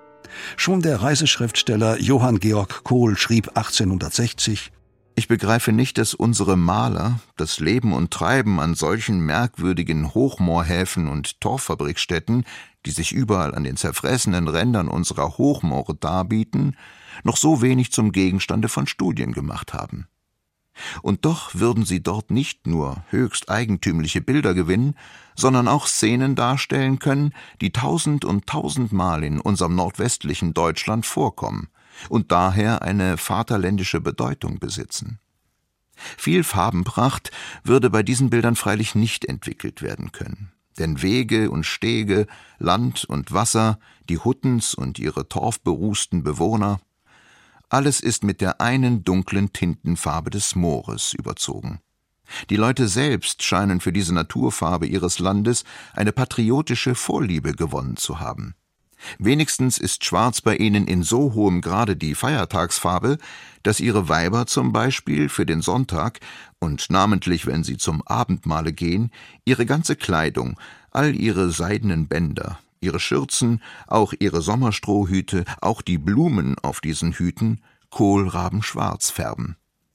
Schon der Reiseschriftsteller Johann Georg Kohl schrieb 1860: Ich begreife nicht, dass unsere Maler das Leben und Treiben an solchen merkwürdigen Hochmoorhäfen und Torffabrikstätten, die sich überall an den zerfressenen Rändern unserer Hochmoore darbieten, noch so wenig zum Gegenstande von Studien gemacht haben. Und doch würden sie dort nicht nur höchst eigentümliche Bilder gewinnen, sondern auch Szenen darstellen können, die 1000 und 1000-mal in unserem nordwestlichen Deutschland vorkommen und daher eine vaterländische Bedeutung besitzen. Viel Farbenpracht würde bei diesen Bildern freilich nicht entwickelt werden können. Denn Wege und Stege, Land und Wasser, die Huttens und ihre torfberußten Bewohner, alles ist mit der einen dunklen Tintenfarbe des Moores überzogen. Die Leute selbst scheinen für diese Naturfarbe ihres Landes eine patriotische Vorliebe gewonnen zu haben. Wenigstens ist Schwarz bei ihnen in so hohem Grade die Feiertagsfarbe, dass ihre Weiber zum Beispiel für den Sonntag und namentlich, wenn sie zum Abendmahle gehen, ihre ganze Kleidung, all ihre seidenen Bänder, ihre Schürzen, auch ihre Sommerstrohhüte, auch die Blumen auf diesen Hüten kohlrabenschwarz färben.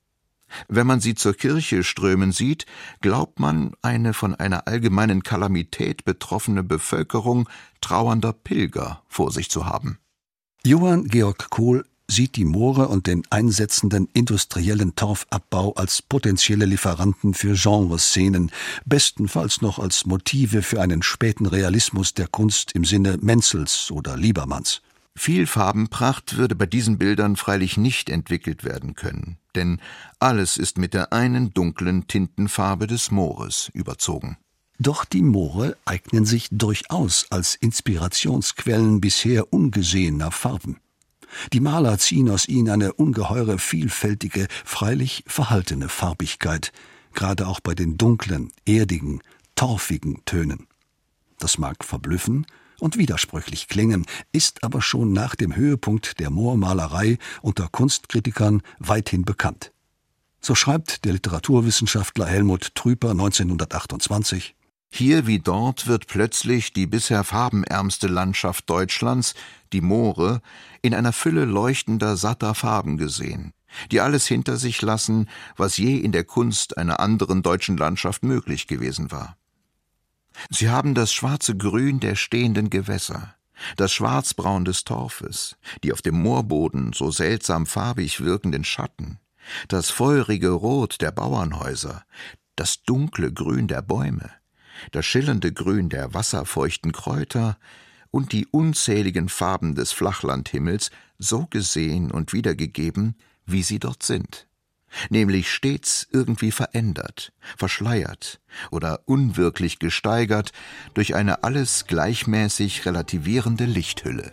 Wenn man sie zur Kirche strömen sieht, glaubt man, eine von einer allgemeinen Kalamität betroffene Bevölkerung trauernder Pilger vor sich zu haben. Johann Georg Kohl sieht die Moore und den einsetzenden industriellen Torfabbau als potenzielle Lieferanten für Genreszenen, bestenfalls noch als Motive für einen späten Realismus der Kunst im Sinne Menzels oder Liebermanns. Viel Farbenpracht würde bei diesen Bildern freilich nicht entwickelt werden können, denn alles ist mit der einen dunklen Tintenfarbe des Moores überzogen. Doch die Moore eignen sich durchaus als Inspirationsquellen bisher ungesehener Farben. Die Maler ziehen aus ihnen eine ungeheure, vielfältige, freilich verhaltene Farbigkeit, gerade auch bei den dunklen, erdigen, torfigen Tönen. Das mag verblüffen und widersprüchlich klingen, ist aber schon nach dem Höhepunkt der Moormalerei unter Kunstkritikern weithin bekannt. So schreibt der Literaturwissenschaftler Helmut Trüper 1928: Hier wie dort wird plötzlich die bisher farbenärmste Landschaft Deutschlands, die Moore, in einer Fülle leuchtender, satter Farben gesehen, die alles hinter sich lassen, was je in der Kunst einer anderen deutschen Landschaft möglich gewesen war. Sie haben das schwarze Grün der stehenden Gewässer, das Schwarzbraun des Torfes, die auf dem Moorboden so seltsam farbig wirkenden Schatten, das feurige Rot der Bauernhäuser, das dunkle Grün der Bäume, das schillernde Grün der wasserfeuchten Kräuter und die unzähligen Farben des Flachlandhimmels so gesehen und wiedergegeben, wie sie dort sind, nämlich stets irgendwie verändert, verschleiert oder unwirklich gesteigert durch eine alles gleichmäßig relativierende Lichthülle.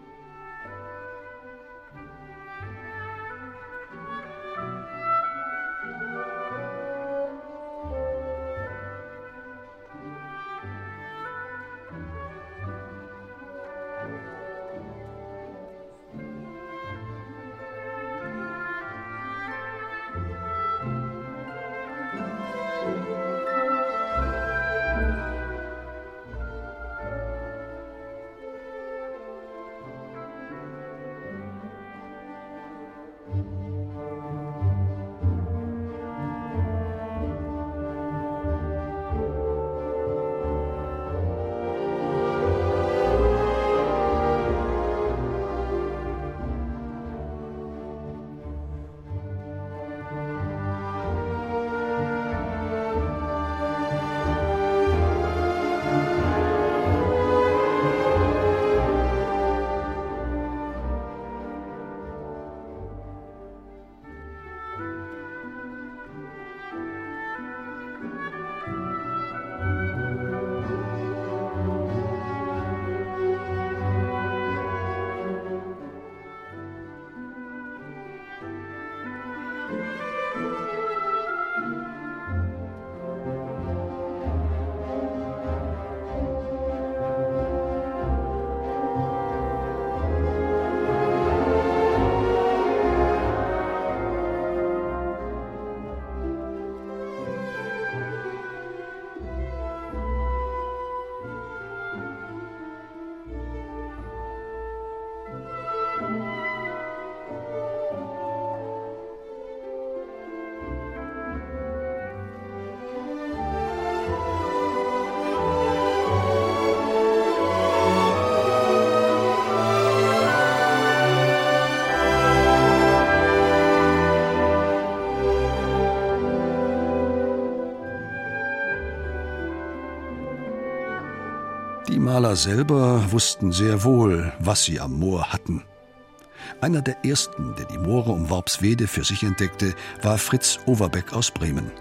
Die Maler selber wussten sehr wohl, was sie am Moor hatten. Einer der ersten, der die Moore um Worpswede für sich entdeckte, war Fritz Overbeck aus Bremen.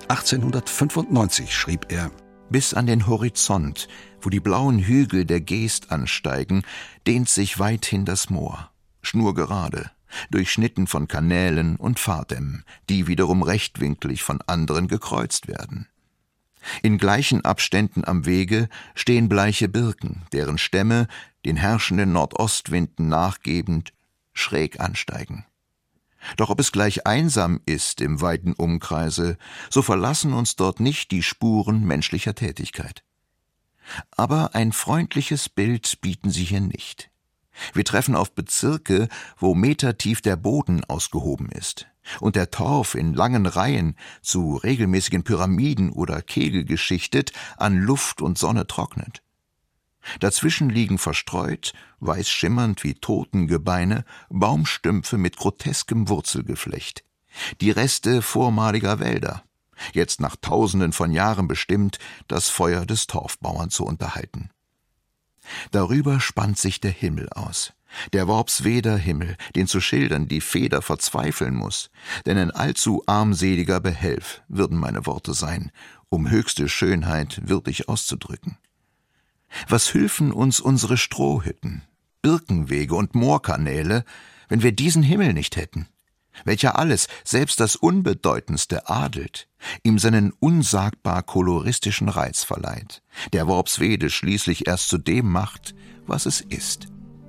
1895 schrieb er: Bis an den Horizont, wo die blauen Hügel der Geest ansteigen, dehnt sich weithin das Moor, schnurgerade, durchschnitten von Kanälen und Fahrdämmen, die wiederum rechtwinklig von anderen gekreuzt werden. In gleichen Abständen am Wege stehen bleiche Birken, deren Stämme, den herrschenden Nordostwinden nachgebend, schräg ansteigen. Doch ob es gleich einsam ist im weiten Umkreise, so verlassen uns dort nicht die Spuren menschlicher Tätigkeit. Aber ein freundliches Bild bieten sie hier nicht. Wir treffen auf Bezirke, wo metertief der Boden ausgehoben ist und der Torf in langen Reihen zu regelmäßigen Pyramiden oder Kegel geschichtet an Luft und Sonne trocknet. Dazwischen liegen verstreut, weiß schimmernd wie Totengebeine, Baumstümpfe mit groteskem Wurzelgeflecht, die Reste vormaliger Wälder, jetzt nach Tausenden von Jahren bestimmt, das Feuer des Torfbauern zu unterhalten. Darüber spannt sich der Himmel aus, der Worpsweder Himmel, den zu schildern die Feder verzweifeln muss, denn ein allzu armseliger Behelf würden meine Worte sein, um höchste Schönheit würdig auszudrücken. Was hülfen uns unsere Strohhütten, Birkenwege und Moorkanäle, wenn wir diesen Himmel nicht hätten? welcher alles, selbst das Unbedeutendste adelt, ihm seinen unsagbar koloristischen Reiz verleiht, der Worpswede schließlich erst zu dem macht, was es ist.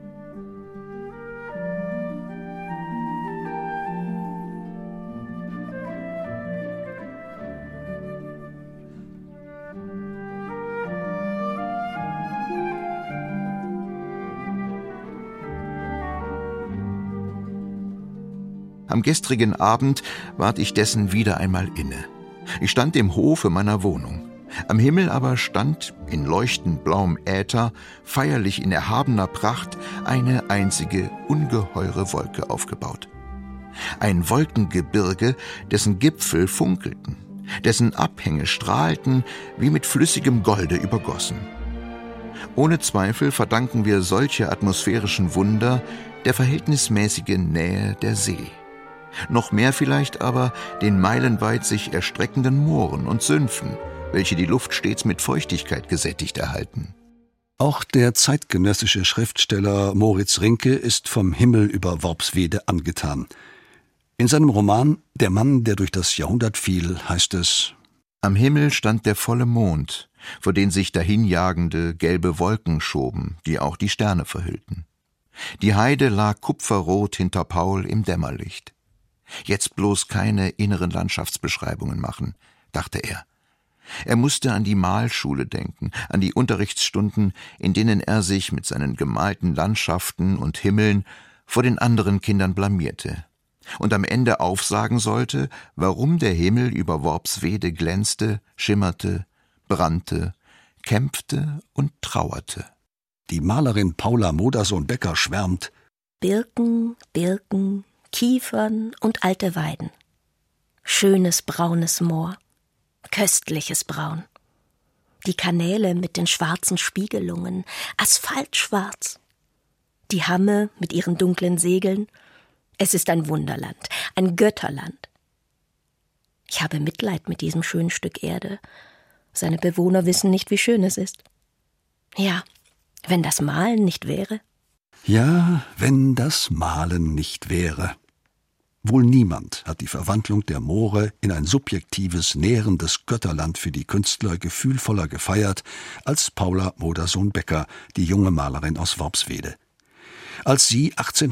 Am gestrigen Abend ward ich dessen wieder einmal inne. Ich stand im Hofe meiner Wohnung. Am Himmel aber stand, in leuchtend blauem Äther, feierlich in erhabener Pracht, eine einzige, ungeheure Wolke aufgebaut. Ein Wolkengebirge, dessen Gipfel funkelten, dessen Abhänge strahlten, wie mit flüssigem Golde übergossen. Ohne Zweifel verdanken wir solche atmosphärischen Wunder der verhältnismäßigen Nähe der See. Noch mehr vielleicht aber den meilenweit sich erstreckenden Mooren und Sümpfen, welche die Luft stets mit Feuchtigkeit gesättigt erhalten. Auch der zeitgenössische Schriftsteller Moritz Rinke ist vom Himmel über Worpswede angetan. In seinem Roman »Der Mann, der durch das Jahrhundert fiel« heißt es: Am Himmel stand der volle Mond, vor den sich dahinjagende gelbe Wolken schoben, die auch die Sterne verhüllten. Die Heide lag kupferrot hinter Paul im Dämmerlicht. Jetzt bloß keine inneren Landschaftsbeschreibungen machen, dachte er. Er musste an die Malschule denken, an die Unterrichtsstunden, in denen er sich mit seinen gemalten Landschaften und Himmeln vor den anderen Kindern blamierte und am Ende aufsagen sollte, warum der Himmel über Worpswede glänzte, schimmerte, brannte, kämpfte und trauerte. Die Malerin Paula Modersohn-Becker schwärmt: Birken, Birken, Kiefern und alte Weiden. Schönes braunes Moor, köstliches Braun. Die Kanäle mit den schwarzen Spiegelungen, asphaltschwarz. Die Hamme mit ihren dunklen Segeln. Es ist ein Wunderland, ein Götterland. Ich habe Mitleid mit diesem schönen Stück Erde. Seine Bewohner wissen nicht, wie schön es ist. Ja, wenn das Malen nicht wäre. Ja, wenn das Malen nicht wäre. Wohl niemand hat die Verwandlung der Moore in ein subjektives, nährendes Götterland für die Künstler gefühlvoller gefeiert als Paula Modersohn-Becker, die junge Malerin aus Worpswede. Als sie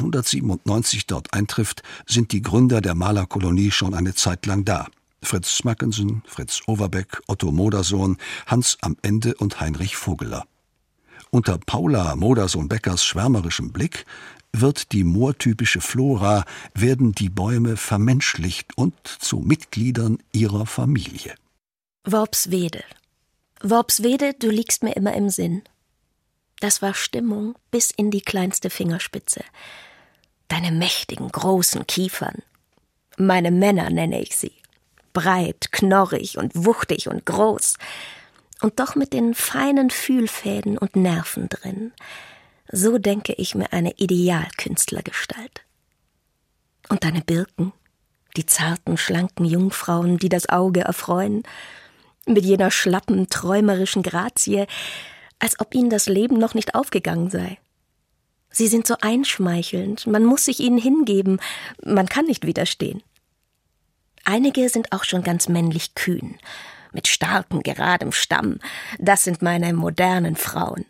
1897 dort eintrifft, sind die Gründer der Malerkolonie schon eine Zeit lang da. Fritz Mackensen, Fritz Overbeck, Otto Modersohn, Hans am Ende und Heinrich Vogeler. Unter Paula Modersohn-Beckers schwärmerischem Blick wird die moortypische Flora, werden die Bäume vermenschlicht und zu Mitgliedern ihrer Familie. Worpswede. Worpswede, du liegst mir immer im Sinn. Das war Stimmung bis in die kleinste Fingerspitze. Deine mächtigen, großen Kiefern. Meine Männer nenne ich sie. Breit, knorrig und wuchtig und groß. Und doch mit den feinen Fühlfäden und Nerven drin. So denke ich mir eine Idealkünstlergestalt. Und deine Birken, die zarten, schlanken Jungfrauen, die das Auge erfreuen, mit jener schlappen, träumerischen Grazie, als ob ihnen das Leben noch nicht aufgegangen sei. Sie sind so einschmeichelnd, man muss sich ihnen hingeben, man kann nicht widerstehen. Einige sind auch schon ganz männlich kühn, mit starkem, geradem Stamm, das sind meine modernen Frauen.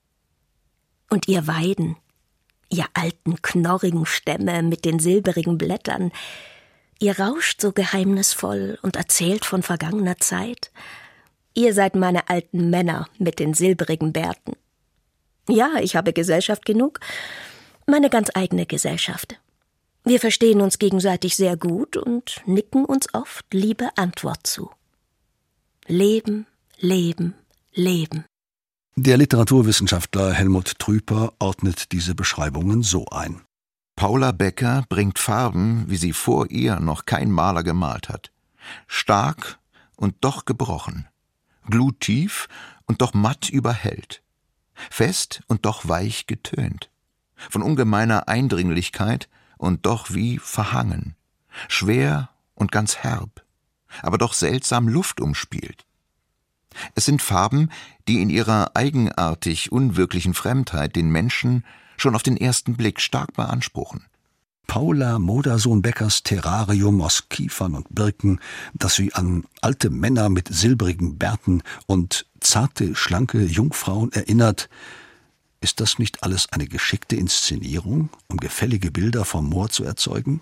Und ihr Weiden, ihr alten, knorrigen Stämme mit den silberigen Blättern, ihr rauscht so geheimnisvoll und erzählt von vergangener Zeit. Ihr seid meine alten Männer mit den silberigen Bärten. Ja, ich habe Gesellschaft genug, meine ganz eigene Gesellschaft. Wir verstehen uns gegenseitig sehr gut und nicken uns oft liebe Antwort zu. Leben, leben, leben. Der Literaturwissenschaftler Helmut Trüper ordnet diese Beschreibungen so ein. Paula Becker bringt Farben, wie sie vor ihr noch kein Maler gemalt hat. Stark und doch gebrochen. Gluttief und doch matt überhellt. Fest und doch weich getönt. Von ungemeiner Eindringlichkeit und doch wie verhangen. Schwer und ganz herb, aber doch seltsam Luft umspielt. Es sind Farben, die in ihrer eigenartig unwirklichen Fremdheit den Menschen schon auf den ersten Blick stark beanspruchen. Paula Modersohn-Beckers Terrarium aus Kiefern und Birken, das sie an alte Männer mit silbrigen Bärten und zarte, schlanke Jungfrauen erinnert, ist das nicht alles eine geschickte Inszenierung, um gefällige Bilder vom Moor zu erzeugen?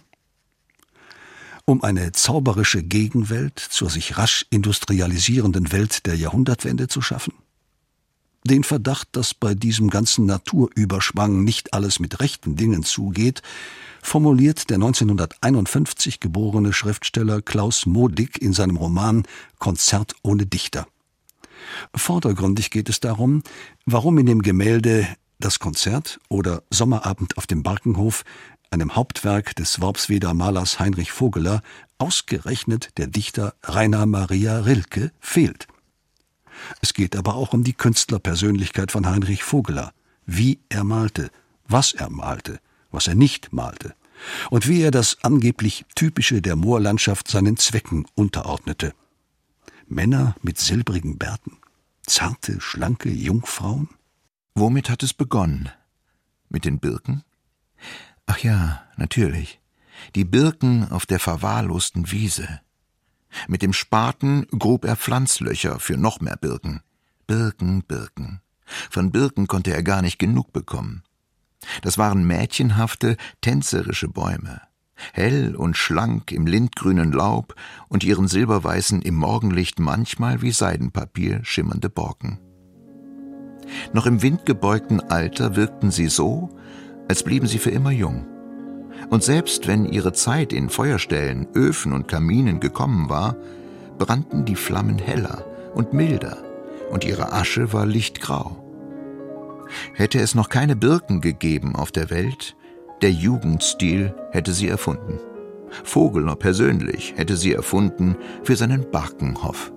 Um eine zauberische Gegenwelt zur sich rasch industrialisierenden Welt der Jahrhundertwende zu schaffen? Den Verdacht, dass bei diesem ganzen Naturüberschwang nicht alles mit rechten Dingen zugeht, formuliert der 1951 geborene Schriftsteller Klaus Modig in seinem Roman Konzert ohne Dichter. Vordergründig geht es darum, warum in dem Gemälde Das Konzert oder Sommerabend auf dem Barkenhof, einem Hauptwerk des Worpsweder Malers Heinrich Vogeler, ausgerechnet der Dichter Rainer Maria Rilke fehlt. Es geht aber auch um die Künstlerpersönlichkeit von Heinrich Vogeler, wie er malte, was er nicht malte und wie er das angeblich Typische der Moorlandschaft seinen Zwecken unterordnete. Männer mit silbrigen Bärten, zarte, schlanke Jungfrauen? Womit hat es begonnen? Mit den Birken? Ach ja, natürlich. Die Birken auf der verwahrlosten Wiese. Mit dem Spaten grub er Pflanzlöcher für noch mehr Birken. Birken, Birken. Von Birken konnte er gar nicht genug bekommen. Das waren mädchenhafte, tänzerische Bäume. Hell und schlank im lindgrünen Laub und ihren silberweißen im Morgenlicht manchmal wie Seidenpapier schimmernde Borken. Noch im windgebeugten Alter wirkten sie so, als blieben sie für immer jung. Und selbst wenn ihre Zeit in Feuerstellen, Öfen und Kaminen gekommen war, brannten die Flammen heller und milder, und ihre Asche war lichtgrau. Hätte es noch keine Birken gegeben auf der Welt, der Jugendstil hätte sie erfunden. Vogeler persönlich hätte sie erfunden für seinen Barkenhof.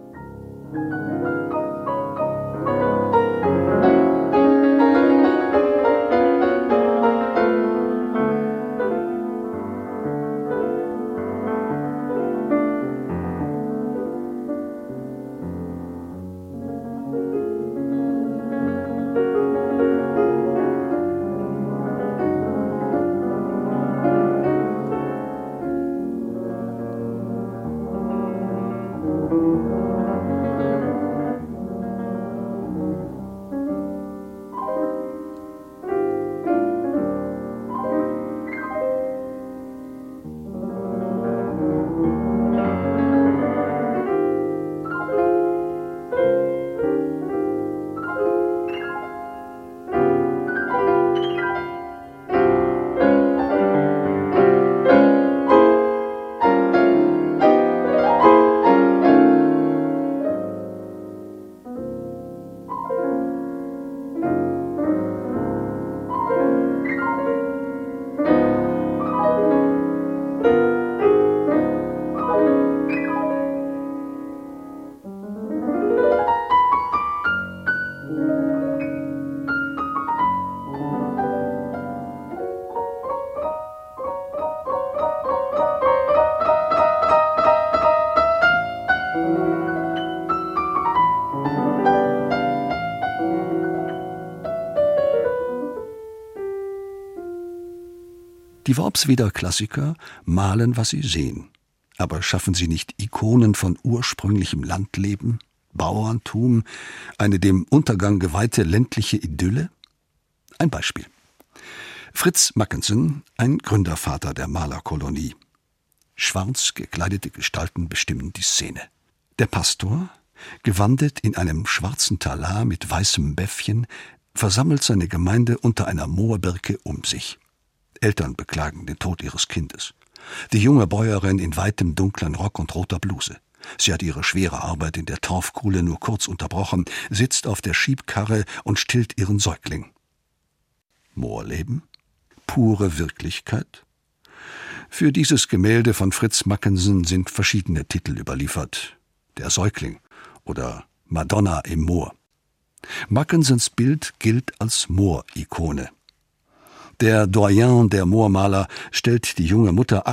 Die Worpsweder Klassiker malen, was sie sehen. Aber schaffen sie nicht Ikonen von ursprünglichem Landleben, Bauerntum, eine dem Untergang geweihte ländliche Idylle? Ein Beispiel. Fritz Mackensen, ein Gründervater der Malerkolonie. Schwarz gekleidete Gestalten bestimmen die Szene. Der Pastor, gewandet in einem schwarzen Talar mit weißem Bäffchen, versammelt seine Gemeinde unter einer Moorbirke um sich. Eltern beklagen den Tod ihres Kindes. Die junge Bäuerin in weitem dunklen Rock und roter Bluse. Sie hat ihre schwere Arbeit in der Torfkuhle nur kurz unterbrochen, sitzt auf der Schiebkarre und stillt ihren Säugling. Moorleben? Pure Wirklichkeit? Für dieses Gemälde von Fritz Mackensen sind verschiedene Titel überliefert. Der Säugling oder Madonna im Moor. Mackensens Bild gilt als Moor-Ikone. Der Doyen der Moormaler stellt die junge Mutter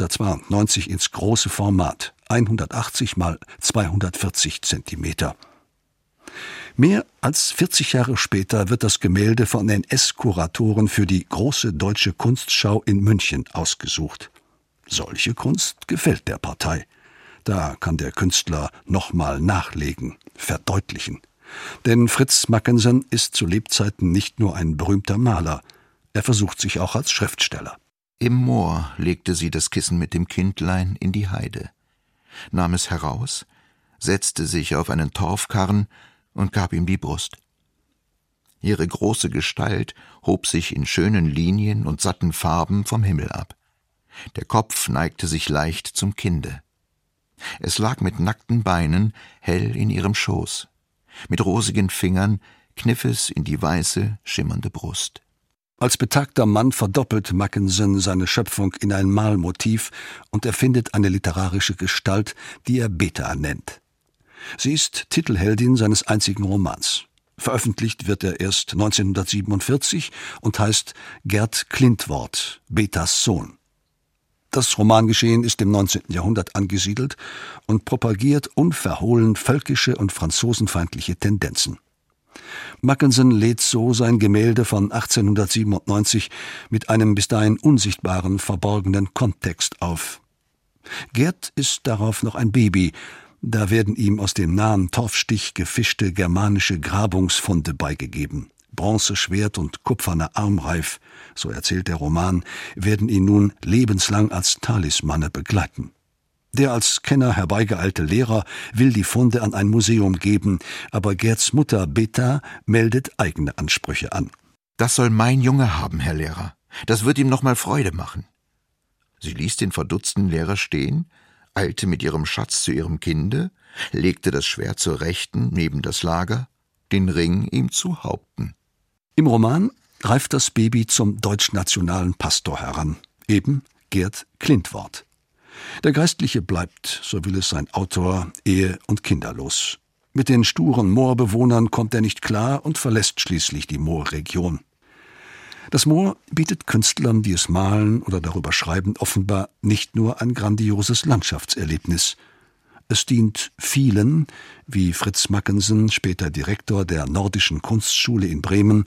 1892 ins große Format, 180 mal 240 Zentimeter. Mehr als 40 Jahre später wird das Gemälde von NS-Kuratoren für die große deutsche Kunstschau in München ausgesucht. Solche Kunst gefällt der Partei. Da kann der Künstler nochmal nachlegen, verdeutlichen. Denn Fritz Mackensen ist zu Lebzeiten nicht nur ein berühmter Maler, er versucht sich auch als Schriftsteller. Im Moor legte sie das Kissen mit dem Kindlein in die Heide, nahm es heraus, setzte sich auf einen Torfkarren und gab ihm die Brust. Ihre große Gestalt hob sich in schönen Linien und satten Farben vom Himmel ab. Der Kopf neigte sich leicht zum Kinde. Es lag mit nackten Beinen hell in ihrem Schoß. Mit rosigen Fingern kniff es in die weiße, schimmernde Brust. Als betagter Mann verdoppelt Mackensen seine Schöpfung in ein Malmotiv und erfindet eine literarische Gestalt, die er Beta nennt. Sie ist Titelheldin seines einzigen Romans. Veröffentlicht wird er erst 1947 und heißt Gerd Klintwort, Betas Sohn. Das Romangeschehen ist im 19. Jahrhundert angesiedelt und propagiert unverhohlen völkische und franzosenfeindliche Tendenzen. Mackensen lädt so sein Gemälde von 1897 mit einem bis dahin unsichtbaren, verborgenen Kontext auf. Gerd ist darauf noch ein Baby, da werden ihm aus dem nahen Torfstich gefischte germanische Grabungsfunde beigegeben. Bronzeschwert und kupferner Armreif, so erzählt der Roman, werden ihn nun lebenslang als Talismane begleiten. Der als Kenner herbeigeeilte Lehrer will die Funde an ein Museum geben, aber Gerds Mutter Beta meldet eigene Ansprüche an. »Das soll mein Junge haben, Herr Lehrer. Das wird ihm noch mal Freude machen.« Sie ließ den verdutzten Lehrer stehen, eilte mit ihrem Schatz zu ihrem Kinde, legte das Schwert zur Rechten neben das Lager, den Ring ihm zu Haupten. Im Roman reift das Baby zum deutschnationalen Pastor heran, eben Gerd Klintwort. Der Geistliche bleibt, so will es sein Autor, ehe- und kinderlos. Mit den sturen Moorbewohnern kommt er nicht klar und verlässt schließlich die Moorregion. Das Moor bietet Künstlern, die es malen oder darüber schreiben, offenbar nicht nur ein grandioses Landschaftserlebnis. Es dient vielen, wie Fritz Mackensen, später Direktor der Nordischen Kunstschule in Bremen,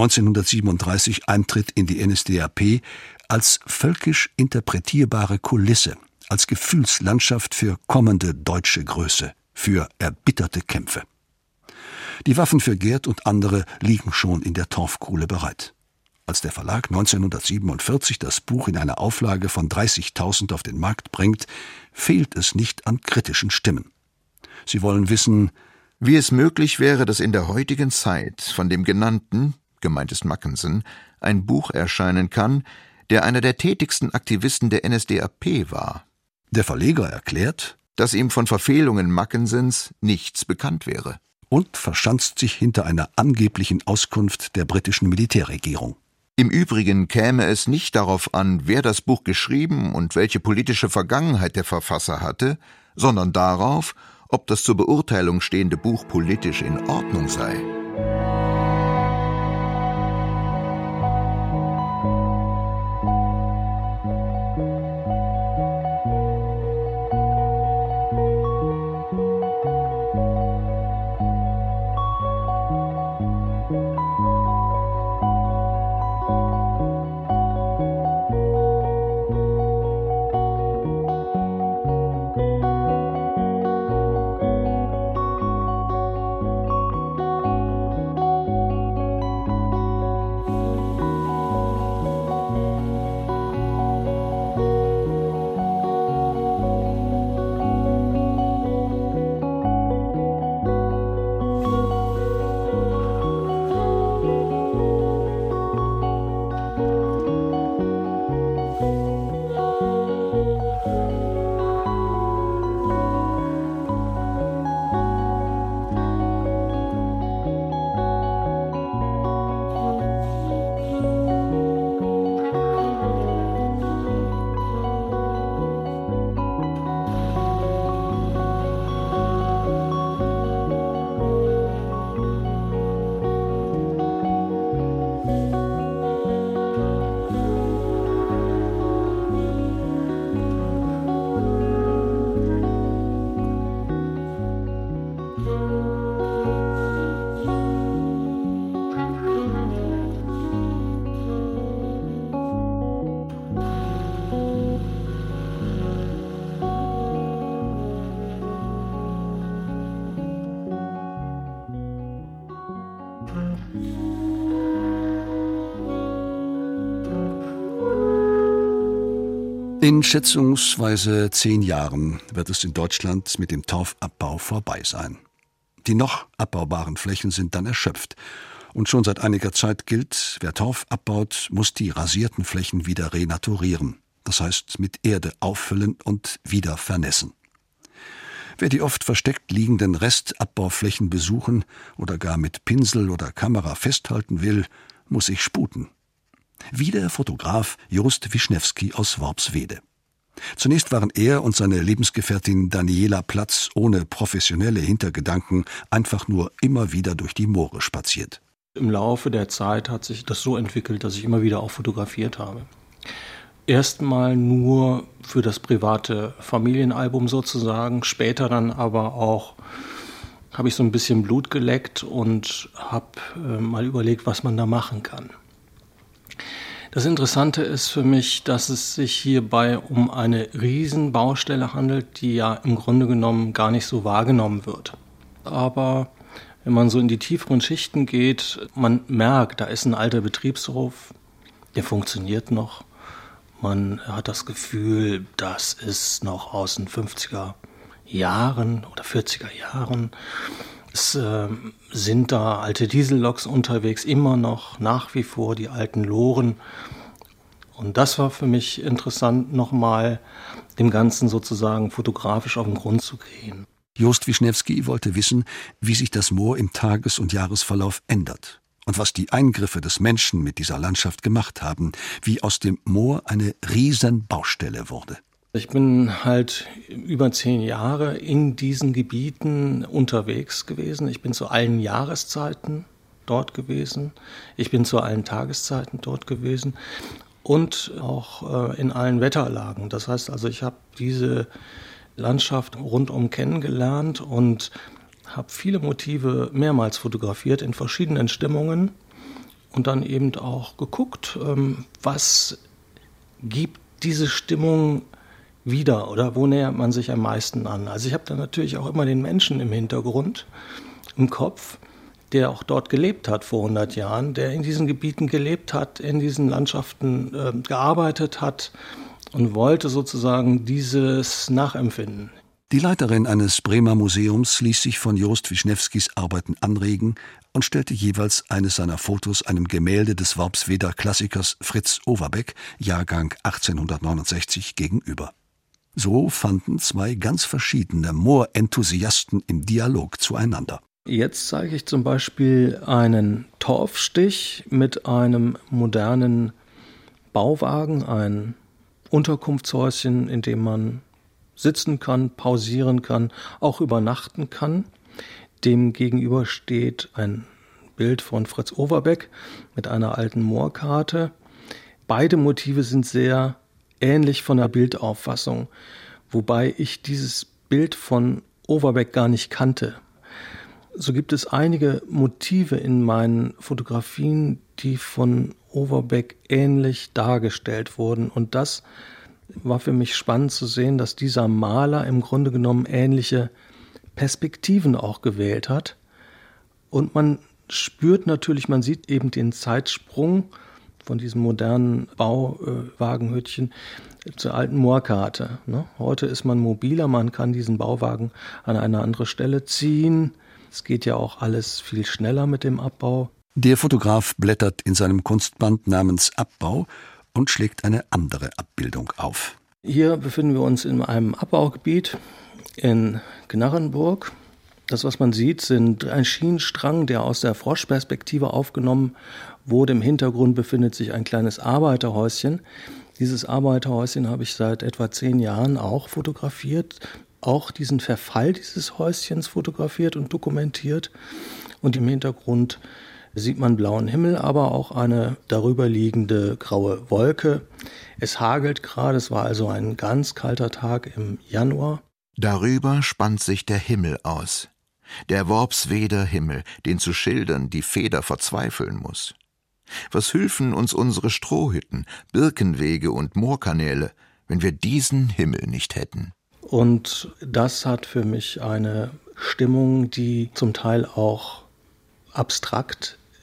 1937 Eintritt in die NSDAP, als völkisch interpretierbare Kulisse, als Gefühlslandschaft für kommende deutsche Größe, für erbitterte Kämpfe. Die Waffen für Gerd und andere liegen schon in der Torfkuhle bereit. Als der Verlag 1947 das Buch in einer Auflage von 30.000 auf den Markt bringt, fehlt es nicht an kritischen Stimmen. Sie wollen wissen, wie es möglich wäre, dass in der heutigen Zeit von dem Genannten, gemeint ist Mackensen, ein Buch erscheinen kann, der einer der tätigsten Aktivisten der NSDAP war. Der Verleger erklärt, dass ihm von Verfehlungen Mackensens nichts bekannt wäre. Und verschanzt sich hinter einer angeblichen Auskunft der britischen Militärregierung. Im Übrigen käme es nicht darauf an, wer das Buch geschrieben und welche politische Vergangenheit der Verfasser hatte, sondern darauf, ob das zur Beurteilung stehende Buch politisch in Ordnung sei. In schätzungsweise 10 Jahren wird es in Deutschland mit dem Torfabbau vorbei sein. Die noch abbaubaren Flächen sind dann erschöpft. Und schon seit einiger Zeit gilt, wer Torf abbaut, muss die rasierten Flächen wieder renaturieren. Das heißt, mit Erde auffüllen und wieder vernässen. Wer die oft versteckt liegenden Restabbauflächen besuchen oder gar mit Pinsel oder Kamera festhalten will, muss sich sputen. Wie der Fotograf Jost Wischnewski aus Worpswede. Zunächst waren er und seine Lebensgefährtin Daniela Platz ohne professionelle Hintergedanken einfach nur immer wieder durch die Moore spaziert. Im Laufe der Zeit hat sich das so entwickelt, dass ich immer wieder auch fotografiert habe. Erstmal nur für das private Familienalbum sozusagen, später dann aber auch habe ich so ein bisschen Blut geleckt und habe mal überlegt, was man da machen kann. Das Interessante ist für mich, dass es sich hierbei um eine Riesenbaustelle handelt, die ja im Grunde genommen gar nicht so wahrgenommen wird. Aber wenn man so in die tieferen Schichten geht, man merkt, da ist ein alter Betriebshof, der funktioniert noch. Man hat das Gefühl, das ist noch aus den 50er Jahren oder 40er Jahren. Es sind da alte Dieselloks unterwegs, immer noch nach wie vor die alten Loren. Und das war für mich interessant, nochmal dem Ganzen sozusagen fotografisch auf den Grund zu gehen. Jost Wischnewski wollte wissen, wie sich das Moor im Tages- und Jahresverlauf ändert und was die Eingriffe des Menschen mit dieser Landschaft gemacht haben, wie aus dem Moor eine Riesenbaustelle wurde. Ich bin halt über 10 Jahre in diesen Gebieten unterwegs gewesen. Ich bin zu allen Jahreszeiten dort gewesen. Ich bin zu allen Tageszeiten dort gewesen und auch in allen Wetterlagen. Das heißt also, ich habe diese Landschaft rundum kennengelernt und habe viele Motive mehrmals fotografiert in verschiedenen Stimmungen und dann eben auch geguckt, was gibt diese Stimmung wieder oder wo nähert man sich am meisten an. Also ich habe da natürlich auch immer den Menschen im Hintergrund, im Kopf, der auch dort gelebt hat vor 100 Jahren, der in diesen Gebieten gelebt hat, in diesen Landschaften gearbeitet hat und wollte sozusagen dieses nachempfinden. Die Leiterin eines Bremer Museums ließ sich von Jost Wischnewskis Arbeiten anregen und stellte jeweils eines seiner Fotos einem Gemälde des Worpsweder Klassikers Fritz Overbeck, Jahrgang 1869, gegenüber. So fanden 2 ganz verschiedene Moorenthusiasten im Dialog zueinander. Jetzt zeige ich zum Beispiel einen Torfstich mit einem modernen Bauwagen, ein Unterkunftshäuschen, in dem man sitzen kann, pausieren kann, auch übernachten kann. Dem gegenüber steht ein Bild von Fritz Overbeck mit einer alten Moorkarte. Beide Motive sind sehr ähnlich von der Bildauffassung, wobei ich dieses Bild von Overbeck gar nicht kannte. So gibt es einige Motive in meinen Fotografien, die von Overbeck ähnlich dargestellt wurden. Und das war für mich spannend zu sehen, dass dieser Maler im Grunde genommen ähnliche Perspektiven auch gewählt hat. Und man spürt natürlich, man sieht eben den Zeitsprung von diesem modernen Bauwagenhütchen zur alten Moorkarte. Heute ist man mobiler, man kann diesen Bauwagen an eine andere Stelle ziehen. Es geht ja auch alles viel schneller mit dem Abbau. Der Fotograf blättert in seinem Kunstband namens Abbau und schlägt eine andere Abbildung auf. Hier befinden wir uns in einem Abbaugebiet in Gnarrenburg. Das, was man sieht, sind ein Schienenstrang, der aus der Froschperspektive aufgenommen wurde. Im Hintergrund befindet sich ein kleines Arbeiterhäuschen. Dieses Arbeiterhäuschen habe ich seit etwa 10 Jahren auch fotografiert. Auch diesen Verfall dieses Häuschens fotografiert und dokumentiert. Und im Hintergrund sieht man blauen Himmel, aber auch eine darüber liegende graue Wolke. Es hagelt gerade, es war also ein ganz kalter Tag im Januar. Darüber spannt sich der Himmel aus. Der Worpsweder Himmel, den zu schildern die Feder verzweifeln muss. Was hülfen uns unsere Strohhütten, Birkenwege und Moorkanäle, wenn wir diesen Himmel nicht hätten? Und das hat für mich eine Stimmung, die zum Teil auch abstrakt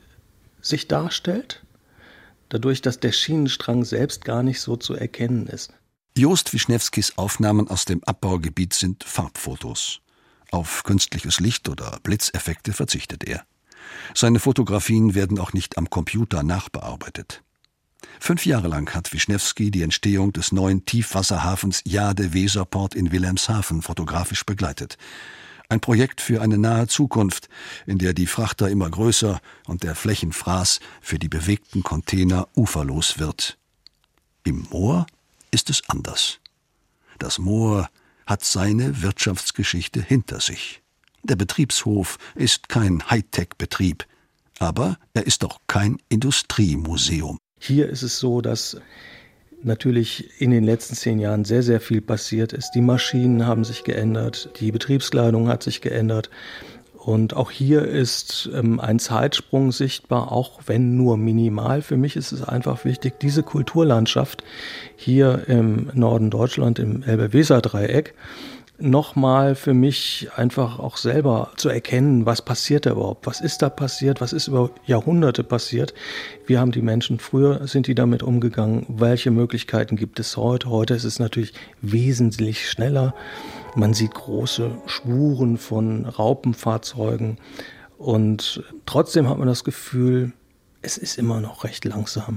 sich darstellt, dadurch, dass der Schienenstrang selbst gar nicht so zu erkennen ist. Jost Wischnewskis Aufnahmen aus dem Abbaugebiet sind Farbfotos. Auf künstliches Licht oder Blitzeffekte verzichtet er. Seine Fotografien werden auch nicht am Computer nachbearbeitet. 5 Jahre lang hat Wischnewski die Entstehung des neuen Tiefwasserhafens Jade-Weserport in Wilhelmshaven fotografisch begleitet. Ein Projekt für eine nahe Zukunft, in der die Frachter immer größer und der Flächenfraß für die bewegten Container uferlos wird. Im Moor ist es anders. Das Moor hat seine Wirtschaftsgeschichte hinter sich. Der Betriebshof ist kein Hightech-Betrieb, aber er ist auch kein Industriemuseum. Hier ist es so, dass natürlich in den letzten 10 Jahren sehr, sehr viel passiert ist. Die Maschinen haben sich geändert, die Betriebskleidung hat sich geändert. Und auch hier ist ein Zeitsprung sichtbar, auch wenn nur minimal. Für mich ist es einfach wichtig, diese Kulturlandschaft hier im Norden Deutschland, im Elbe-Weser-Dreieck, nochmal für mich einfach auch selber zu erkennen, was passiert da überhaupt, was ist da passiert, was ist über Jahrhunderte passiert, wie haben die Menschen früher, sind die damit umgegangen, welche Möglichkeiten gibt es heute. Heute ist es natürlich wesentlich schneller, man sieht große Spuren von Raupenfahrzeugen und trotzdem hat man das Gefühl, es ist immer noch recht langsam.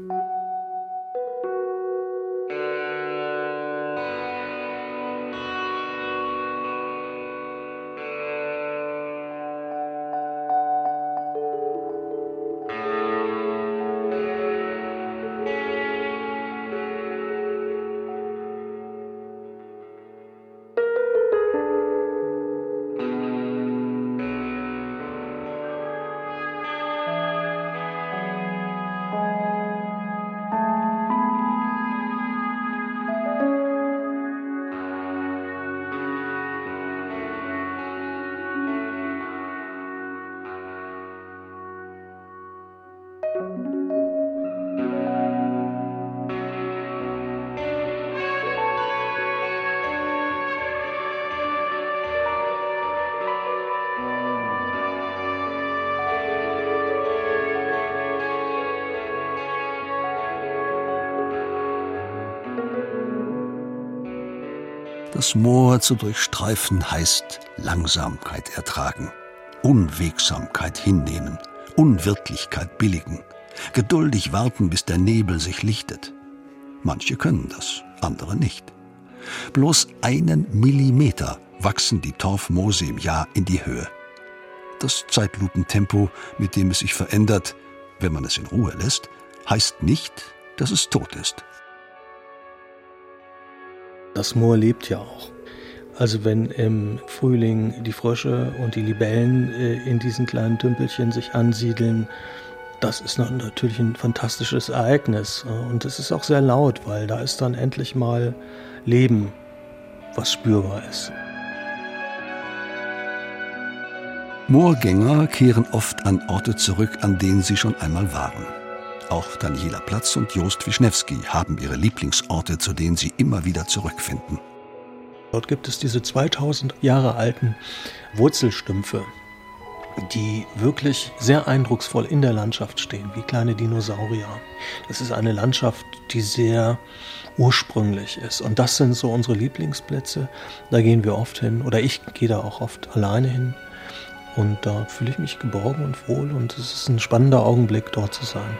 Das Moor zu durchstreifen heißt Langsamkeit ertragen, Unwegsamkeit hinnehmen, Unwirtlichkeit billigen, geduldig warten, bis der Nebel sich lichtet. Manche können das, andere nicht. Bloß 1 Millimeter wachsen die Torfmoose im Jahr in die Höhe. Das Zeitlupentempo, mit dem es sich verändert, wenn man es in Ruhe lässt, heißt nicht, dass es tot ist. Das Moor lebt ja auch. Also wenn im Frühling die Frösche und die Libellen in diesen kleinen Tümpelchen sich ansiedeln, das ist natürlich ein fantastisches Ereignis. Und es ist auch sehr laut, weil da ist dann endlich mal Leben, was spürbar ist. Moorgänger kehren oft an Orte zurück, an denen sie schon einmal waren. Auch Daniela Platz und Jost Wischnewski haben ihre Lieblingsorte, zu denen sie immer wieder zurückfinden. Dort gibt es diese 2000 Jahre alten Wurzelstümpfe, die wirklich sehr eindrucksvoll in der Landschaft stehen, wie kleine Dinosaurier. Das ist eine Landschaft, die sehr ursprünglich ist. Und das sind so unsere Lieblingsplätze. Da gehen wir oft hin, oder ich gehe da auch oft alleine hin. Und da fühle ich mich geborgen und wohl und es ist ein spannender Augenblick, dort zu sein.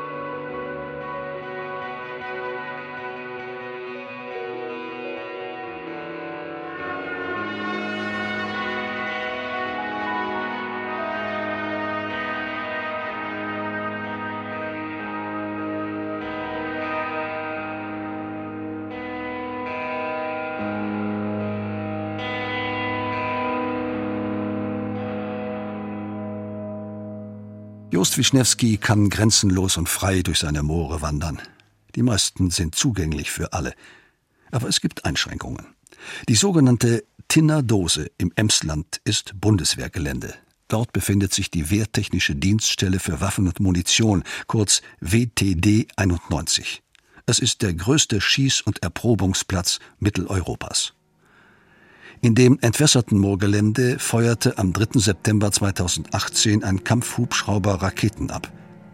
Jost Wischnewski kann grenzenlos und frei durch seine Moore wandern. Die meisten sind zugänglich für alle. Aber es gibt Einschränkungen. Die sogenannte Tinner Dose im Emsland ist Bundeswehrgelände. Dort befindet sich die Wehrtechnische Dienststelle für Waffen und Munition, kurz WTD 91. Es ist der größte Schieß- und Erprobungsplatz Mitteleuropas. In dem entwässerten Moorgelände feuerte am 3. September 2018 ein Kampfhubschrauber Raketen ab.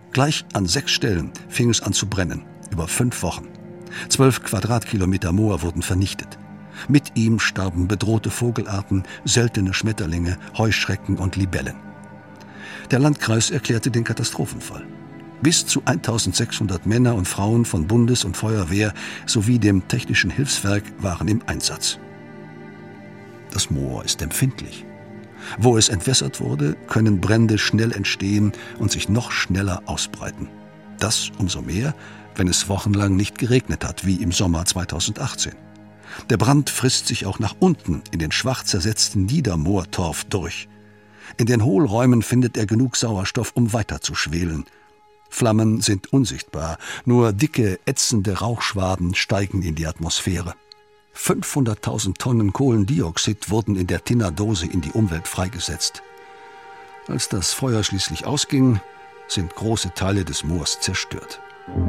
Gleich an 6 Stellen fing es an zu brennen, über 5 Wochen. 12 Quadratkilometer Moor wurden vernichtet. Mit ihm starben bedrohte Vogelarten, seltene Schmetterlinge, Heuschrecken und Libellen. Der Landkreis erklärte den Katastrophenfall. Bis zu 1600 Männer und Frauen von Bundes- und Feuerwehr sowie dem Technischen Hilfswerk waren im Einsatz. Das Moor ist empfindlich. Wo es entwässert wurde, können Brände schnell entstehen und sich noch schneller ausbreiten. Das umso mehr, wenn es wochenlang nicht geregnet hat, wie im Sommer 2018. Der Brand frisst sich auch nach unten in den schwach zersetzten Niedermoortorf durch. In den Hohlräumen findet er genug Sauerstoff, um weiter zu schwelen. Flammen sind unsichtbar, nur dicke, ätzende Rauchschwaden steigen in die Atmosphäre. 500.000 Tonnen Kohlendioxid wurden in der Tinnerdose in die Umwelt freigesetzt. Als das Feuer schließlich ausging, sind große Teile des Moors zerstört.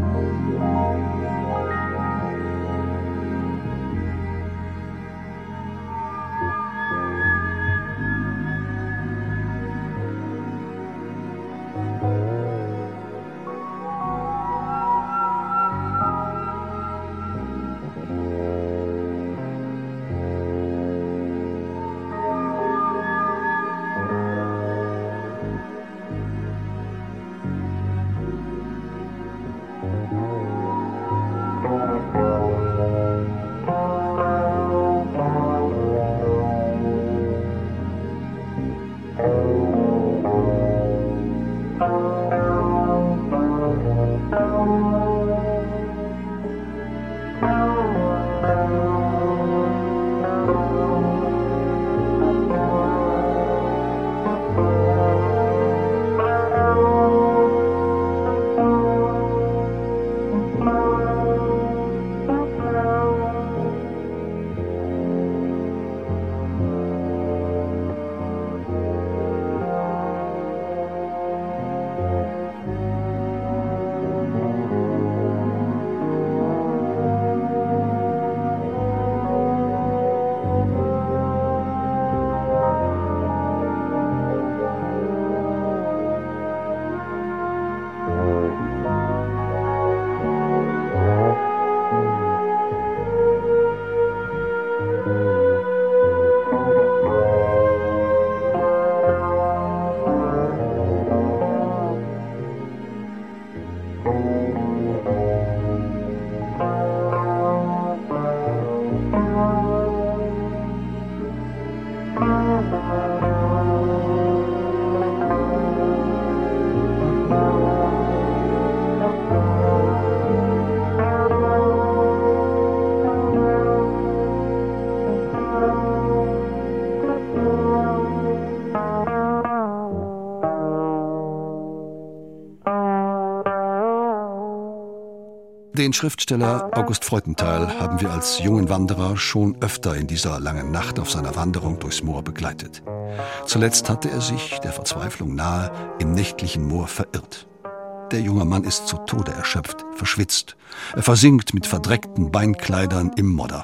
Den Schriftsteller August Freudenthal haben wir als jungen Wanderer schon öfter in dieser langen Nacht auf seiner Wanderung durchs Moor begleitet. Zuletzt hatte er sich, der Verzweiflung nahe, im nächtlichen Moor verirrt. Der junge Mann ist zu Tode erschöpft, verschwitzt. Er versinkt mit verdreckten Beinkleidern im Modder.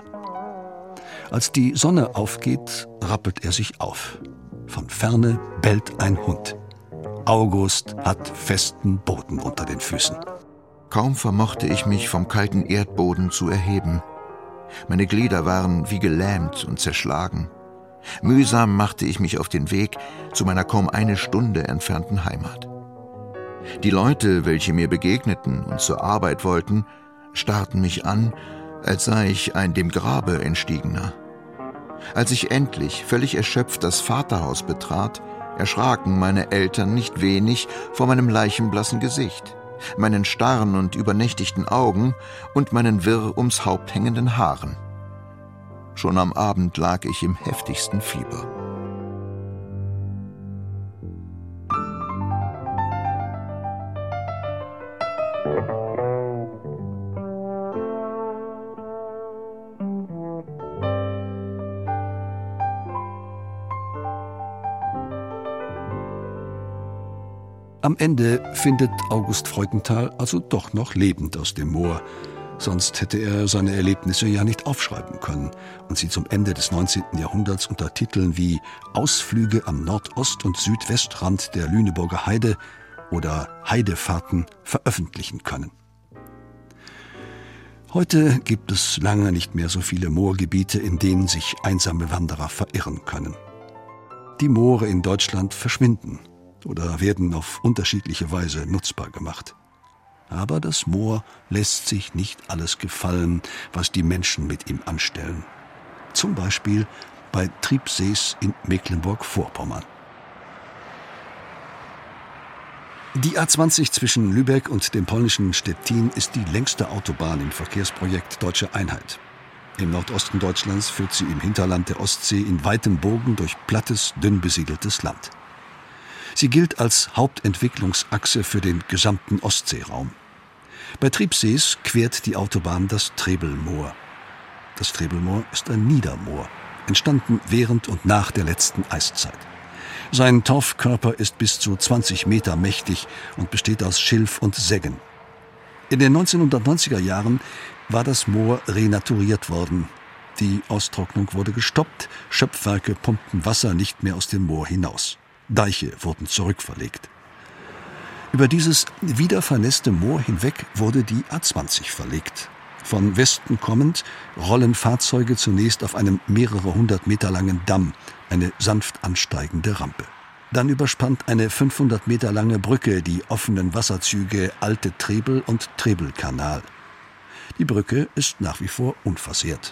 Als die Sonne aufgeht, rappelt er sich auf. Von ferne bellt ein Hund. August hat festen Boden unter den Füßen. Kaum vermochte ich mich vom kalten Erdboden zu erheben. Meine Glieder waren wie gelähmt und zerschlagen. Mühsam machte ich mich auf den Weg zu meiner kaum eine Stunde entfernten Heimat. Die Leute, welche mir begegneten und zur Arbeit wollten, starrten mich an, als sei ich ein dem Grabe entstiegener. Als ich endlich, völlig erschöpft, das Vaterhaus betrat, erschraken meine Eltern nicht wenig vor meinem leichenblassen Gesicht, meinen starren und übernächtigten Augen und meinen wirr ums Haupt hängenden Haaren. Schon am Abend lag ich im heftigsten Fieber. Am Ende findet August Freudenthal also doch noch lebend aus dem Moor. Sonst hätte er seine Erlebnisse ja nicht aufschreiben können und sie zum Ende des 19. Jahrhunderts unter Titeln wie Ausflüge am Nordost- und Südwestrand der Lüneburger Heide oder Heidefahrten veröffentlichen können. Heute gibt es lange nicht mehr so viele Moorgebiete, in denen sich einsame Wanderer verirren können. Die Moore in Deutschland verschwinden oder werden auf unterschiedliche Weise nutzbar gemacht. Aber das Moor lässt sich nicht alles gefallen, was die Menschen mit ihm anstellen. Zum Beispiel bei Triebsees in Mecklenburg-Vorpommern. Die A20 zwischen Lübeck und dem polnischen Stettin ist die längste Autobahn im Verkehrsprojekt Deutsche Einheit. Im Nordosten Deutschlands führt sie im Hinterland der Ostsee in weitem Bogen durch plattes, dünn besiedeltes Land. Sie gilt als Hauptentwicklungsachse für den gesamten Ostseeraum. Bei Triebsees quert die Autobahn das Trebelmoor. Das Trebelmoor ist ein Niedermoor, entstanden während und nach der letzten Eiszeit. Sein Torfkörper ist bis zu 20 Meter mächtig und besteht aus Schilf und Seggen. In den 1990er Jahren war das Moor renaturiert worden. Die Austrocknung wurde gestoppt, Schöpfwerke pumpten Wasser nicht mehr aus dem Moor hinaus. Deiche wurden zurückverlegt. Über dieses wiedervernässte Moor hinweg wurde die A20 verlegt. Von Westen kommend rollen Fahrzeuge zunächst auf einem mehrere hundert Meter langen Damm, eine sanft ansteigende Rampe. Dann überspannt eine 500 Meter lange Brücke die offenen Wasserzüge Alte Trebel und Trebelkanal. Die Brücke ist nach wie vor unversehrt.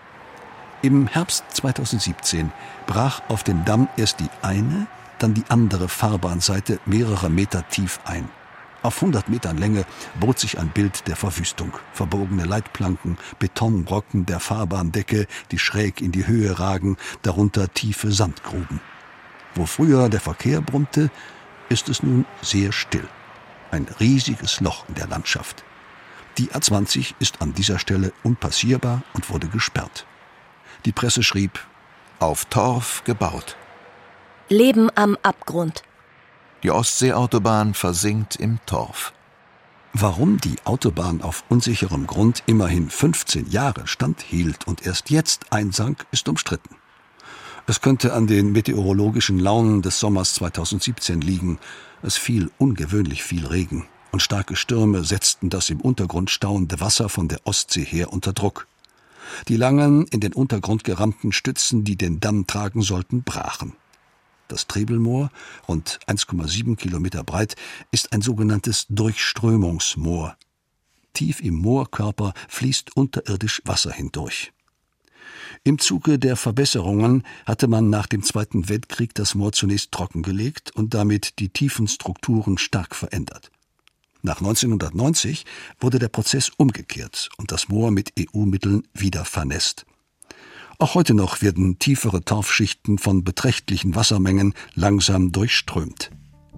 Im Herbst 2017 brach auf dem Damm erst die eine, dann die andere Fahrbahnseite mehrere Meter tief ein. Auf 100 Metern Länge bot sich ein Bild der Verwüstung. Verbogene Leitplanken, Betonbrocken der Fahrbahndecke, die schräg in die Höhe ragen, darunter tiefe Sandgruben. Wo früher der Verkehr brummte, ist es nun sehr still. Ein riesiges Loch in der Landschaft. Die A20 ist an dieser Stelle unpassierbar und wurde gesperrt. Die Presse schrieb: Auf Torf gebaut. Leben am Abgrund. Die Ostseeautobahn versinkt im Torf. Warum die Autobahn auf unsicherem Grund immerhin 15 Jahre standhielt und erst jetzt einsank, ist umstritten. Es könnte an den meteorologischen Launen des Sommers 2017 liegen. Es fiel ungewöhnlich viel Regen und starke Stürme setzten das im Untergrund stauende Wasser von der Ostsee her unter Druck. Die langen, in den Untergrund gerammten Stützen, die den Damm tragen sollten, brachen. Das Trebelmoor, rund 1,7 Kilometer breit, ist ein sogenanntes Durchströmungsmoor. Tief im Moorkörper fließt unterirdisch Wasser hindurch. Im Zuge der Verbesserungen hatte man nach dem Zweiten Weltkrieg das Moor zunächst trockengelegt und damit die tiefen Strukturen stark verändert. Nach 1990 wurde der Prozess umgekehrt und das Moor mit EU-Mitteln wieder vernässt. Auch heute noch werden tiefere Torfschichten von beträchtlichen Wassermengen langsam durchströmt.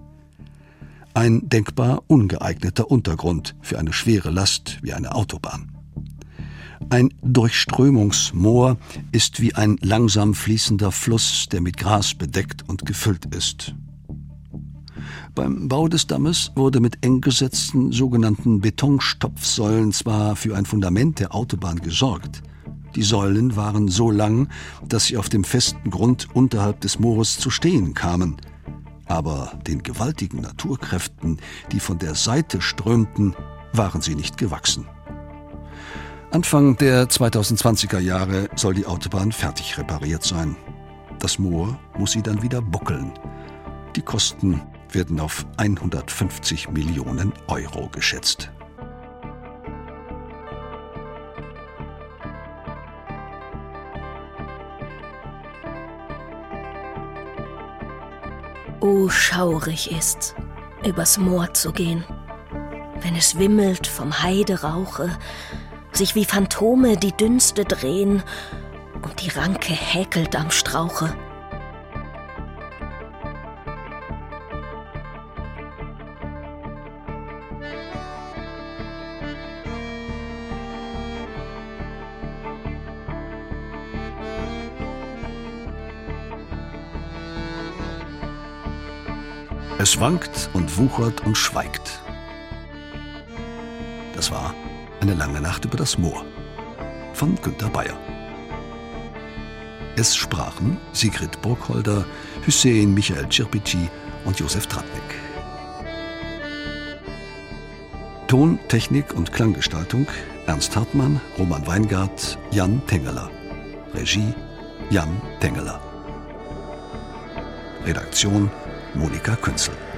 Ein denkbar ungeeigneter Untergrund für eine schwere Last wie eine Autobahn. Ein Durchströmungsmoor ist wie ein langsam fließender Fluss, der mit Gras bedeckt und gefüllt ist. Beim Bau des Dammes wurde mit eng gesetzten sogenannten Betonstopfsäulen zwar für ein Fundament der Autobahn gesorgt. Die Säulen waren so lang, dass sie auf dem festen Grund unterhalb des Moores zu stehen kamen. Aber den gewaltigen Naturkräften, die von der Seite strömten, waren sie nicht gewachsen. Anfang der 2020er Jahre soll die Autobahn fertig repariert sein. Das Moor muss sie dann wieder buckeln. Die Kosten werden auf 150 Millionen Euro geschätzt. Oh, schaurig ist's, übers Moor zu gehen, wenn es wimmelt vom Heiderauche, sich wie Phantome die Dünste drehen und die Ranke häkelt am Strauche. Es wankt und wuchert und schweigt. Das war Eine lange Nacht über das Moor von Günter Bayer. Es sprachen Sigrid Burkholder, Hüseyin Michael Cirpici und Josef Tratnik. Ton, Technik und Klanggestaltung Ernst Hartmann, Roman Weingart, Jan Tengeler. Regie Jan Tengeler. Redaktion Monika Künzel.